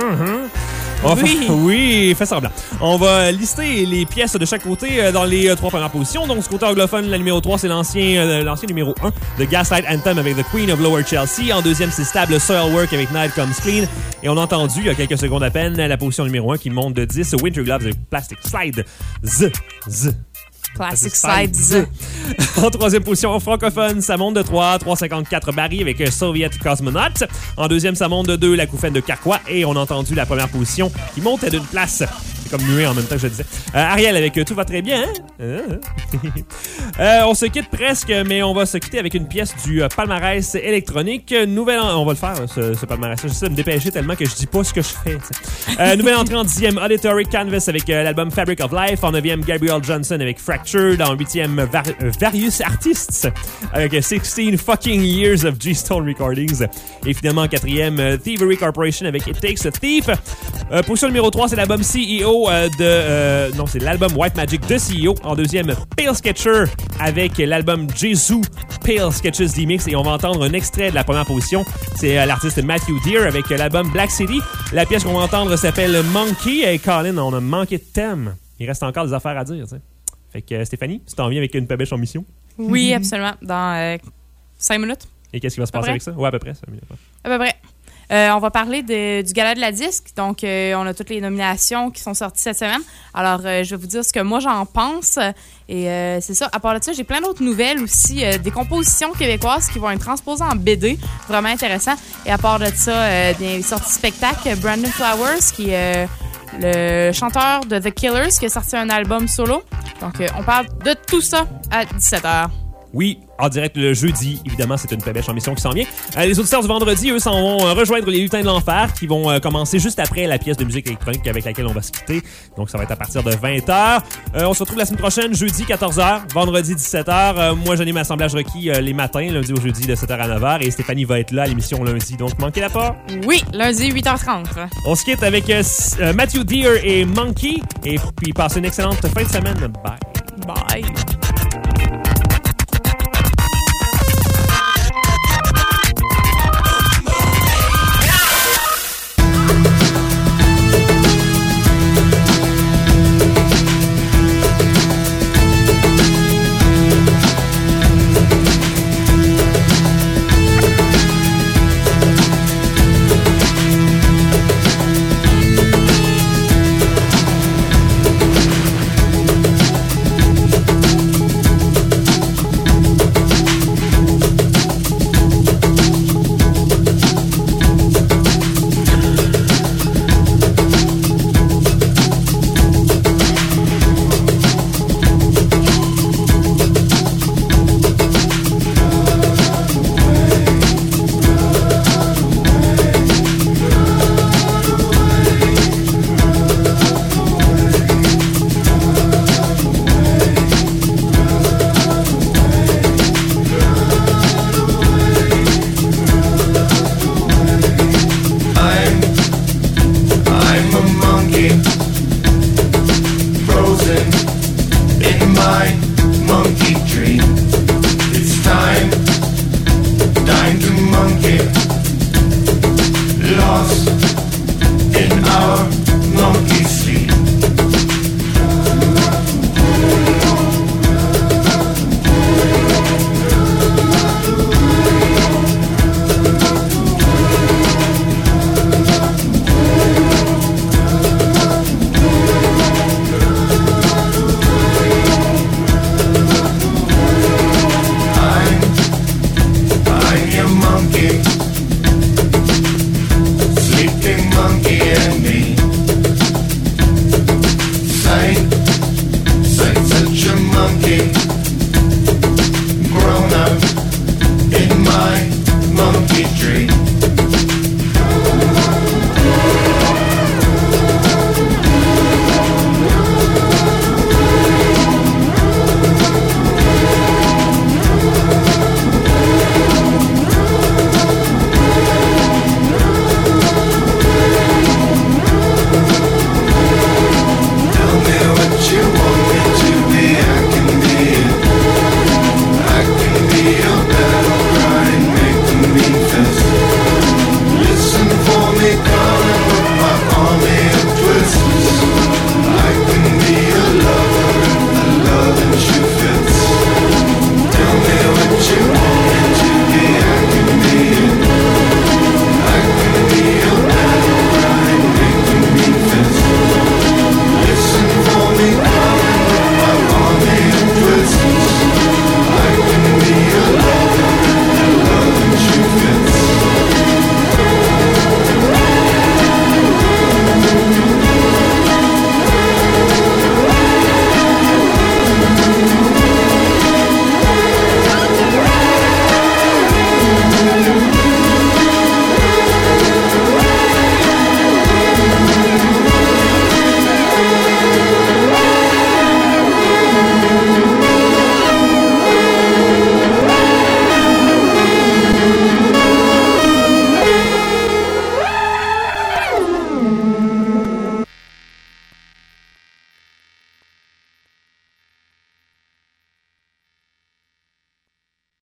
Speaker 1: On va,
Speaker 11: Oui.
Speaker 1: oui, fais semblant. On va lister les pièces de chaque côté euh, dans les euh, trois premières positions. Donc, du côté anglophone, la numéro trois, c'est l'ancien euh, l'ancien numéro un de Gaslight Anthem avec The Queen of Lower Chelsea. En deuxième, c'est Stable Soilwork avec Night Comes Clean. Et on a entendu, il y a quelques secondes à peine, la position numéro un qui monte de dix, Winter Gloves avec Plastic Slide. Z. Z.
Speaker 11: Plastic Slides.
Speaker 1: En troisième position, francophone, ça monte de trois, trois cinquante-quatre Barry avec Soviet Cosmonaut. En deuxième, ça monte de deux, La Couffaine de Carquois. Et on a entendu la première position qui monte d'une place. C'est comme muet en même temps que je disais. Euh, Ariel avec Tout va très bien. Hein? euh, on se quitte presque, mais on va se quitter avec une pièce du euh, palmarès électronique. Nouvelle en... On va le faire, ce, ce palmarès. J'essaie de me dépêcher tellement que je dis pas ce que je fais. Euh, nouvelle entrée en dixième, Auditory Canvas avec euh, l'album Fabric of Life. En neuvième, Gabriel Johnson avec Fractured. En huitième, Var euh, Various Artists avec euh, sixteen fucking years of G-Stone Recordings. Et finalement, en quatrième, euh, Thievery Corporation avec It Takes a Thief. Euh, position numéro trois, c'est l'album C E O euh, de... Euh, non, c'est l'album White Magic de C E O. En deuxième, Pale Sketcher avec l'album Jesus Pale Sketches D-Mix. Et on va entendre un extrait de la première position. C'est euh, l'artiste Matthew Deere avec euh, l'album Black City. La pièce qu'on va entendre s'appelle Monkey. Et Colin, on a manqué de thème. Il reste encore des affaires à dire, tu sais. Fait que euh, Stéphanie, tu t'en viens avec une pêbêche en mission?
Speaker 11: Oui, absolument. Dans euh, cinq minutes.
Speaker 1: Et qu'est-ce qui va se passer avec ça? Ouais, à peu près. Ça,
Speaker 11: à peu près. Euh, on va parler de, du gala de la disque. Donc, euh, on a toutes les nominations qui sont sorties cette semaine. Alors, euh, je vais vous dire ce que moi, j'en pense. Et euh, c'est ça. À part de ça, j'ai plein d'autres nouvelles aussi. Euh, des compositions québécoises qui vont être transposées en B D. Vraiment intéressant. Et à part de ça, euh, des sorties spectacles. Brandon Flowers, qui est euh, le chanteur de The Killers, qui a sorti un album solo. Donc, euh, on parle de tout ça à dix-sept heures.
Speaker 1: Oui, en direct le jeudi. Évidemment, c'est une pêbêche en mission qui s'en vient. Euh, les auditeurs du vendredi, eux, s'en vont euh, rejoindre les Lutins de l'Enfer qui vont euh, commencer juste après la pièce de musique électronique avec laquelle on va se quitter. Donc, ça va être à partir de vingt heures. Euh, on se retrouve la semaine prochaine, jeudi quatorze heures, vendredi dix-sept heures. Euh, moi, j'anime Assemblage requis euh, les matins, lundi au jeudi de sept heures à neuf heures. Et Stéphanie va être là à l'émission lundi. Donc, manquez-la pas.
Speaker 11: Oui, lundi huit heures trente.
Speaker 1: On se quitte avec euh, euh, Matthew Deere et Monkey. Et puis, passez une excellente fin de semaine. Bye.
Speaker 11: Bye.